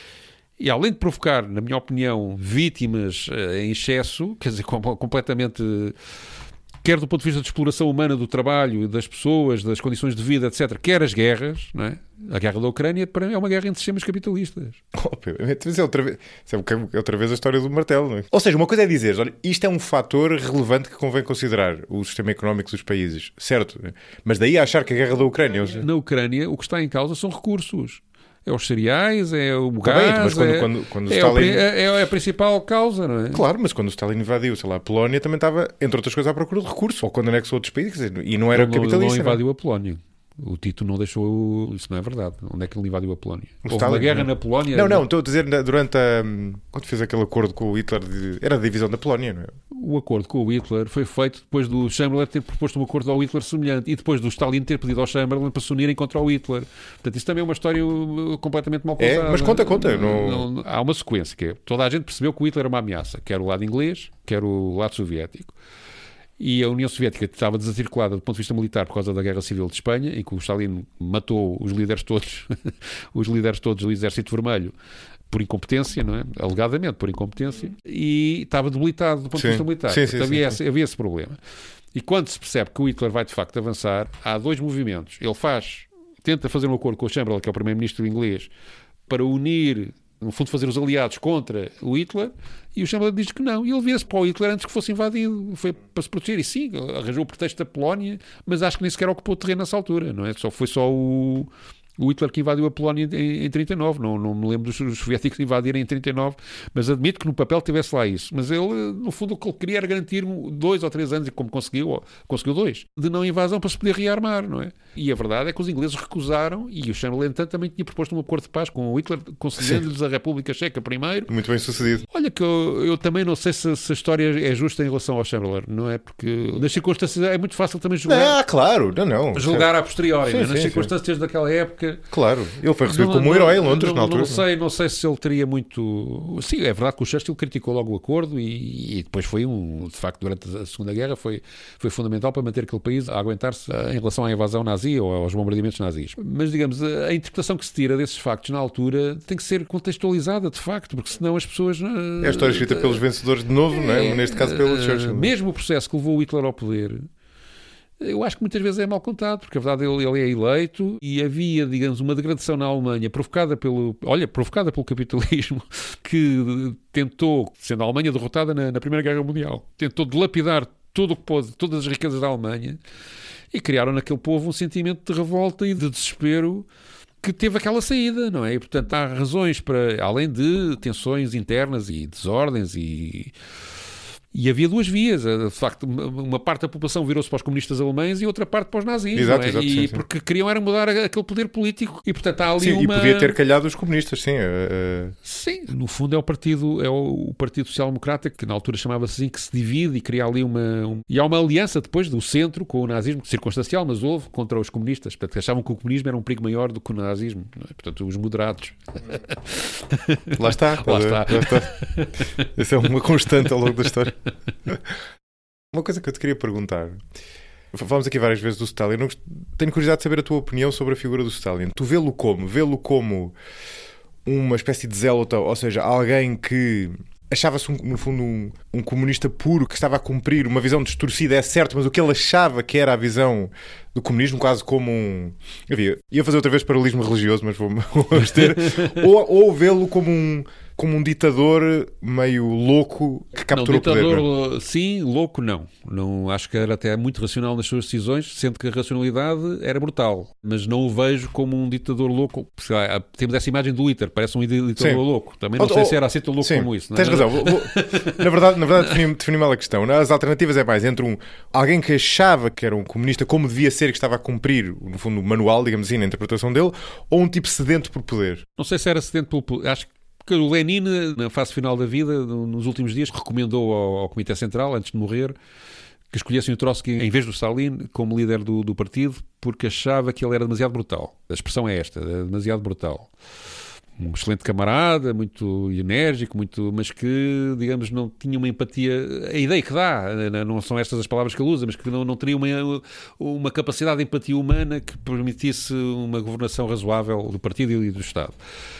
E além de provocar, na minha opinião, vítimas uh, em excesso, quer dizer, com, completamente, uh, quer do ponto de vista de exploração humana do trabalho, das pessoas, das condições de vida, etcétera, quer as guerras, não é? A guerra da Ucrânia, para mim, é uma guerra entre sistemas capitalistas. Oh, é outra vez, é outra vez a história do martelo, não é? Ou seja, uma coisa é dizer, olha, isto é um fator relevante que convém considerar, o sistema económico dos países, certo? Mas daí a achar que a guerra da Ucrânia... Na Ucrânia, o que está em causa são recursos. É os cereais, é o tá gás, bem, mas quando, é, quando, quando é, Stalin... o, é, é a principal causa, não é? Claro, mas quando o Stalin invadiu, sei lá, a Polónia também estava, entre outras coisas, à procura de recursos, ou quando anexou outros países, quer dizer, e não era ele capitalista. Ele não invadiu não. a Polónia. O Tito não deixou... Isso não é verdade. Onde é que ele invadiu a Polónia? O Houve Stalin, uma guerra não. na Polónia... Não, não, estou a dizer durante a... Quando fez aquele acordo com o Hitler, de, era a divisão da Polónia, não é? O acordo com o Hitler foi feito depois do Chamberlain ter proposto um acordo ao Hitler semelhante e depois do Stalin ter pedido ao Chamberlain para se unirem contra o Hitler. Portanto, isso também é uma história completamente mal contada. É, mas conta, conta. Não... Não, não, há uma sequência que é... Toda a gente percebeu que o Hitler era uma ameaça, quer o lado inglês, quer o lado soviético. E a União Soviética estava desarticulada do ponto de vista militar por causa da Guerra Civil de Espanha, em que o Stalin matou os líderes todos, os líderes todos do Exército Vermelho por incompetência, não é? Alegadamente por incompetência, e estava debilitado do ponto sim. de vista militar. Sim, sim, havia, sim, esse, sim. havia esse problema. E quando se percebe que o Hitler vai de facto avançar, há dois movimentos. Ele faz, tenta fazer um acordo com o Chamberlain, que é o primeiro-ministro inglês, para unir, no fundo fazer os aliados contra o Hitler, e o Chamberlain diz que não. E ele via-se para o Hitler antes que fosse invadido. Foi para se proteger. E sim, arranjou o pretexto da Polónia, mas acho que nem sequer ocupou o terreno nessa altura, não é? Só foi só o... o Hitler que invadiu a Polónia em, em trinta e nove, não, não me lembro dos, dos soviéticos invadirem em trinta e nove, mas admito que no papel tivesse lá isso. Mas ele, no fundo, o que ele queria era garantir dois ou três anos, e como conseguiu, conseguiu dois, de não invasão para se poder rearmar, não é? E a verdade é que os ingleses recusaram, e o Chamberlain, entanto, também tinha proposto um acordo de paz com o Hitler, concedendo-lhes a República Checa primeiro. Muito bem sucedido. Olha que eu, eu também não sei se, se a história é justa em relação ao Chamberlain, não é? Porque nas circunstâncias é muito fácil também julgar. Ah, claro, não, não. Julgar a posteriori, sim, né? Nas sim, circunstâncias sim. daquela época. Claro, ele foi recebido não, como um herói em Londres não, na altura. Não sei, não sei se ele teria muito... Sim, é verdade que o Churchill criticou logo o acordo e, e depois foi um... De facto, durante a Segunda Guerra foi, foi fundamental para manter aquele país a aguentar-se em relação à invasão nazi ou aos bombardeamentos nazis. Mas, digamos, a interpretação que se tira desses factos na altura tem que ser contextualizada, de facto, porque senão as pessoas... É a história escrita pelos vencedores de novo, não é? Neste caso pelo Churchill. Mesmo o processo que levou o Hitler ao poder... Eu acho que muitas vezes é mal contado, porque a verdade ele, ele é eleito e havia, digamos, uma degradação na Alemanha provocada pelo, olha, provocada pelo capitalismo, que tentou, sendo a Alemanha derrotada na, na Primeira Guerra Mundial, tentou dilapidar tudo o que pôde, todas as riquezas da Alemanha, e criaram naquele povo um sentimento de revolta e de desespero que teve aquela saída, não é? E, portanto, há razões para, além de tensões internas e desordens e... E havia duas vias, de facto, uma parte da população virou-se para os comunistas alemães e outra parte para os nazis, exato, não é? Exato, e sim, sim. Porque queriam era mudar aquele poder político e, portanto, há ali sim, uma... e podia ter calhado os comunistas, sim. Uh... Sim, no fundo é o partido, é o Partido Social Democrata, que na altura chamava-se assim, que se divide e cria ali uma... Um... E há uma aliança depois do centro com o nazismo, circunstancial, mas houve, contra os comunistas. Portanto, achavam que o comunismo era um perigo maior do que o nazismo, não é? Portanto, os moderados. Lá está. Lá está. Lá está. Essa é uma constante ao longo da história. Uma coisa que eu te queria perguntar, falamos aqui várias vezes do Stalin, eu tenho curiosidade de saber a tua opinião sobre a figura do Stalin. Tu vê-lo como? Vê-lo como uma espécie de zélota, ou seja, alguém que achava-se, um, no fundo, um, um comunista puro, que estava a cumprir uma visão distorcida, é certo, mas o que ele achava que era a visão do comunismo, quase como um... Havia, ia fazer outra vez paralelismo religioso, mas vou-me abster. ou, ou vê-lo como um... como um ditador meio louco que capturou não, ditador, o poder. Não? Sim, louco não. não. Acho que era até muito racional nas suas decisões, sendo que a racionalidade era brutal. Mas não o vejo como um ditador louco. Temos essa imagem do Hitler, parece um ditador sim. louco. Também não ou, sei ou, se era assim tão louco sim, como isso. Não tens é? razão. Vou, vou, na verdade, na verdade defini, defini mal a questão. As alternativas é mais entre um, alguém que achava que era um comunista como devia ser, que estava a cumprir, no fundo, o manual, digamos assim, na interpretação dele, ou um tipo sedento por poder. Não sei se era sedento pelo poder. Acho que Porque o Lenin, na fase final da vida, nos últimos dias, recomendou ao, ao Comitê Central, antes de morrer, que escolhessem o Trotsky em vez do Stalin como líder do, do partido, porque achava que ele era demasiado brutal. A expressão é esta, é demasiado brutal. Um excelente camarada, muito enérgico, muito, mas que, digamos, não tinha uma empatia... A ideia que dá, não são estas as palavras que ele usa, mas que não, não teria uma, uma capacidade de empatia humana que permitisse uma governação razoável do partido e do Estado.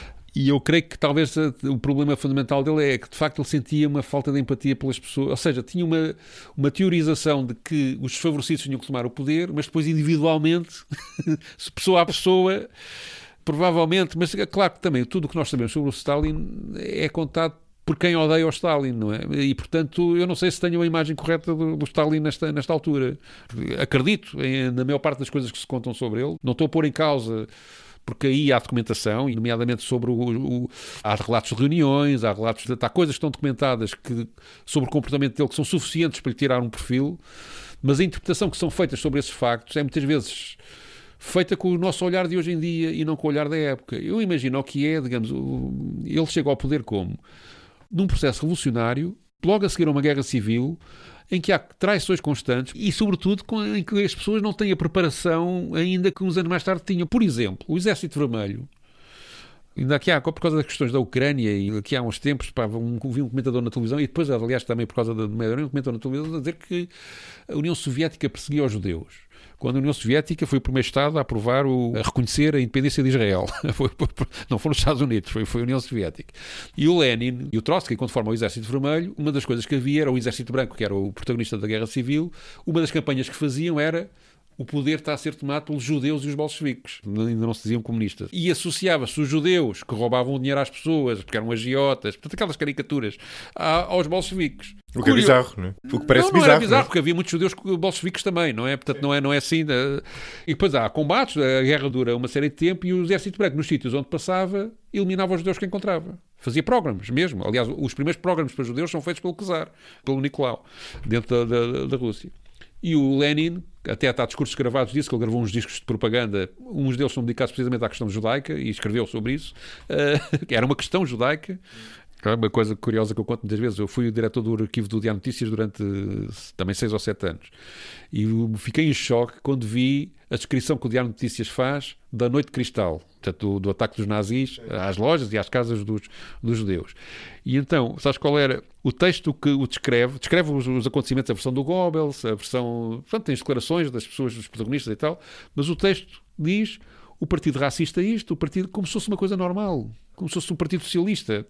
E eu creio que talvez o problema fundamental dele é que, de facto, ele sentia uma falta de empatia pelas pessoas. Ou seja, tinha uma, uma teorização de que os desfavorecidos tinham que tomar o poder, mas depois, individualmente, pessoa a pessoa, provavelmente... Mas, claro que também, tudo o que nós sabemos sobre o Stalin é contado por quem odeia o Stalin, não é? E, portanto, eu não sei se tenho a imagem correta do, do Stalin nesta, nesta altura. Acredito em, na maior parte das coisas que se contam sobre ele. Não estou a pôr em causa... Porque aí há documentação, e nomeadamente sobre o, o... Há relatos de reuniões, há relatos de... Há coisas que estão documentadas que, sobre o comportamento dele que são suficientes para lhe tirar um perfil, mas a interpretação que são feitas sobre esses factos é muitas vezes feita com o nosso olhar de hoje em dia e não com o olhar da época. Eu imagino o que é, digamos, o... ele chega ao poder como? Num processo revolucionário, logo a seguir a uma guerra civil, em que há traições constantes e, sobretudo, em que as pessoas não têm a preparação ainda que uns anos mais tarde tinham. Por exemplo, o Exército Vermelho Ainda aqui há, por causa das questões da Ucrânia, e aqui há uns tempos, pá, um, vi um comentador na televisão, e depois, aliás, também por causa do Medio Oriente, um comentador na televisão a dizer que a União Soviética perseguia os judeus. Quando a União Soviética foi o primeiro Estado a aprovar, o, a reconhecer a independência de Israel. Foi, não foram os Estados Unidos, foi, foi a União Soviética. E o Lenin e o Trotsky, quando formam o Exército Vermelho, uma das coisas que havia era o Exército Branco, que era o protagonista da Guerra Civil. Uma das campanhas que faziam era: o poder está a ser tomado pelos judeus e os bolcheviques. Ainda não se diziam comunistas. E associava-se os judeus que roubavam dinheiro às pessoas, porque eram agiotas, portanto, aquelas caricaturas, aos bolcheviques. O que é bizarro, não é? O que parece não, não bizarro. Era bizarro, não é? Porque havia muitos judeus bolcheviques também, não é? Portanto, não é, não é assim. E depois há combates, a guerra dura uma série de tempo, e o Exército Branco, nos sítios onde passava, eliminava os judeus que encontrava. Fazia programas mesmo. Aliás, os primeiros programas para judeus são feitos pelo czar, pelo Nicolau, dentro da, da, da Rússia. E o Lenin, até há discursos gravados disso, que ele gravou uns discos de propaganda, uns deles são dedicados precisamente à questão judaica, e escreveu sobre isso, uh, que era uma questão judaica. Uma coisa curiosa que eu conto muitas vezes: eu fui o diretor do arquivo do Diário de Notícias durante também seis ou sete anos, e fiquei em choque quando vi a descrição que o Diário de Notícias faz da Noite de Cristal, portanto, do, do ataque dos nazis às lojas e às casas dos, dos judeus. E então, sabes qual era o texto que o descreve? Descreve os, os acontecimentos, a versão do Goebbels, a versão... Portanto, tem as declarações das pessoas, dos protagonistas e tal, mas o texto diz: o partido racista é isto, o partido, como se fosse uma coisa normal, como se fosse um partido socialista.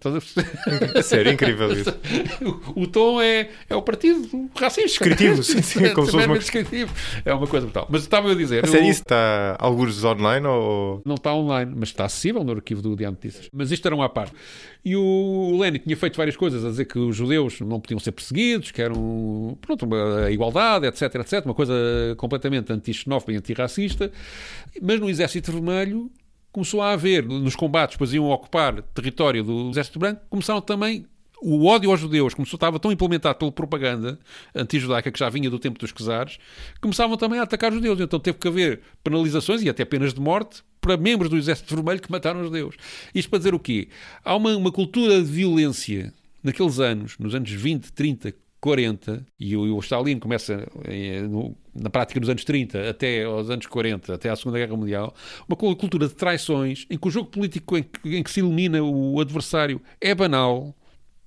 É sério, incrível isso. O, o tom é, é o partido racista. Descritivo, sim, sim. Como se fosse uma... descritivo. É uma coisa brutal. Mas estava a dizer... É sério, o... isso está alguns online ou... Não está online, mas está acessível no arquivo do Diário de Notícias. Mas isto era um à parte. E o Lenin tinha feito várias coisas a dizer que os judeus não podiam ser perseguidos, que eram, pronto, a igualdade, etc, etc. Uma coisa completamente anti-xenófoba e antirracista. Mas no Exército Vermelho começou a haver, nos combates, depois iam ocupar território do Exército Branco, começaram também... O ódio aos judeus, como estava tão implementado pela propaganda anti-judaica que já vinha do tempo dos czares, começavam também a atacar os judeus. Então teve que haver penalizações e até penas de morte para membros do Exército Vermelho que mataram os judeus. Isto para dizer o quê? Há uma, uma cultura de violência naqueles anos, nos anos vinte, trinta, quarenta, e o, o Stalin começa eh, no, na prática nos anos trinta até aos anos quarenta, até à Segunda Guerra Mundial, uma cultura de traições em que o jogo político em que, em que se elimina o adversário é banal,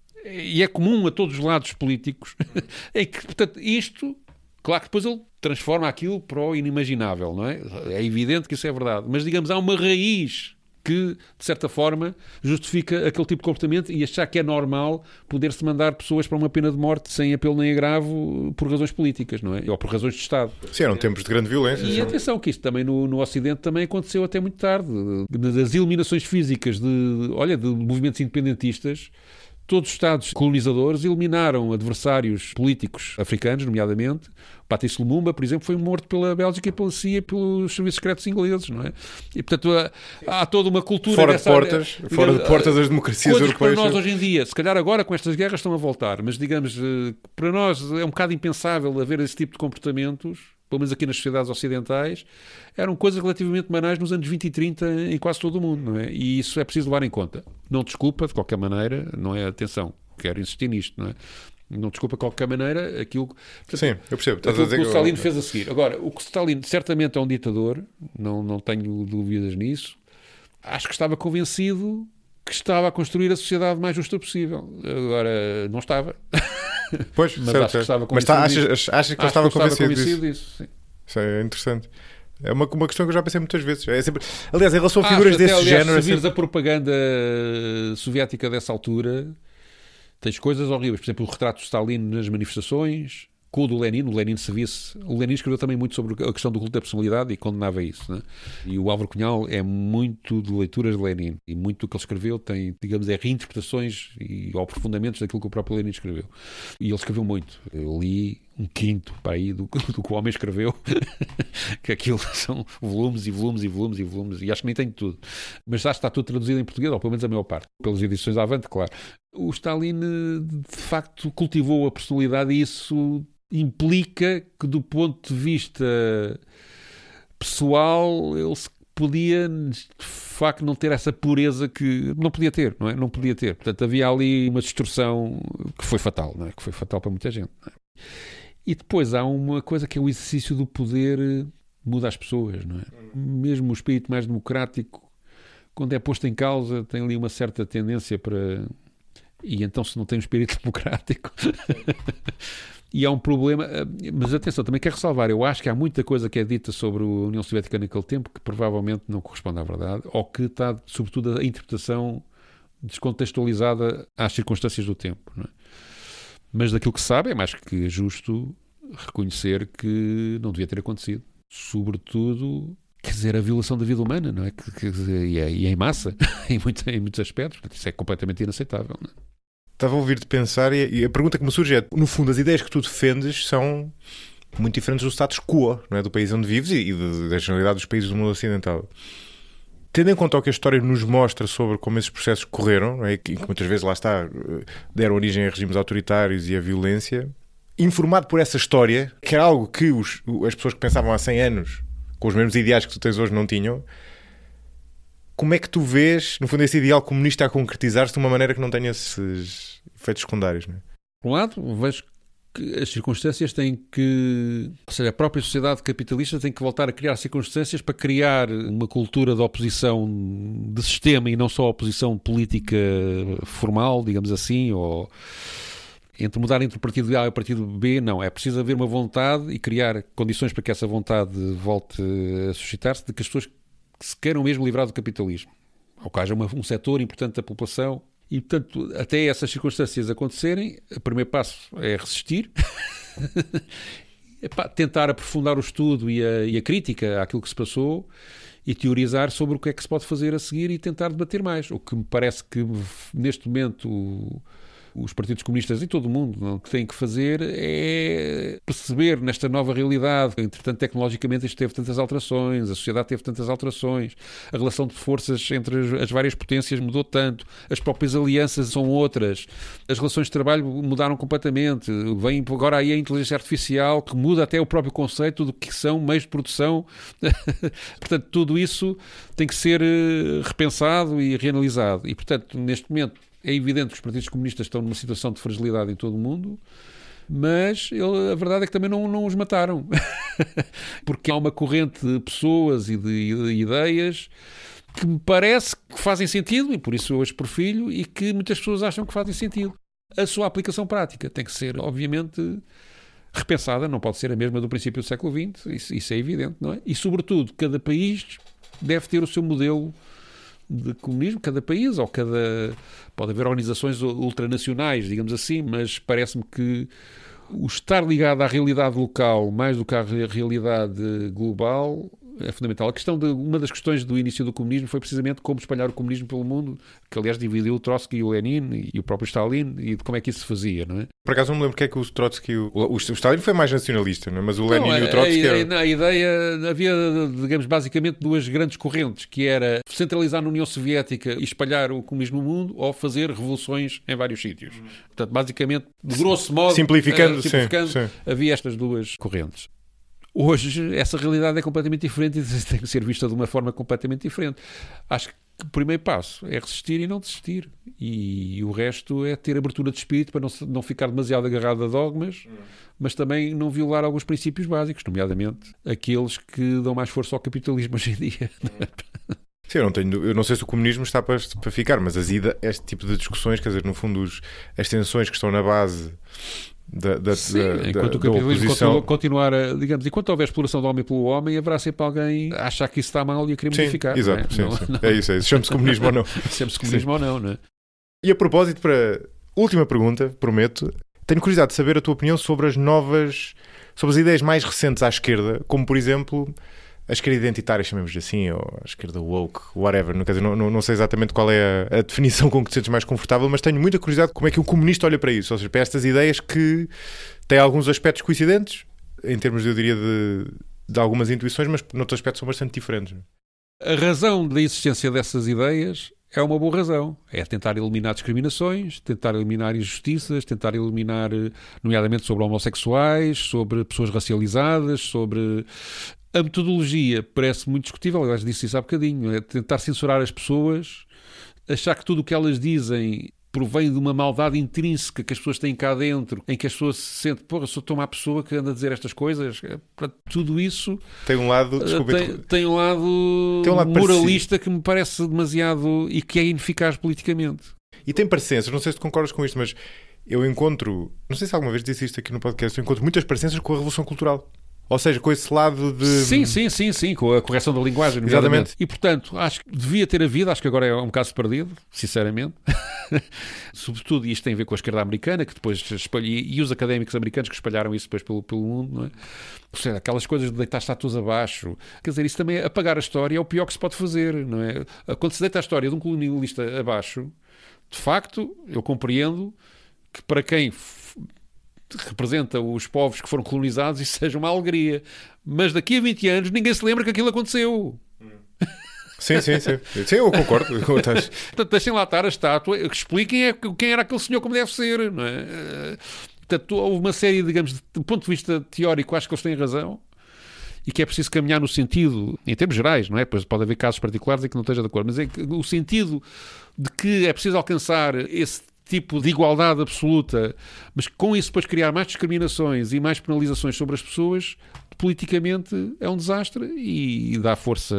e é comum a todos os lados políticos, é que, portanto, isto, claro que depois ele transforma aquilo para o inimaginável, não é? É evidente que isso é verdade, mas, digamos, há uma raiz que, de certa forma, justifica aquele tipo de comportamento, e achar que é normal poder-se mandar pessoas para uma pena de morte sem apelo nem agravo por razões políticas, não é? Ou por razões de Estado. Sim, eram tempos de grande violência. E atenção que isto também no, no Ocidente também aconteceu até muito tarde. Das eliminações físicas de, olha, de movimentos independentistas, todos os Estados colonizadores eliminaram adversários políticos africanos, nomeadamente. Patrice Lumumba, por exemplo, foi morto pela Bélgica e pela C I A e pelos serviços secretos ingleses, não é? E, portanto, há, há toda uma cultura... Fora dessa, de portas, digamos, fora de portas das democracias coisas europeias. Que para nós hoje em dia, se calhar agora com estas guerras estão a voltar, mas, digamos, para nós é um bocado impensável haver esse tipo de comportamentos, pelo menos aqui nas sociedades ocidentais, eram coisas relativamente banais nos anos vinte e trinta em quase todo o mundo, não é? E isso é preciso levar em conta. Não desculpa, de qualquer maneira, não é? Atenção, quero insistir nisto, não é? Não desculpa, de qualquer maneira, aquilo, portanto, sim, eu percebo. Estás aquilo a dizer que o que Stalin eu... fez a seguir. Agora, o que Stalin certamente é um ditador, não, não tenho dúvidas nisso. Acho que estava convencido que estava a construir a sociedade mais justa possível. Agora, não estava. Pois, mas certo, acho que estava mas tá, achas, achas que ele estava, estava convencido, convencido disso? disso? Sim. Isso é interessante. É uma, uma questão que eu já pensei muitas vezes. É sempre... Aliás, em relação a Ah, figuras até, desse aliás, género... Se vires sempre... a propaganda soviética dessa altura, tens coisas horríveis. Por exemplo, o retrato de Stalin nas manifestações, com o do Lenin. O Lenin sabia-se... O Lenin escreveu também muito sobre a questão do culto da personalidade e condenava isso, né? E o Álvaro Cunhal é muito de leituras de Lenin. E muito do que ele escreveu tem, digamos, é reinterpretações e ou aprofundamentos daquilo que o próprio Lenin escreveu. E ele escreveu muito. Eu li um quinto para aí do, do que o homem escreveu, que aquilo são volumes e volumes e volumes e volumes, e acho que nem tenho tudo. Mas já está tudo traduzido em português, ou pelo menos a maior parte, pelas edições Avante, claro. O Stalin, de facto, cultivou a personalidade, e isso implica que, do ponto de vista pessoal, ele se podia, de facto, não ter essa pureza que não podia ter, não é? Não podia ter. Portanto, havia ali uma distorção que foi fatal, não é? Que foi fatal para muita gente, não é? E depois há uma coisa que é o exercício do poder muda as pessoas, não é? Mesmo o espírito mais democrático quando é posto em causa, tem ali uma certa tendência para... E então, se não tem um espírito democrático... E há um problema, mas atenção, também quero ressalvar, eu acho que há muita coisa que é dita sobre a União Soviética naquele tempo que provavelmente não corresponde à verdade, ou que está, sobretudo, a interpretação descontextualizada às circunstâncias do tempo. Não é? Mas daquilo que se sabe, é mais que justo reconhecer que não devia ter acontecido. Sobretudo, quer dizer, a violação da vida humana, não é? Que, que, e, é, e é em massa, em, muito, em muitos aspectos. Portanto, isso é completamente inaceitável. Não é? Estava a ouvir-te pensar e a pergunta que me surge é, no fundo, as ideias que tu defendes são muito diferentes do status quo, não é? Do país onde vives e de, da generalidade dos países do mundo ocidental. Tendo em conta o que a história nos mostra sobre como esses processos correram, não é? E que muitas vezes, lá está, deram origem a regimes autoritários e a violência, informado por essa história, que era algo que os, as pessoas que pensavam há cem anos, com os mesmos ideais que tu tens hoje, não tinham, como é que tu vês, no fundo, esse ideal comunista a concretizar-se de uma maneira que não tenha esses efeitos secundários? Não é? Por um lado, vejo que as circunstâncias têm que... Ou seja, a própria sociedade capitalista tem que voltar a criar circunstâncias para criar uma cultura de oposição de sistema e não só oposição política formal, digamos assim, ou... Entre mudar entre o partido A e o partido B, não. É preciso haver uma vontade e criar condições para que essa vontade volte a suscitar-se de que as pessoas que se queiram mesmo livrar do capitalismo. Ou que haja uma, um setor importante da população. E, portanto, até essas circunstâncias acontecerem, o primeiro passo é resistir. Epá, tentar aprofundar o estudo e a, e a crítica àquilo que se passou e teorizar sobre o que é que se pode fazer a seguir e tentar debater mais. O que me parece que, neste momento... O, os partidos comunistas em todo o mundo não, o que têm que fazer é perceber nesta nova realidade. Entretanto, tecnologicamente isto teve tantas alterações, a sociedade teve tantas alterações, a relação de forças entre as, as várias potências mudou tanto, as próprias alianças são outras, as relações de trabalho mudaram completamente, vem agora aí a inteligência artificial que muda até o próprio conceito do que são meios de produção. Portanto, tudo isso tem que ser repensado e reanalisado. E, portanto, neste momento é evidente que os partidos comunistas estão numa situação de fragilidade em todo o mundo, mas ele, a verdade é que também não, não os mataram. Porque há uma corrente de pessoas e de, de ideias que me parece que fazem sentido, e por isso eu as perfilho, e que muitas pessoas acham que fazem sentido. A sua aplicação prática tem que ser, obviamente, repensada, não pode ser a mesma do princípio do século vinte, isso, isso é evidente, não é? E, sobretudo, cada país deve ter o seu modelo de comunismo, cada país, ou cada... Pode haver organizações ultranacionais, digamos assim, mas parece-me que o estar ligado à realidade local mais do que à realidade global é fundamental. A questão de, uma das questões do início do comunismo foi precisamente como espalhar o comunismo pelo mundo, que aliás dividiu o Trotsky e o Lenin e o próprio Stalin, e de como é que isso se fazia, não é? Por acaso não me lembro porque é que o Trotsky... O, o, o Stalin foi mais nacionalista, não é? Mas o Lenin não, e o Trotsky... A, a, era... a ideia... Havia, digamos, basicamente duas grandes correntes, que era centralizar na União Soviética e espalhar o comunismo no mundo, ou fazer revoluções em vários sítios. Portanto, basicamente, de grosso modo... Simplificando, uh, simplificando sim, sim. Havia estas duas correntes. Hoje, essa realidade é completamente diferente e tem que ser vista de uma forma completamente diferente. Acho que o primeiro passo é resistir e não desistir. E o resto é ter abertura de espírito para não, não ficar demasiado agarrado a dogmas, hum. mas também não violar alguns princípios básicos, nomeadamente aqueles que dão mais força ao capitalismo hoje em dia. Hum. Sim, eu não, tenho, eu não sei se o comunismo está para, para ficar, mas as ida, este tipo de discussões, quer dizer, no fundo, os, as tensões que estão na base... Da, da, Sim, da, enquanto da, o capitalismo oposição... continuar a, digamos, enquanto houver exploração do homem pelo homem, haverá sempre alguém a achar que isso está mal e a querer sim, modificar. Exato, não é? sim, Não, sim. não. É isso, é isso. Chame-se comunismo ou não. Chame-se comunismo ou não, não é? E a propósito, para última pergunta, prometo, tenho curiosidade de saber a tua opinião sobre as novas, sobre as ideias mais recentes à esquerda, como por exemplo a esquerda identitária, chamemos assim, ou a esquerda woke, whatever. Não, quer dizer, não, não sei exatamente qual é a, a definição com que te sentes mais confortável, mas tenho muita curiosidade como é que um comunista olha para isso, ou seja, para estas ideias que têm alguns aspectos coincidentes, em termos, eu diria, de, de algumas intuições, mas noutros aspectos são bastante diferentes. A razão da existência dessas ideias é uma boa razão. É tentar eliminar discriminações, tentar eliminar injustiças, tentar eliminar, nomeadamente sobre homossexuais, sobre pessoas racializadas, sobre... A metodologia parece muito discutível, aliás disse isso há bocadinho, é tentar censurar as pessoas, achar que tudo o que elas dizem provém de uma maldade intrínseca que as pessoas têm cá dentro, em que as pessoas se sentem, porra, sou tão má pessoa que anda a dizer estas coisas. Tudo isso tem um lado, desculpa, tem, tem um lado, tem um lado moralista parecido, que me parece demasiado e que é ineficaz politicamente. E tem parecenças, não sei se tu concordas com isto, mas eu encontro, não sei se alguma vez disse isto aqui no podcast, eu encontro muitas parecenças com a Revolução Cultural. Ou seja, com esse lado de... Sim, sim, sim, sim, com a correção da linguagem. Exatamente. E, portanto, acho que devia ter havido, acho que agora é um caso perdido, sinceramente. Sobretudo, isto tem a ver com a esquerda americana, que depois espalhou, e os académicos americanos que espalharam isso depois pelo, pelo mundo, não é? Ou seja, aquelas coisas de deitar estátuas abaixo. Quer dizer, isso também, apagar a história é o pior que se pode fazer, não é? Quando se deita a história de um colonialista abaixo, de facto, eu compreendo que para quem representa os povos que foram colonizados, isso seja uma alegria. Mas daqui a vinte anos ninguém se lembra que aquilo aconteceu. Sim, sim, sim. Sim, eu concordo. Portanto, deixem lá estar a estátua, expliquem quem era aquele senhor como deve ser, não é? Portanto, houve uma série, digamos, do ponto de vista teórico, acho que eles têm razão, e que é preciso caminhar no sentido, em termos gerais, não é? Pois pode haver casos particulares em que não esteja de acordo, mas é que, o sentido de que é preciso alcançar esse tipo de igualdade absoluta, mas com isso depois criar mais discriminações e mais penalizações sobre as pessoas, politicamente é um desastre e dá força.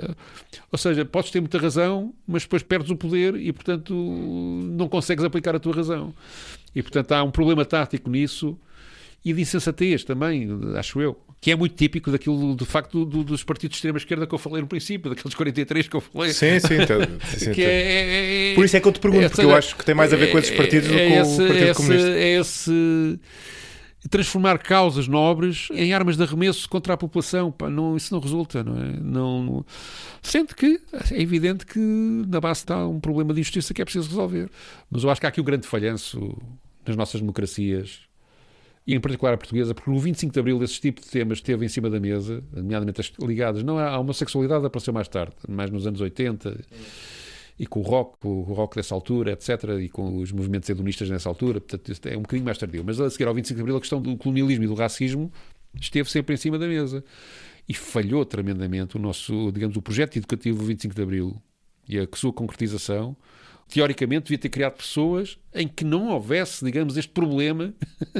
Ou seja, podes ter muita razão, mas depois perdes o poder e, portanto, não consegues aplicar a tua razão. E, portanto, há um problema tático nisso e de insensatez também, acho eu, que é muito típico daquilo, do facto do, dos partidos de extrema-esquerda que eu falei no princípio, daqueles quarenta e três que eu falei. Sim, sim. Então, sim, que é, é, por isso é que eu te pergunto, é, porque eu acho que tem mais a ver com esses partidos é, do que é com o Partido esse, Comunista. É esse transformar causas nobres em armas de arremesso contra a população. Pá, não, isso não resulta, não é? Não, sendo que é evidente que na base está um problema de injustiça que é preciso resolver. Mas eu acho que há aqui o grande falhanço nas nossas democracias, e em particular a portuguesa, porque no vinte e cinco de Abril esse tipo de temas esteve em cima da mesa, nomeadamente as ligadas, não à homossexualidade, apareceu mais tarde, mais nos anos oitenta, hum. e com o rock, o rock dessa altura, etcétera, e com os movimentos hedonistas nessa altura, portanto é um bocadinho mais tardio. Mas a seguir ao vinte e cinco de Abril a questão do colonialismo e do racismo esteve sempre em cima da mesa. E falhou tremendamente o nosso, digamos, o projeto educativo do vinte e cinco de Abril e a sua concretização. Teoricamente devia ter criado pessoas em que não houvesse, digamos, este problema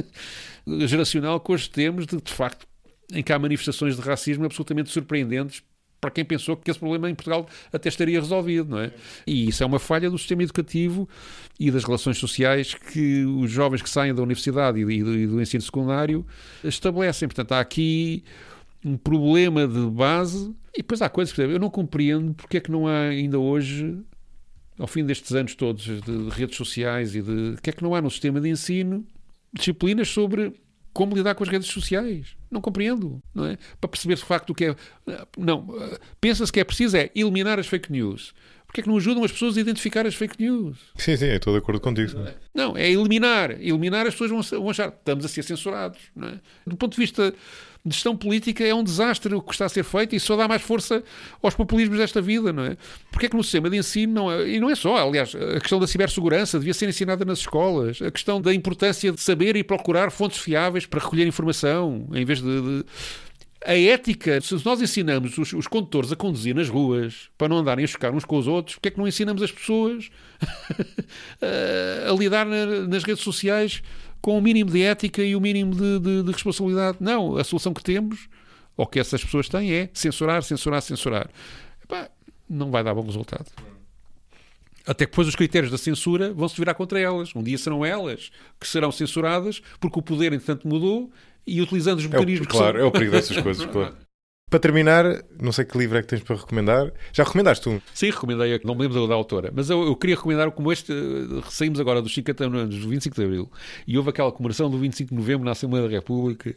geracional que hoje temos, de, de facto, em que há manifestações de racismo absolutamente surpreendentes para quem pensou que esse problema em Portugal até estaria resolvido, não é? E isso é uma falha do sistema educativo e das relações sociais que os jovens que saem da universidade e do, e do ensino secundário estabelecem. Portanto, há aqui um problema de base e depois há coisas que eu não compreendo porque é que não há ainda hoje, ao fim destes anos todos de redes sociais e de... que é que não há no sistema de ensino disciplinas sobre como lidar com as redes sociais? Não compreendo, não é? Para perceber de facto o que é... Não, pensa-se que é preciso é eliminar as fake news. Porque é que não ajudam as pessoas a identificar as fake news? Sim, sim, eu estou de acordo contigo. Não é, não, é eliminar. Eliminar, as pessoas vão, vão achar que estamos a ser censurados, não é? Do ponto de vista de gestão política é um desastre o que está a ser feito e só dá mais força aos populismos desta vida, não é? Porque é que no sistema de ensino não é, e não é só, aliás, a questão da cibersegurança devia ser ensinada nas escolas, a questão da importância de saber e procurar fontes fiáveis para recolher informação, em vez de... de... A ética, se nós ensinamos os, os condutores a conduzir nas ruas para não andarem a chocar uns com os outros, porque é que não ensinamos as pessoas a, a lidar na, nas redes sociais com o mínimo de ética e o mínimo de, de, de responsabilidade? Não, a solução que temos, ou que essas pessoas têm, é censurar, censurar, censurar. Epá, não vai dar bom resultado. Até que depois os critérios da censura vão se virar contra elas. Um dia serão elas que serão censuradas, porque o poder, entretanto, mudou, e utilizando os mecanismos é o, claro, que são... é o perigo dessas coisas, claro. Para terminar, não sei que livro é que tens para recomendar. Já recomendaste um? Sim, recomendei, não me lembro da autora, mas eu, eu queria recomendar como este, saímos agora dos cinquenta anos do vinte e cinco de Abril, e houve aquela comemoração do vinte e cinco de Novembro na Assembleia da República.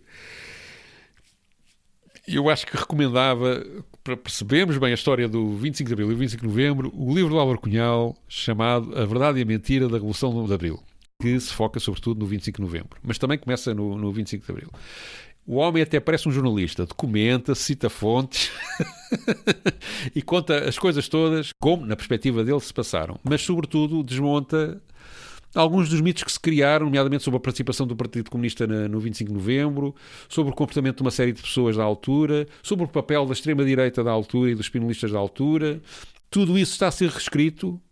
Eu acho que recomendava, para percebermos bem a história do vinte e cinco de Abril e do vinte e cinco de Novembro, o livro do Álvaro Cunhal, chamado A Verdade e a Mentira da Revolução de Abril, que se foca sobretudo no vinte e cinco de Novembro, mas também começa no, no vinte e cinco de Abril. O homem até parece um jornalista, documenta, cita fontes e conta as coisas todas como, na perspectiva dele, se passaram. Mas, sobretudo, desmonta alguns dos mitos que se criaram, nomeadamente sobre a participação do Partido Comunista na, no vinte e cinco de Novembro, sobre o comportamento de uma série de pessoas da altura, sobre o papel da extrema-direita da altura e dos espinolistas da altura. Tudo isso está a ser reescrito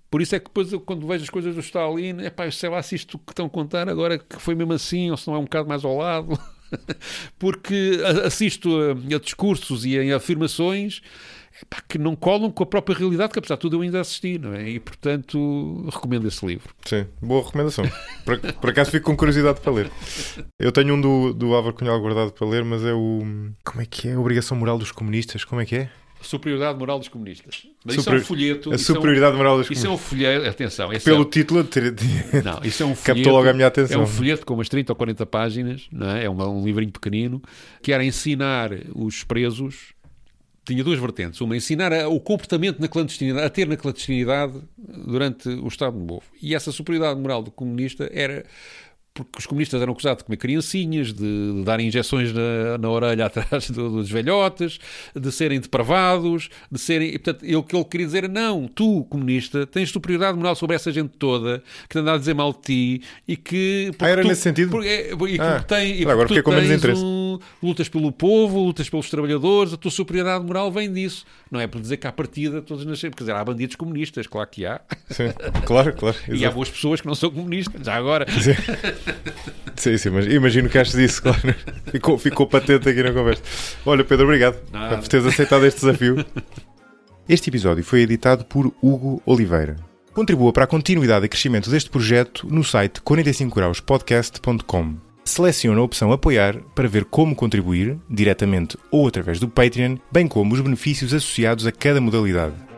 Por isso é que depois, eu, quando vejo as coisas do Stalin, epá, eu sei lá se isto que estão a contar agora que foi mesmo assim, ou se não é um bocado mais ao lado. Porque assisto a, a discursos e a afirmações, epá, que não colam com a própria realidade, que apesar de tudo eu ainda assisti, não é? E, portanto, recomendo esse livro. Sim, boa recomendação. Por, por acaso fico com curiosidade para ler. Eu tenho um do, do Álvaro Cunhal guardado para ler, mas é o... Como é que é? A Obrigação Moral dos Comunistas. Como é que é? Superioridade moral dos comunistas. Mas Super... isso é um folheto. A superioridade é um... moral dos comunistas. Isso é um folheto. Atenção. Pelo é... título, ter... não, isso é um folheto. Captou logo a minha atenção. É um folheto com umas trinta ou quarenta páginas, não é? É um, um livrinho pequenino, que era ensinar os presos. Tinha duas vertentes. Uma, ensinar a, o comportamento na clandestinidade, a ter na clandestinidade durante o Estado Novo. E essa superioridade moral do comunista era... porque os comunistas eram acusados de comer criancinhas, de, de darem injeções na, na orelha atrás do, dos velhotes, de serem depravados, de serem... E, portanto, ele, o que ele queria dizer era, não, tu, comunista, tens superioridade moral sobre essa gente toda, que te anda a dizer mal de ti, e que... Ah, era tu, nesse sentido? Porque, e que ah, tem, e agora tu fiquei com menos interesse. Um, lutas pelo povo, lutas pelos trabalhadores, a tua superioridade moral vem disso. Não é por dizer que há partida todos nasceram. Quer dizer, há bandidos comunistas, claro que há. Sim, claro, claro. E exato. Há boas pessoas que não são comunistas, já agora. Sim. Sim, sim, mas imagino que achas disso, claro. Ficou, ficou patente aqui na conversa. Olha, Pedro, obrigado Nada. por teres aceitado este desafio. Este episódio foi editado por Hugo Oliveira. Contribua para a continuidade e crescimento deste projeto no site quarenta e cinco graus podcast ponto com. Selecione a opção Apoiar para ver como contribuir, diretamente ou através do Patreon, bem como os benefícios associados a cada modalidade.